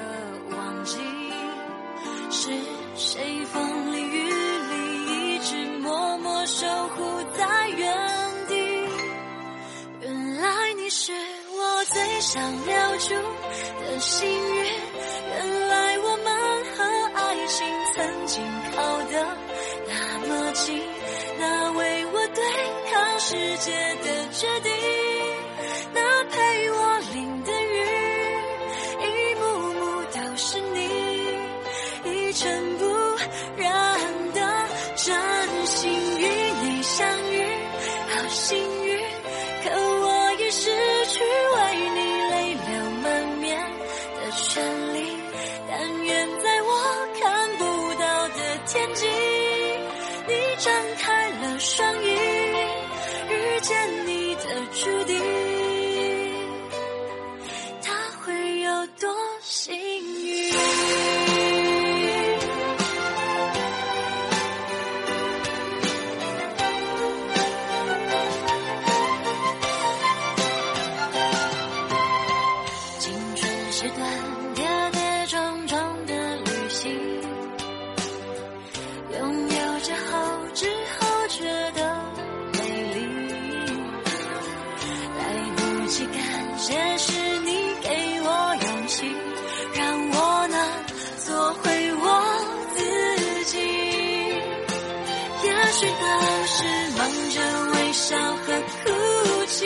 是谁风里雨里一直默默守护在原地？原来你是我最想留住的幸运，原来我们和爱情曾经靠得那么近，那为我对抗世界的决定，那陪我淋的雨，一幕幕都是你一尘不染的真心，与你相遇好幸运，可我已失去为你泪流满面的权利，但愿在我看不到的天际，你张开了双翼，遇见你的注定，他会有多幸运？也许当时忙着微笑和哭泣，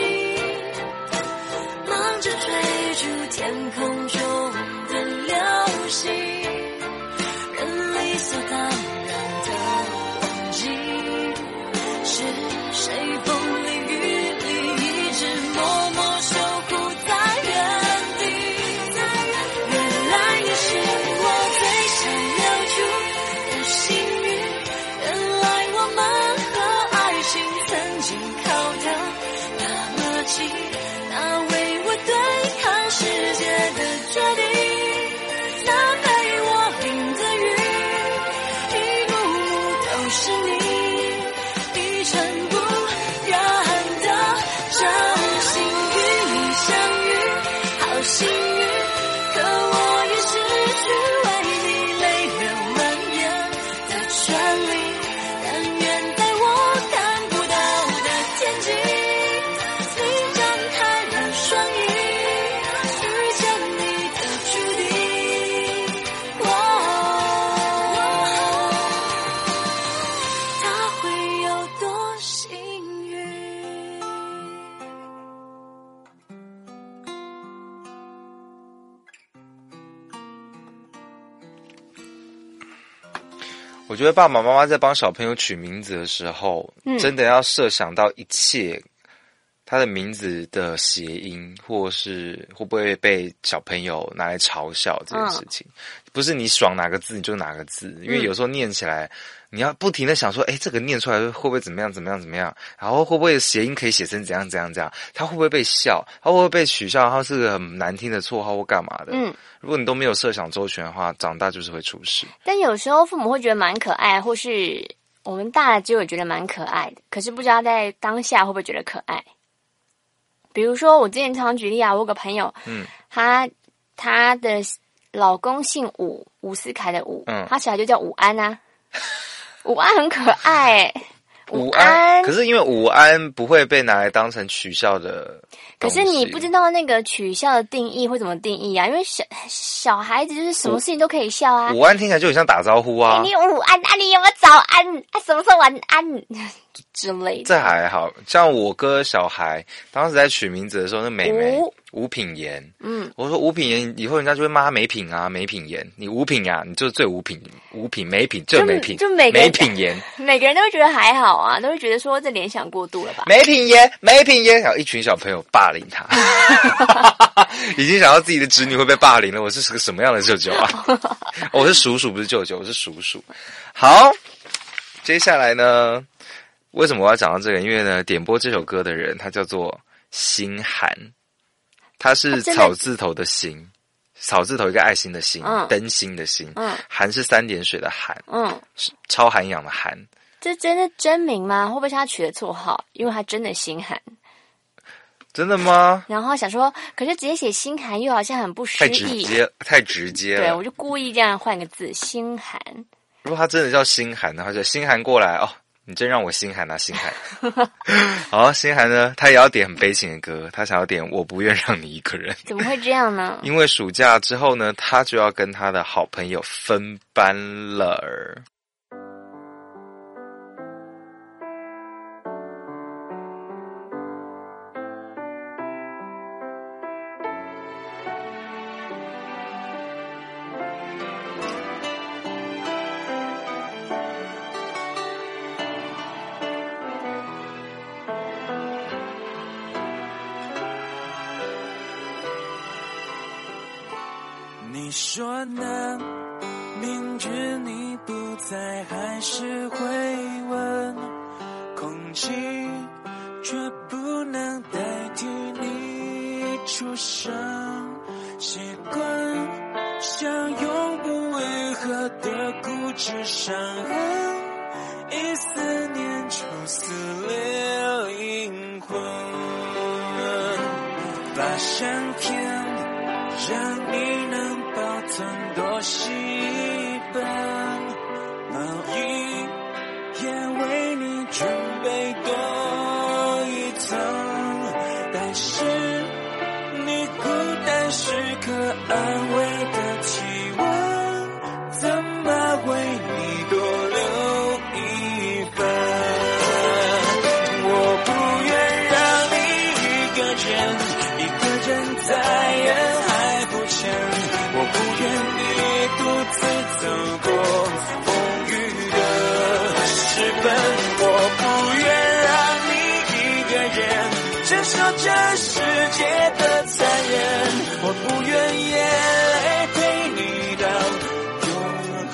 忙着追逐天空中的流星，人理所当然的忘记，是谁风里雨里一直默默守护在原地。原来你是我最想留住的幸运，原来我们和爱情曾经靠得那么近，那为我对抗世界的决定，那陪我淋的雨，一幕幕都是你一尘不染的真心，与你相遇好幸运，可我也失去为你泪流满面的权利，但愿在我看不到的天际，你张开了双翼，遇见你的注定。他会有多幸运？ 我觉得爸爸妈妈在帮小朋友取名字的时候，真的要设想到一切他的名字的谐音，或是会不会被小朋友拿来嘲笑这件事情。不是你爽哪个字你就哪个字，因为有时候念起来你要不停的想说，这个念出来会不会怎么样怎么样怎么样，然后会不会谐音可以写成怎样怎样怎样，他会不会被笑，他会不会被取笑，他是个很难听的绰号或干嘛的。如果你都没有设想周全的话，长大就是会出事。 但有时候父母会觉得蛮可爱，或是我们大了之后也觉得蛮可爱的，可是不知道在当下会不会觉得可爱。比如说我之前常举例啊，我有个朋友，他的老公姓伍，伍思凯的伍，他小孩就叫伍安啊，伍安很可爱伍安， 可是因为伍安不会被拿来当成取笑的， 可是你不知道那个取笑的定义会怎么定义啊？因为小孩子就是什么事情都可以笑啊。 伍安听起来就很像打招呼啊， 你伍安啊，你有没有早安啊？什么时候晚安之类的。 这还好像我哥小孩当时在取名字的时候，那妹妹吴品言，我说吴品言以后人家就会骂他没品啊，没品言，你吴品呀，你就是最无品，无品没品最没品， 就每个没品言， 每个人都会觉得还好啊，都会觉得说这联想过度了吧？ 没品言，没品言，然后一群小朋友霸凌他，已经想到自己的侄女会被霸凌了。我是个什么样的舅舅啊？我是叔叔，不是舅舅，我是叔叔。好，接下来呢？为什么我要讲到这个？因为呢，点播这首歌的人他叫做心寒。它是草字头的心，草字头一个爱心的心，灯芯的心，寒是3点水的寒，是超涵养的寒。 这真的真名吗？会不会是他取的绰号？因为他真的心寒。 真的吗？ 然后想说，可是直接写心寒又好像很不诗意， 太直接了。 对，我就故意这样换个字，心寒。 如果他真的叫心寒的话，就心寒过来哦。你真让我心寒啊，心寒。好，心寒呢，他也要点很悲情的歌，他想要点我不愿让你一个人。 怎么会这样呢？ 因为暑假之后呢，他就要跟他的好朋友分班了。 你说呢？明知你不在，还是会问。空气却不能代替你出声，习惯像永不愈合的固执伤痕，一思念就撕裂灵魂，把相片让你能保存多细本，毛衣也为你准备多一层，但是你孤单时刻安慰的体温，怎么为你多留一份？我不愿让你一个人在人海浮沉，我不愿你独自走过风雨的时分，我不愿让你一个人承受这世界的残忍，我不愿眼泪陪你到永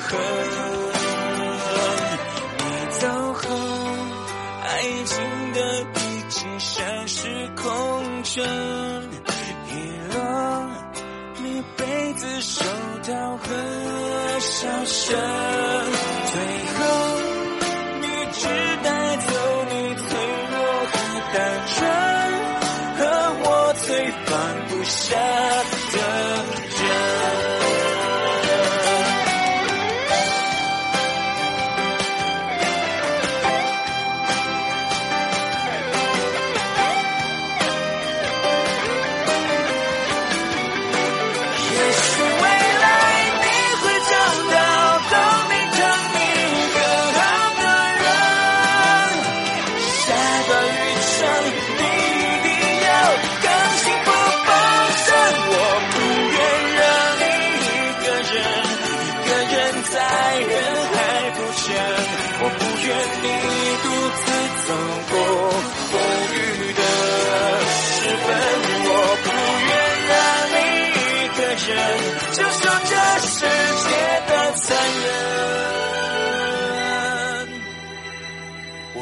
恒。你走后，爱情的已经像是空城，遗落你被子、手套和笑声，最后你只带走你脆弱和单纯，和我最放不下的人。我不愿你独自走过风雨的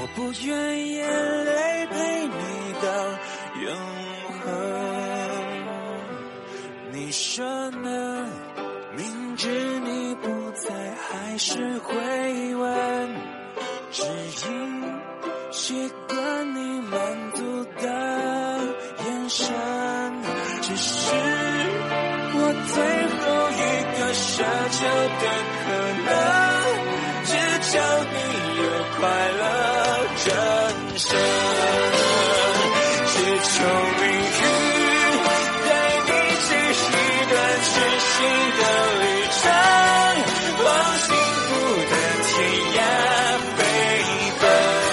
我不愿眼泪陪你到永恒。你说呢？明知你不在，还是会问，只因习惯你满足的眼神。只是我最后一个奢求的可能，只求你有快乐人生，只求命运带你去一段全新的旅程，往幸福的天涯飞奔，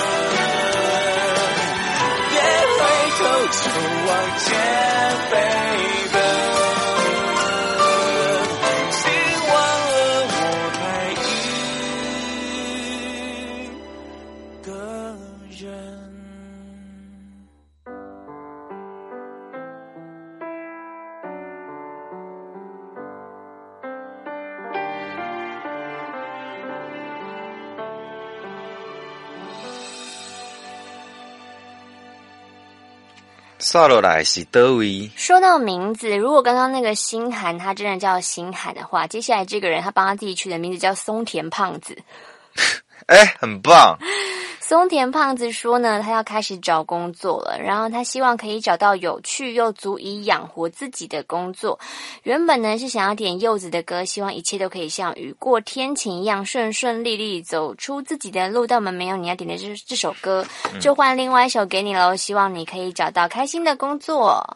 别回头就往前飞奔，请忘了我还一个人。 刷落来是哪位？ 说到名字，如果刚刚那个星涵他真的叫星涵的话，接下来这个人他帮他自己取的名字叫松田胖子。 很棒。 松田胖子说呢，他要开始找工作了，然后他希望可以找到有趣又足以养活自己的工作。原本呢是想要点柚子的歌，希望一切都可以像雨过天晴一样顺顺利利走出自己的路，但我们没有你要点的这首歌，就換另外一首给你咯，希望你可以找到开心的工作。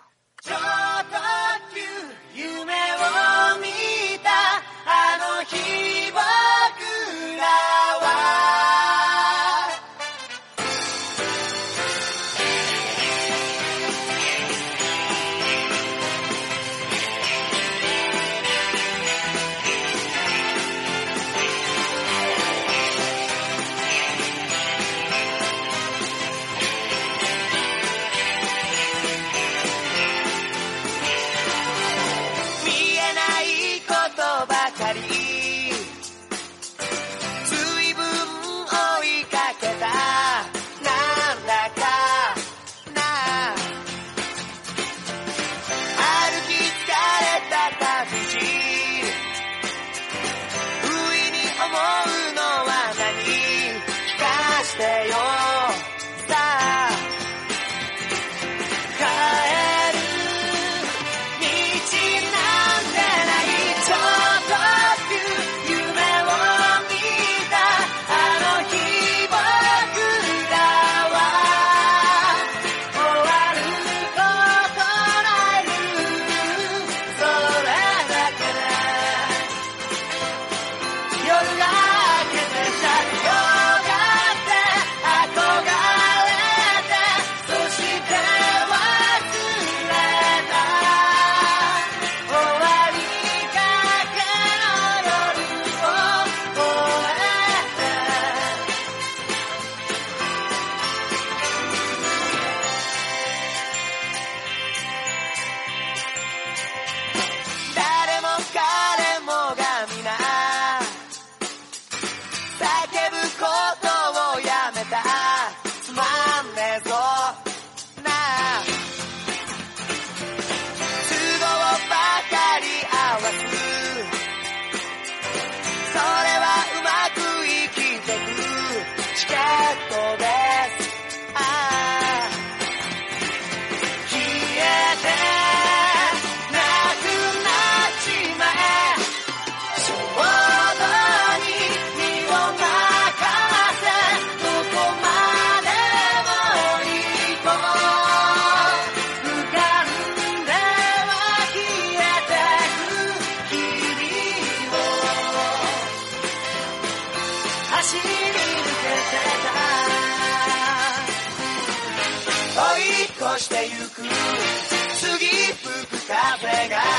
してゆく過ぎ吹く風が行き過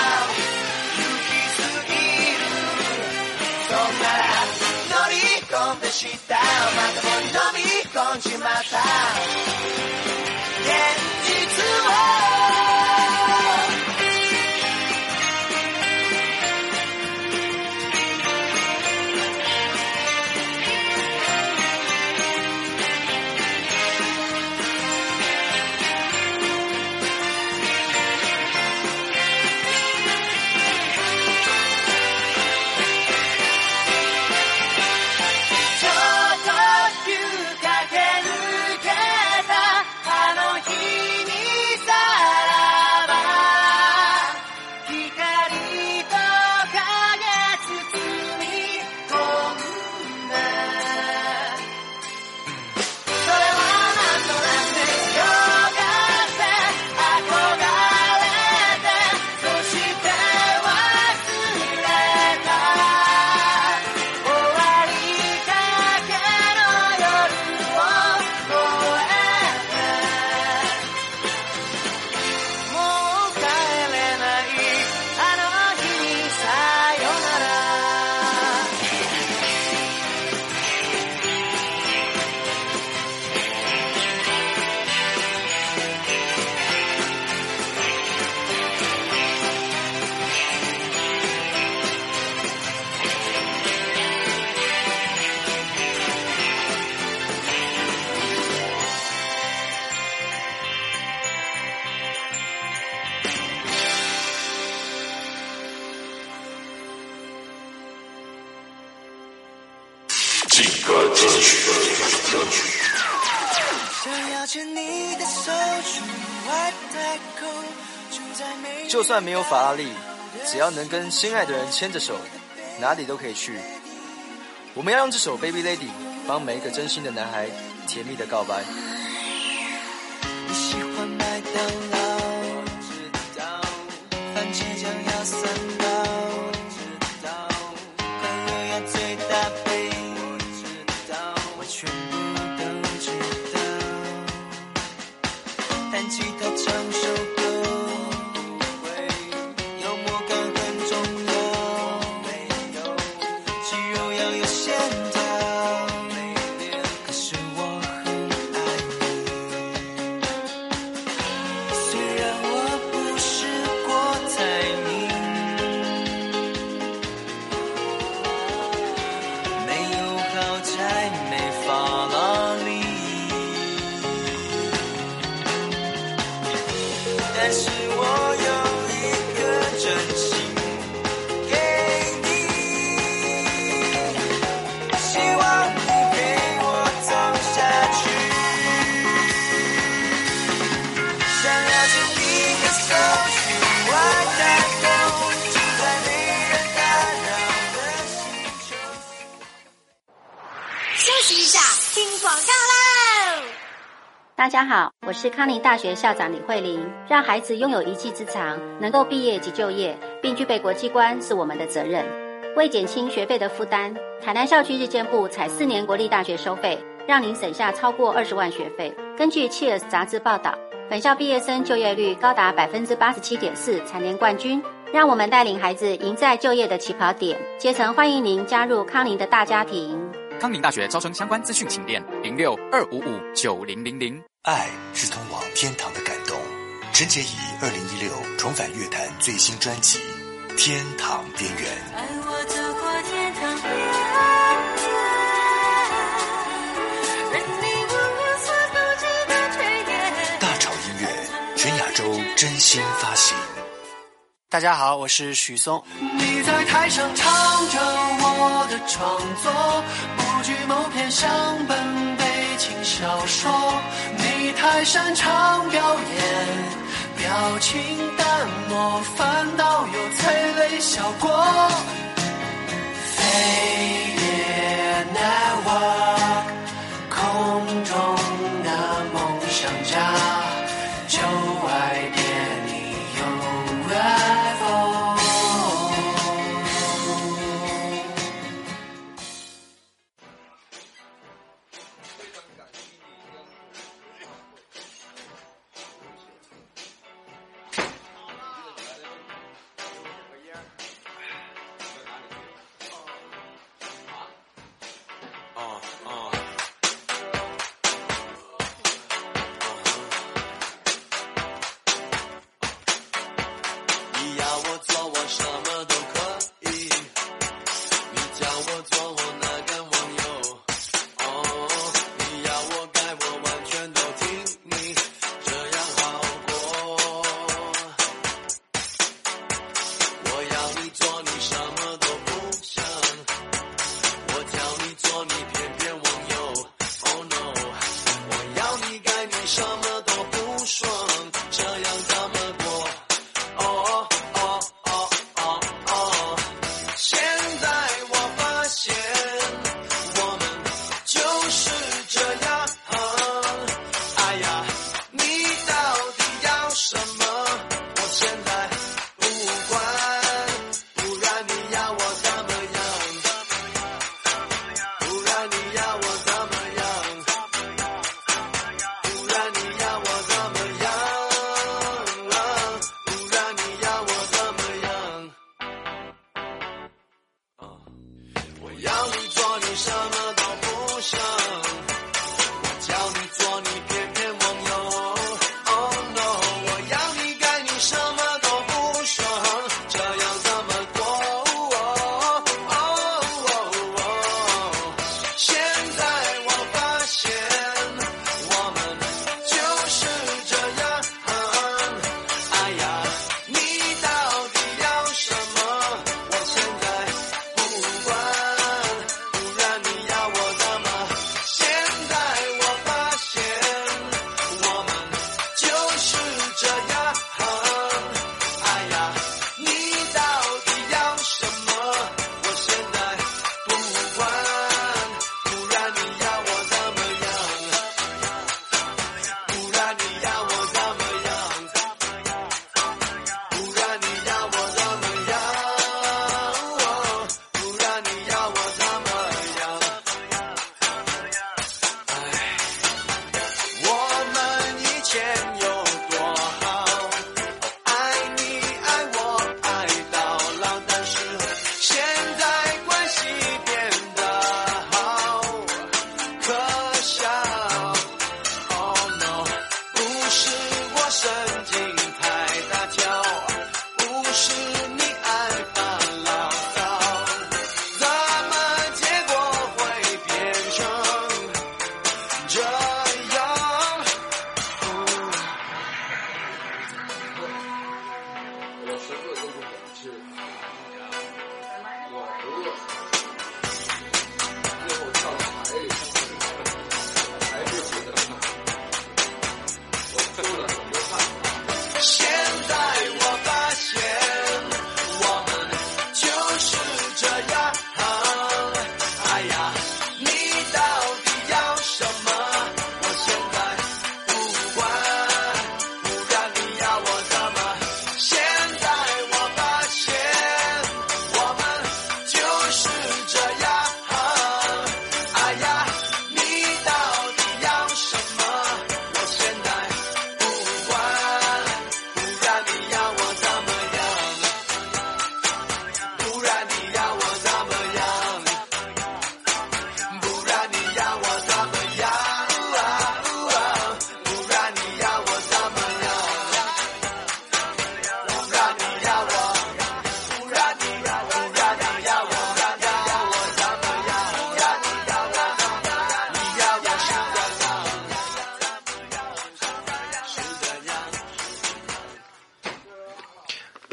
ぎるそんなら乗り込んでしたまたも飲み込んじまった現実を牵你的手去外太空，就在每就算没有法拉利，只要能跟心爱的人牵着手，哪里都可以去。我们要用这首 Baby Lady 帮每一个真心的男孩甜蜜的告白。 你喜欢麦当劳，知道，番茄酱要3刀，知道，快乐要最大杯，知道，我全部都知道。弹吉他唱首歌，幽默感很重要，肌肉要有线条，可是我很爱你。虽然我不是郭台铭，没有豪宅，没法拉利，但是我有一颗真心给你，希望你陪我走下去。想要牵你的手去外太空，住在没人打扰的星球。 休息一下，听广告喽！ 大家好，我是康宁大学校长李慧玲。让孩子拥有一技之长，能够毕业及就业，并具备国际观，是我们的责任。为减轻学费的负担，台南校区日间部采4年国立大学收费，让您省下超过20万学费。根据 Cheers 杂志报道，本校毕业生就业率高达 87.4%， 蝉联冠军。让我们带领孩子赢在就业的起跑点，竭诚欢迎您加入康宁的大家庭。 康宁大学招生相关资讯请电06-255-9000。 爱是通往天堂的感动。陈洁仪2016重返乐坛最新专辑《天堂边缘》。 爱我走过天堂边缘，任你无所不及的推演。 大潮音乐全亚洲真心发行。 大家好，我是许嵩。 你在台上唱着我的创作，不惧某篇乡本悲情小说。你太擅长表演，表情淡漠，反倒有催泪效果。飞碟 Network， 空中的梦想家，就爱点你UFO。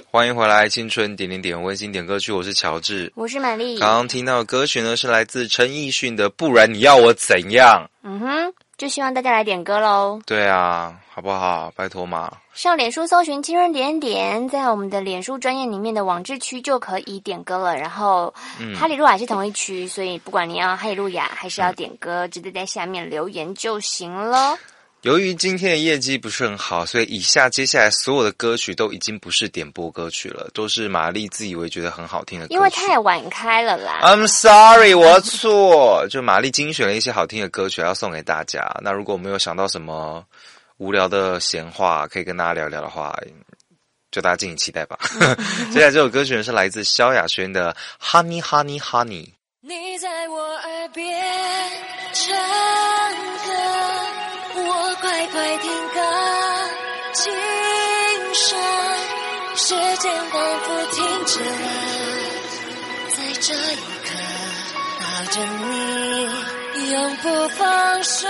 欢迎回来，青春点点点温馨点歌曲，我是乔治， 我是玛丽。 刚刚听到的歌曲呢是来自陈奕迅的《不然你要我怎样》。 就希望大家来点歌咯。 对啊，好不好？拜托嘛。 上脸书搜寻青春点点，在我们的脸书专页里面的网志区就可以点歌了。然后哈利路亚是同一区，所以不管你要哈利路亚还是要点歌，直接在下面留言就行了。 由于今天的业绩不是很好，所以接下来所有的歌曲都已经不是点播歌曲了，都是玛丽自以为觉得很好听的歌曲。 因为太晚开了啦。 I'm sorry， 我错。就玛丽精选了一些好听的歌曲要送给大家。那如果没有想到什么无聊的闲话可以跟大家聊聊的话，就大家敬请期待吧。接下来这首歌曲是来自萧亚轩的 Honey Honey Honey。 你在我耳边唱歌，我乖乖听歌，轻声，时间仿佛停止了，在这一刻抱着你，永不放手。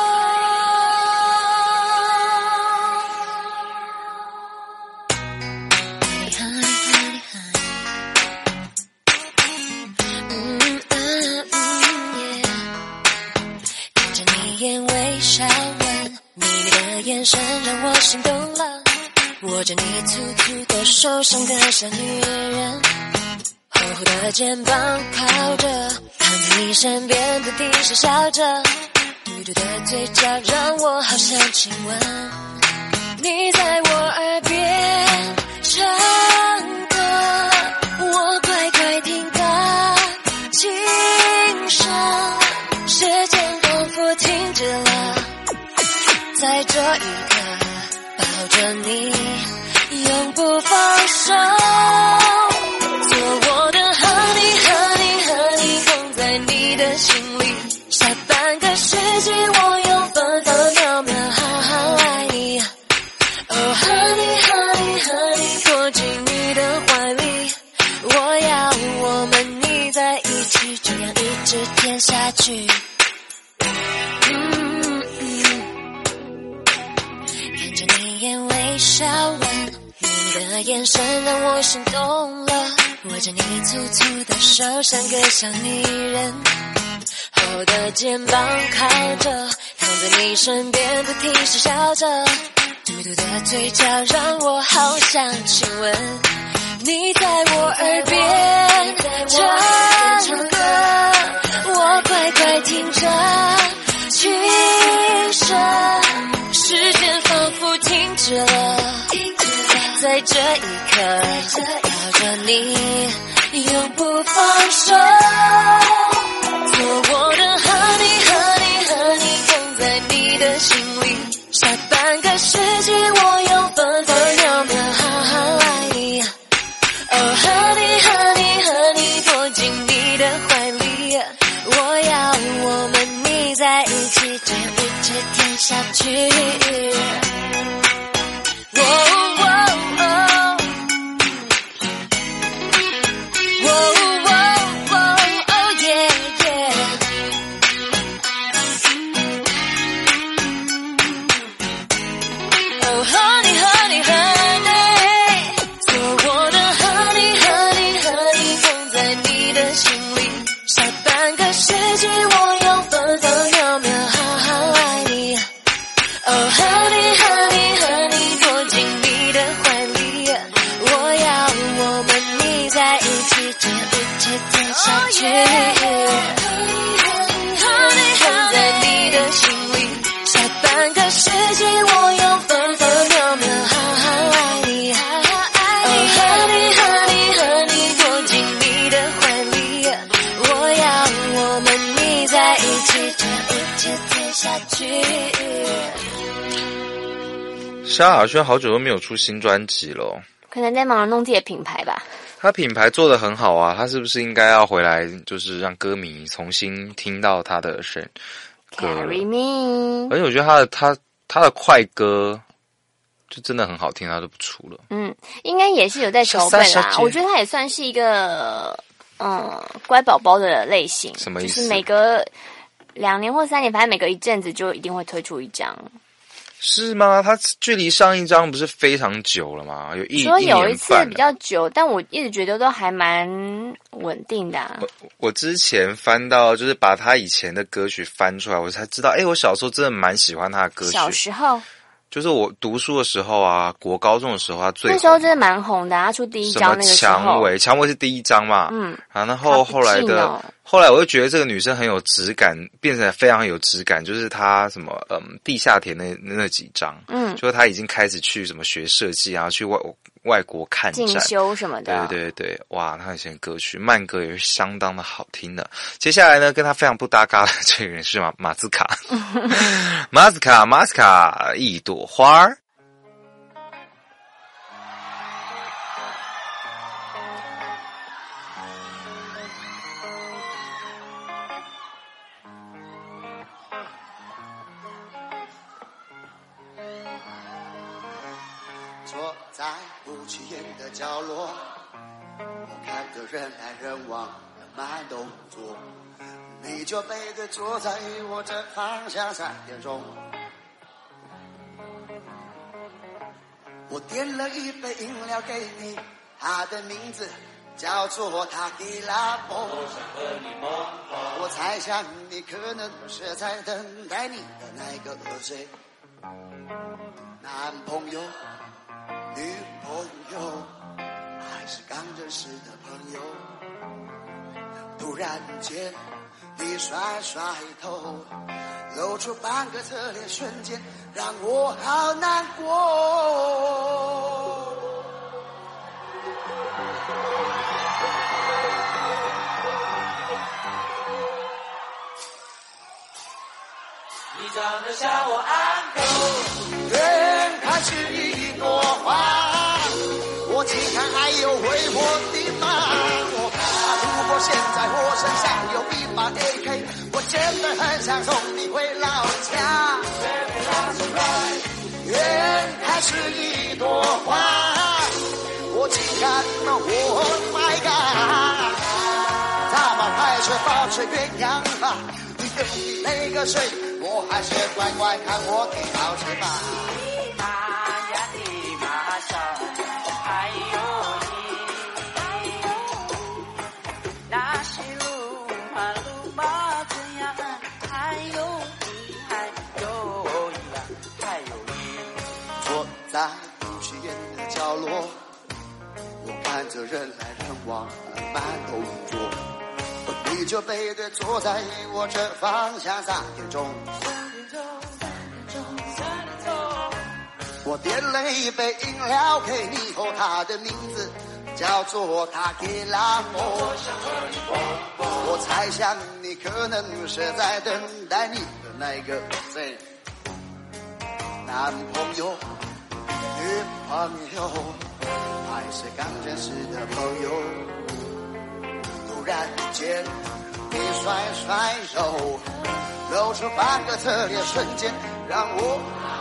眼神让我心动了，握着你粗粗的手，像个小女人，厚厚的肩膀靠着，躺在你身边不停傻笑着，嘟嘟的嘴角让我好想亲吻。你在我耳边唱歌，我乖乖听歌，轻声，时间仿佛停止了，在这一刻抱着你，永不放手，做我的 honey honey honey， 放在你的心里，下半个世纪我用分分秒秒好好爱你。Oh honey honey honey， 躲进你的怀里，我要我们腻在一起，这样一直甜下去。微笑吻，你的眼神让我心动了，握着你粗粗的手，像个小女人，厚的肩膀靠着，躺在你身边不停傻笑着，嘟嘟的嘴角让我好想亲吻。你在我耳边唱歌，我乖乖听着，轻声，时间仿佛停止了，在这一刻抱着你，永不放手，做我的 honey honey honey， 放在你的心里，下半个世纪我用分分秒秒好好爱你。Oh honey honey honey， 躲进你的怀里，我要我们腻在一起，这样一直甜下去。 萧亚轩好久都没有出新专辑了， 可能在忙着弄自己的品牌吧。 他品牌做得很好啊，他是不是应该要回来，就是让歌迷重新听到他的歌 Carry Me。 而且我觉得他的快歌就真的很好听，他都不出了。 应该也是有在筹备啦。我觉得他也算是一个乖宝宝的类型。 什么意思？ 就是每隔2年或3年，反正每隔一阵子就一定会推出一张。 是吗？它距离上一张不是非常久了吗？ 说有一次 1年半比较久，但我一直觉得都还蛮稳定的、啊。 我之前翻到，就是把他以前的歌曲翻出来，我才知道，我小时候真的蛮喜欢他的歌曲。 小时候。 就是我读书的时候啊，国高中的时候他最红， 那时候真的蛮红的，他出第一张那个时候。 蔷薇是第一张嘛，然后后来我就觉得这个女生很有质感，变成非常有质感，就是她什么地下铁那几张，就是她已经开始去什么学设计，然后去外国看展进修什么的。 对，哇，她以前歌曲慢歌也是相当的好听的。接下来呢，跟她非常不搭嘎的这个人是马斯卡，马斯卡一朵花儿。 坐在不起眼的角落，我看着人来人往的慢动作，你就背对坐在我这方向3点钟。我点了一杯饮料给你，它的名字叫做塔吉拉梦。我猜想你可能是在等待你的那个谁，男朋友女朋友还是刚认识的朋友，突然间你甩头露出半个侧脸，瞬间让我好难过。 你长得像我uncle， 远看是一朵花，我近看还有回我的妈。如果现在我身上有一把 AK， 我真的很想送你回老家。远看是一朵花，我近看Oh my God， 咱们还是保持原样吧。你跟你那个谁，我还是乖乖看我的好吃吧。 妈呀的马上，还有你，那些路马怎样？还有你，还有你。 坐在不起眼的角落，我看着人来人往慢动作，你就背对坐在我这方向3点钟。我点了一杯饮料给你，它的名字叫做塔吉拉梦。我猜想你可能是在等待你的那个谁，男朋友女朋友还是刚认识的朋友，突然间你甩手露出半个侧脸，瞬间让我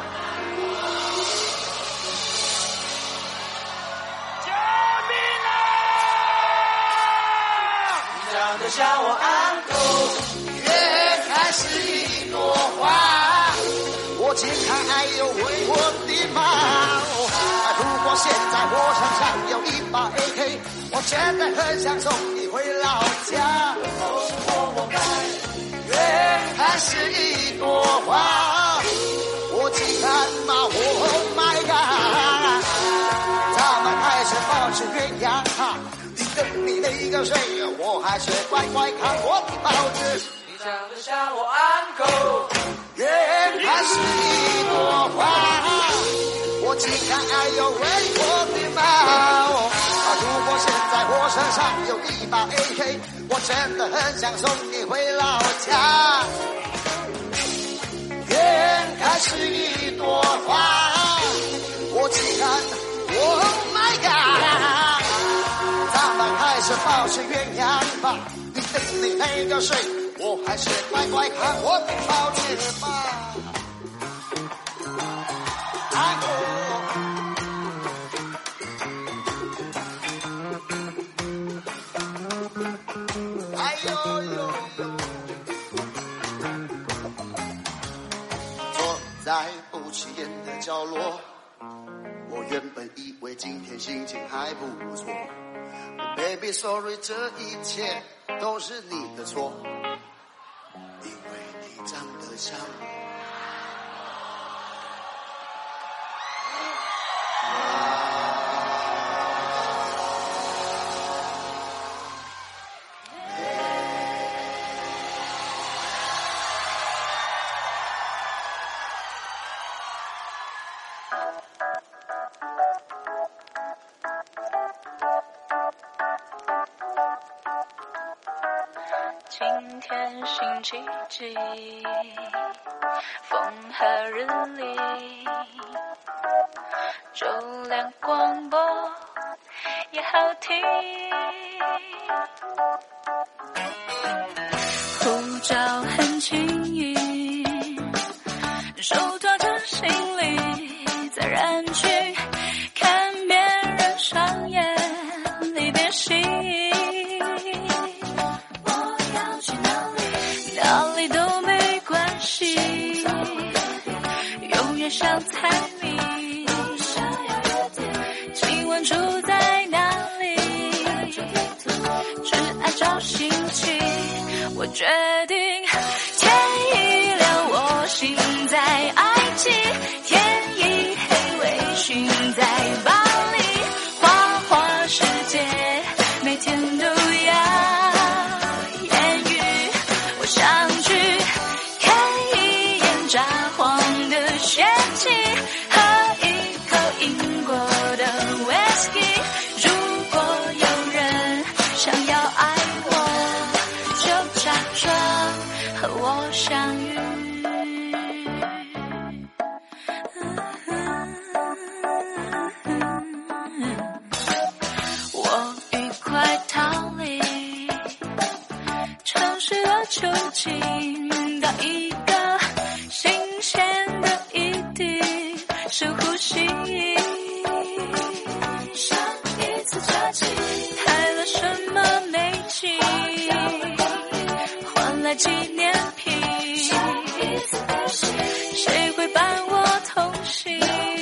长得像我uncle， 越开是一朵花，我近看还有为我的妈。如果现在我身上有一把 AK， 我真的很想送你回老家。越看是一朵花，我近看嘛Oh my God， 咱们还是保持原样哈。跟你那个谁，我还是乖乖看我的报纸。 你长得像我uncle， 远看是一朵花，我近看还有为我的猫。如果现在我身上有一把 AK， 我真的很想送你回老家。远看是一朵花，我近看Oh my God，咱们还是保持原样吧。你跟你那个谁，我还是乖乖看我的报纸吧。哎呦呦呦！坐在不起眼角落。我原本以为今天心情还不错， Baby sorry， 这一切都是你的错，因为你长得像我。 今天星期几？风和日丽，就连广播也好听。护照很轻易，手托着行李，在人群看别人上演离别戏。哪里都没关系，永远想猜谜。今晚住在哪里？只按照心情。我决定天一亮，我心在埃及；天一黑，微醺在巴黎。花花世界，每天都要。想去看一眼札幌的雪景，喝一口英国的 whisky。如果有人想要爱我，就假装和我相遇。我愉快逃离城市的囚禁，到一个新鲜的异地，深呼吸，上一次假期拍了什么美景，换来纪念品，谁会伴我同行，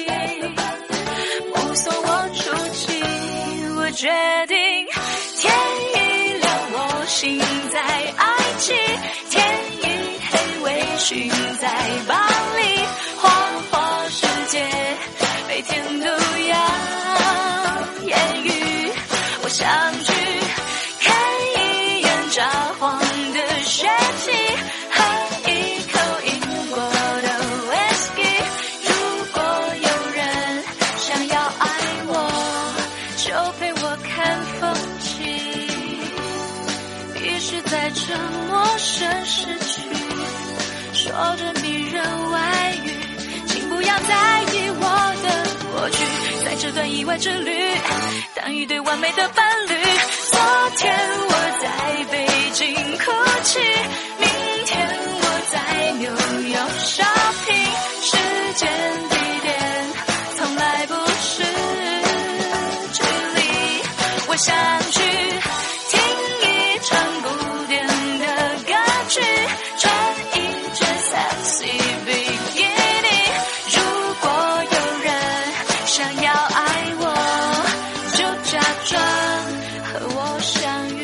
目送我出境。我决定天一亮，我心在埃及；天一黑，微醺在巴黎。花花世界，每天都要艳遇。我想去看一眼札幌的雪景，喝一口英国的 whisky。如果有人想要爱我，就陪我看风景。必须在这陌生市区说着迷人外语，请不要在意我的过去。在这段意外之旅，当一对完美的伴侣。昨天我在北京哭泣，明天我在纽约 shopping。时间地点从来不是距离，我想去听一场古典的歌曲，穿一件 sexy bikini。如果有人想要爱我，就假装和我相遇。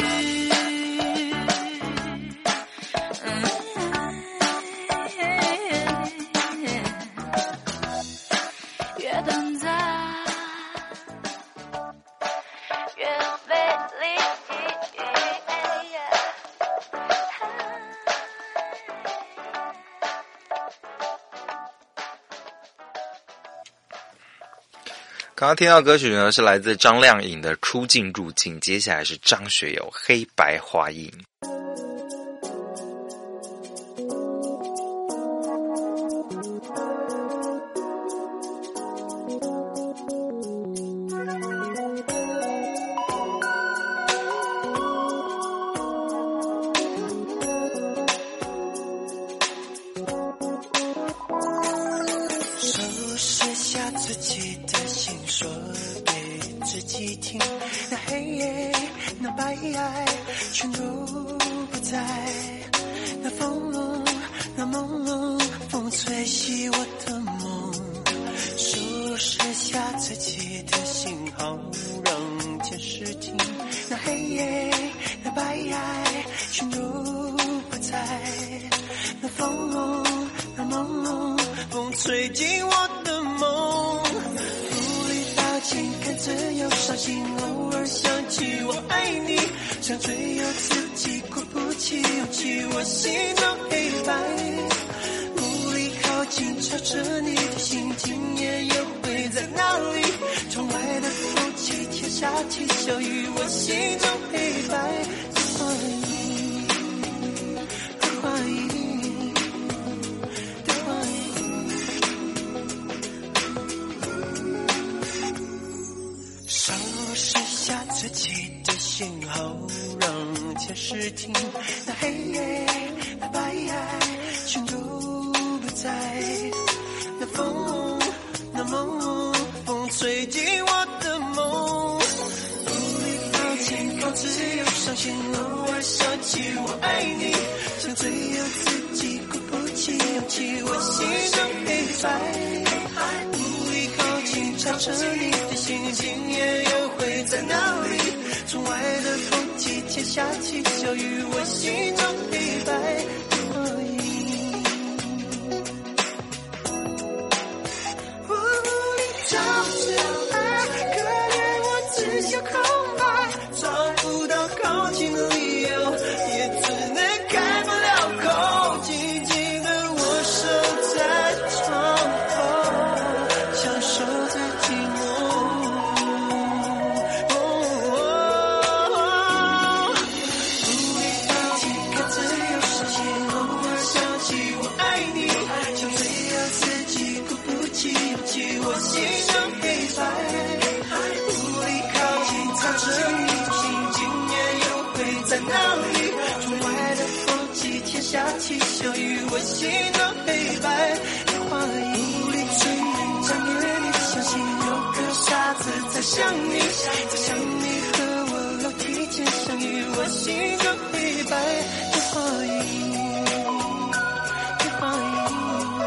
越短暂，越美丽。 刚刚听到歌曲呢，是来自张靓颖的《出境入境》，接下来是张学友《黑白花印》。 收拾下自己的心，说给自己听。那黑夜，那白爱，全都不在。那风，那朦胧，风吹熄我的梦。 收拾下自己的信号，让件事情那黑夜那白夜全都不在，那风那梦风吹进我的梦，无力抱紧看着又伤心，偶尔想起我爱你，想追又自己鼓不起勇气，我心中黑白，无力靠近朝着你的心，今夜又会在哪里？窗外的风起，天下起小雨，我心中黑白的怀疑，的怀疑，的怀疑。收拾下自己的信号，让件事情那黑夜那白夜全都不在，那风那梦风吹进我的梦，无力抱紧靠只有伤心，偶尔想起我爱你，想追又自己鼓不起勇气，我心中黑白，无力靠近朝着你的心，今夜又会在哪里？窗外的风起，天下起小雨，我心中黑白的怀疑，无力找着爱，可怜我只有空白，找不到靠近的理由，也只能开不了口，静静的我守在窗后，享受着寂寞。我心中黑白，无力靠近，藏着你的心，今夜又会在哪里？窗外的风起，天下起小雨，我心中黑白的怀疑，无力追忆，想念你的消息，有个傻子在想你，在想你和我楼梯间相遇，我心中黑白的怀疑，的怀疑。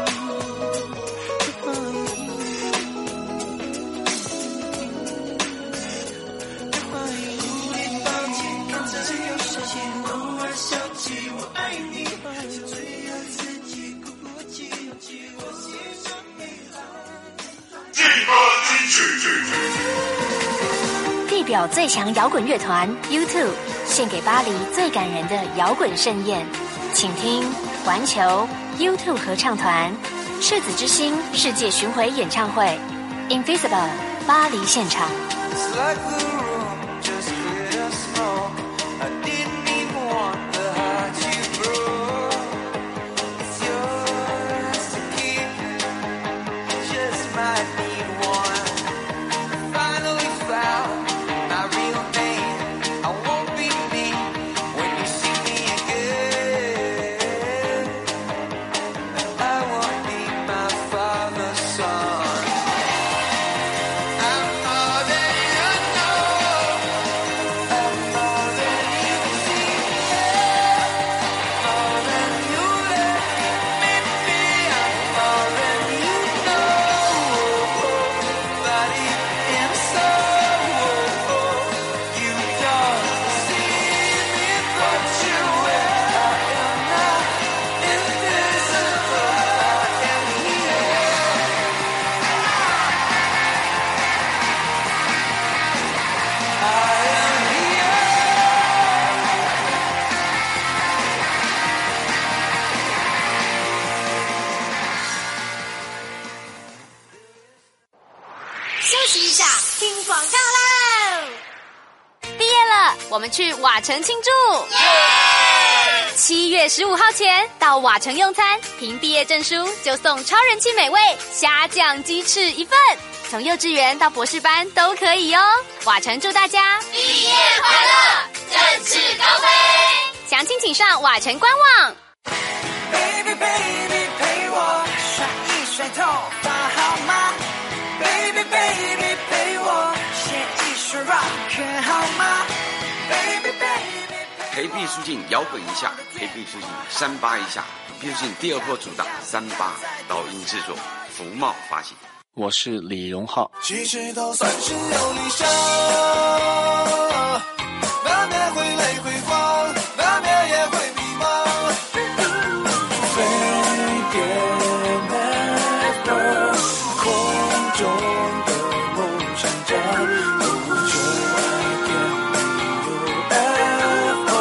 地表最强摇滚乐团 U2 献给巴黎最感人的摇滚盛宴，请听环球 U2 合唱团赤子之心世界巡回演唱会 Invisible 巴黎现场。 我们去瓦城庆祝！7月15号前到瓦城用餐，凭毕业证书就送超人气美味虾酱鸡翅1份，从幼稚园到博士班都可以哦。瓦城祝大家毕业快乐，振翅高飞。 详情请上瓦城官网。 Baby baby 陪我甩一甩头发好吗 ？Baby baby 陪我写一首 rock 好吗？ 陪毕书尽摇滚一下，陪毕书尽38一下，毕书尽第2波主打38，导音制作，福茂发行。 我是李荣浩。 其实都算是有理想，难免会累会慌，难免也会迷茫。飞碟 Never 空中的梦想家，不求爱点你 UFO。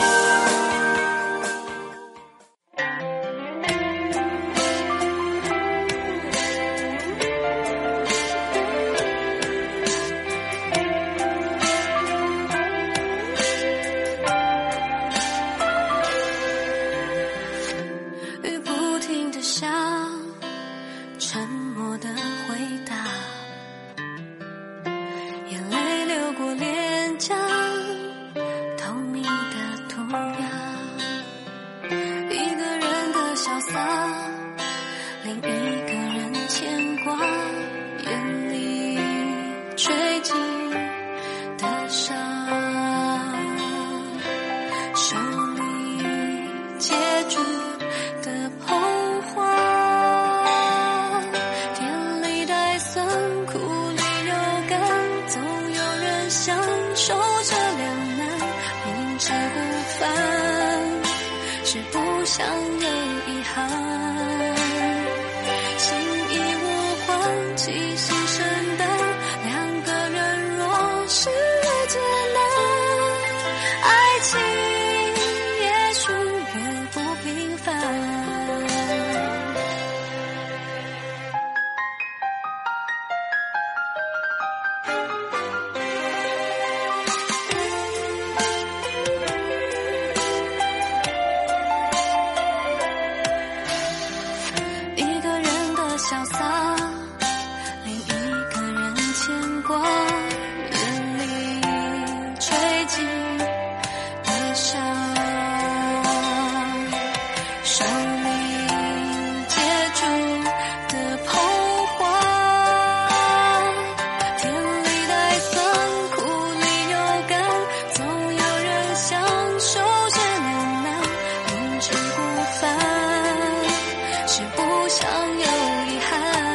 雨不停地下，沉默的回答，眼泪流过脸颊，透明的涂鸦，一个人的潇洒，另一个人牵挂，眼里坠进的沙，手里接住的捧花，甜里带酸，苦里有甘，总有人享受这两难，明知不凡，是不想有遗憾，心意无欢，气息生淡，两个人若是艰难，爱情也许越不平凡。一个人的潇洒，另一个人牵挂，眼里坠进的沙，手里接住的捧花，甜里带酸，苦里有甘，总有人享受这两难，明知不凡，是不想有遗憾，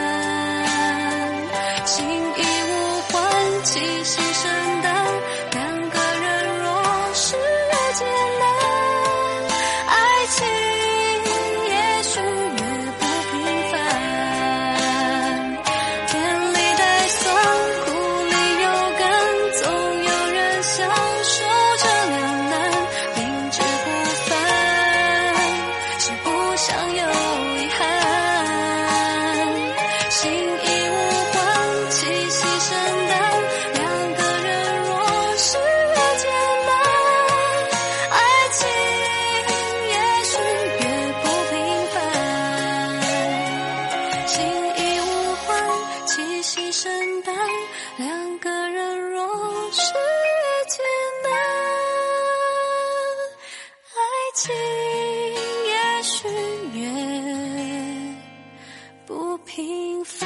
心意无欢，气息生淡，两个人若是艰难，爱情也许越不平凡，甜里带酸，苦里有甘，总有人享受这两难，明知不凡，是不想有遗憾，心意无欢，气息生淡，两个人若是艰难，爱情也许越不平凡，心意无欢，气息生淡，两个人若是艰难，爱情也许越不平凡。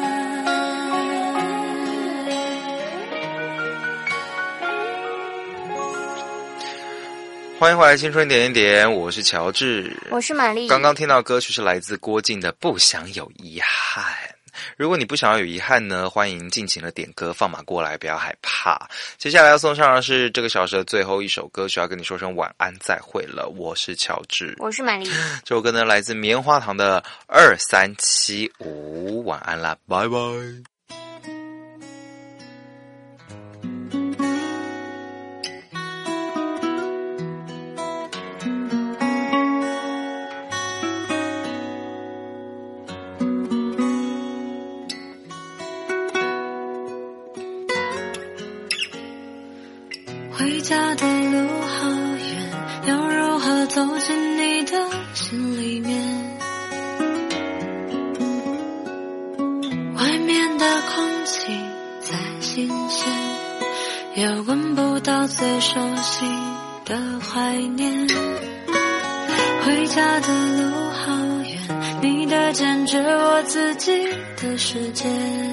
欢迎回来，青春点一点，我是乔治， 我是玛丽。 刚刚听到歌曲是来自郭靖的《不想有遗憾》。如果你不想要有遗憾呢，欢迎尽情的点歌，放马过来，不要害怕。接下来要送上的是这个小时的最后一首歌曲，要跟你说声晚安，再会了。我是乔治， 我是玛丽。 这首歌呢来自棉花糖的2375，晚安啦，拜拜。 回家的路好远，要如何走进你的心里面？外面的空气再新鲜，也闻不到最熟悉的怀念。回家的路好远，你的坚决，我自己的世界。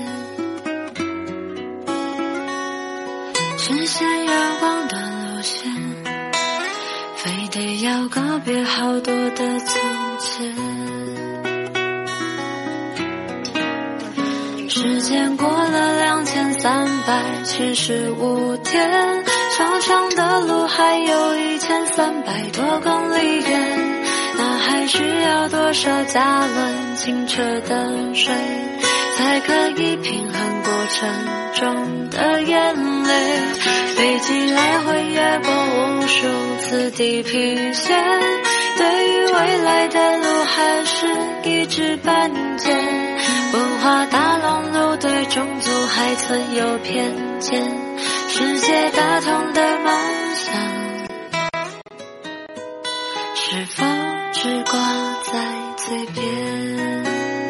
视线要光的路线，非得要告别好多的从前。 时间过了2375天，长长的路还有1300多公里远，那还需要多少加仑清澈的水，才可以平衡过程中的眼泪？飞机来回越过无数次地平线，对于未来的路还是一知半解。文化大熔炉对种族还存有偏见，世界大同的梦想是否只挂在嘴边？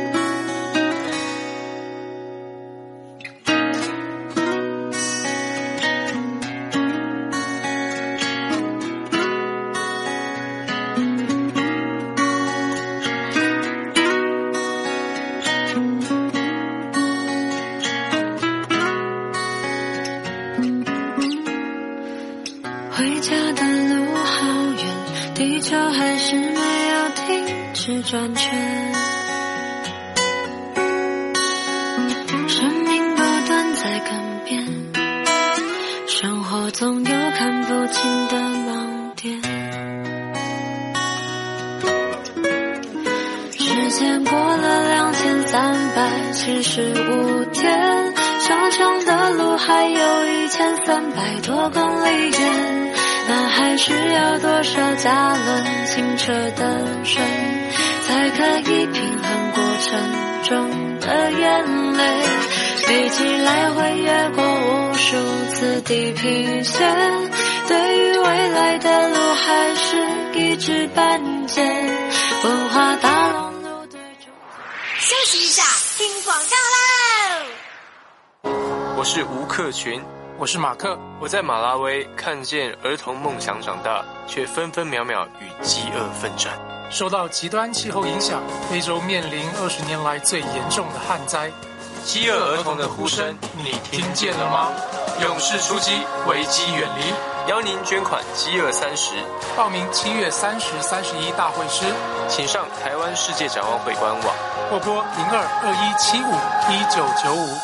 回家的路好远，地球还是没有停止转圈，生命不断在更变，生活总有看不清的盲点。时间过了2375天，长长的路还有1300多公里远，那还需要多少加仑清澈的水，才可以平衡过程中的眼泪？飞机来回越过无数次地平线，对于未来的路还是一知半解。文化大熔炉对中休息一下，听广告喽！ 我是吴克群，我是马克。我在马拉维看见儿童梦想长大，却分分秒秒与饥饿奋战。 受到极端气候影响，非洲面临20年来最严重的旱灾。 饥饿儿童的呼声，你听见了吗？勇士出击，危机远离。邀您捐款饥饿30， 报名7月30、31大会师， 请上台湾世界展望会官网， 或拨0221751995。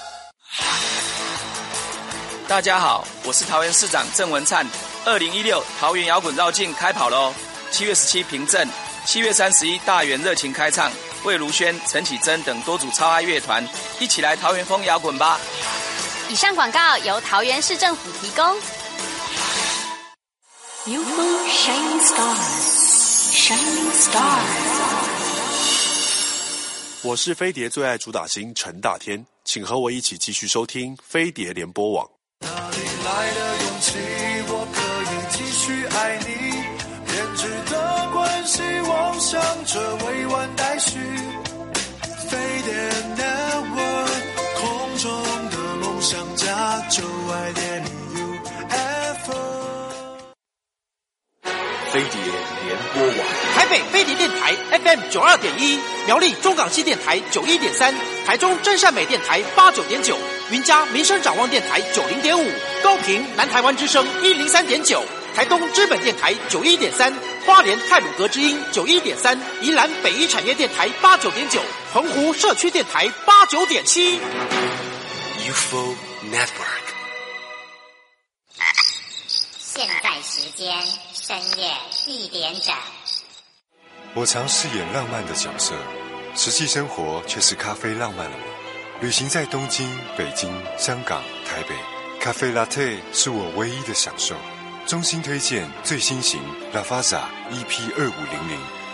大家好，我是桃园市长郑文灿。2016桃园摇滚绕境开跑喽！7月17平镇，7月31大园热情开唱，魏如萱、陈绮贞等多组超爱乐团，一起来桃园风摇滚吧！ 以上广告由桃园市政府提供。 UFO Shining Stars Shining Stars。 我是飞碟最爱主打星陈大天，请和我一起继续收听飞碟联播网。 哪里来的勇气，我可以继续爱你，编织的关系妄想着未完待续。飞碟 Network 空中的梦想家，9爱.UFO。 飞碟联播网， 台北飞碟电台 FM 92.1，苗栗中港西电台91.3，台中真善美电台89.9，云嘉民生展望电台90.5，高屏南台湾之声103.9，台东知本电台91.3，花莲太鲁阁之音91.3，宜兰北一产业电台89.9，澎湖社区电台89.7。 UFO Network。 现在时间深夜1点整。 我常饰演浪漫的角色，实际生活却是咖啡浪漫了吗？旅行在东京、北京、香港、台北，咖啡 Latte 是我唯一的享受。衷心推荐最新型 Lavazza EP2500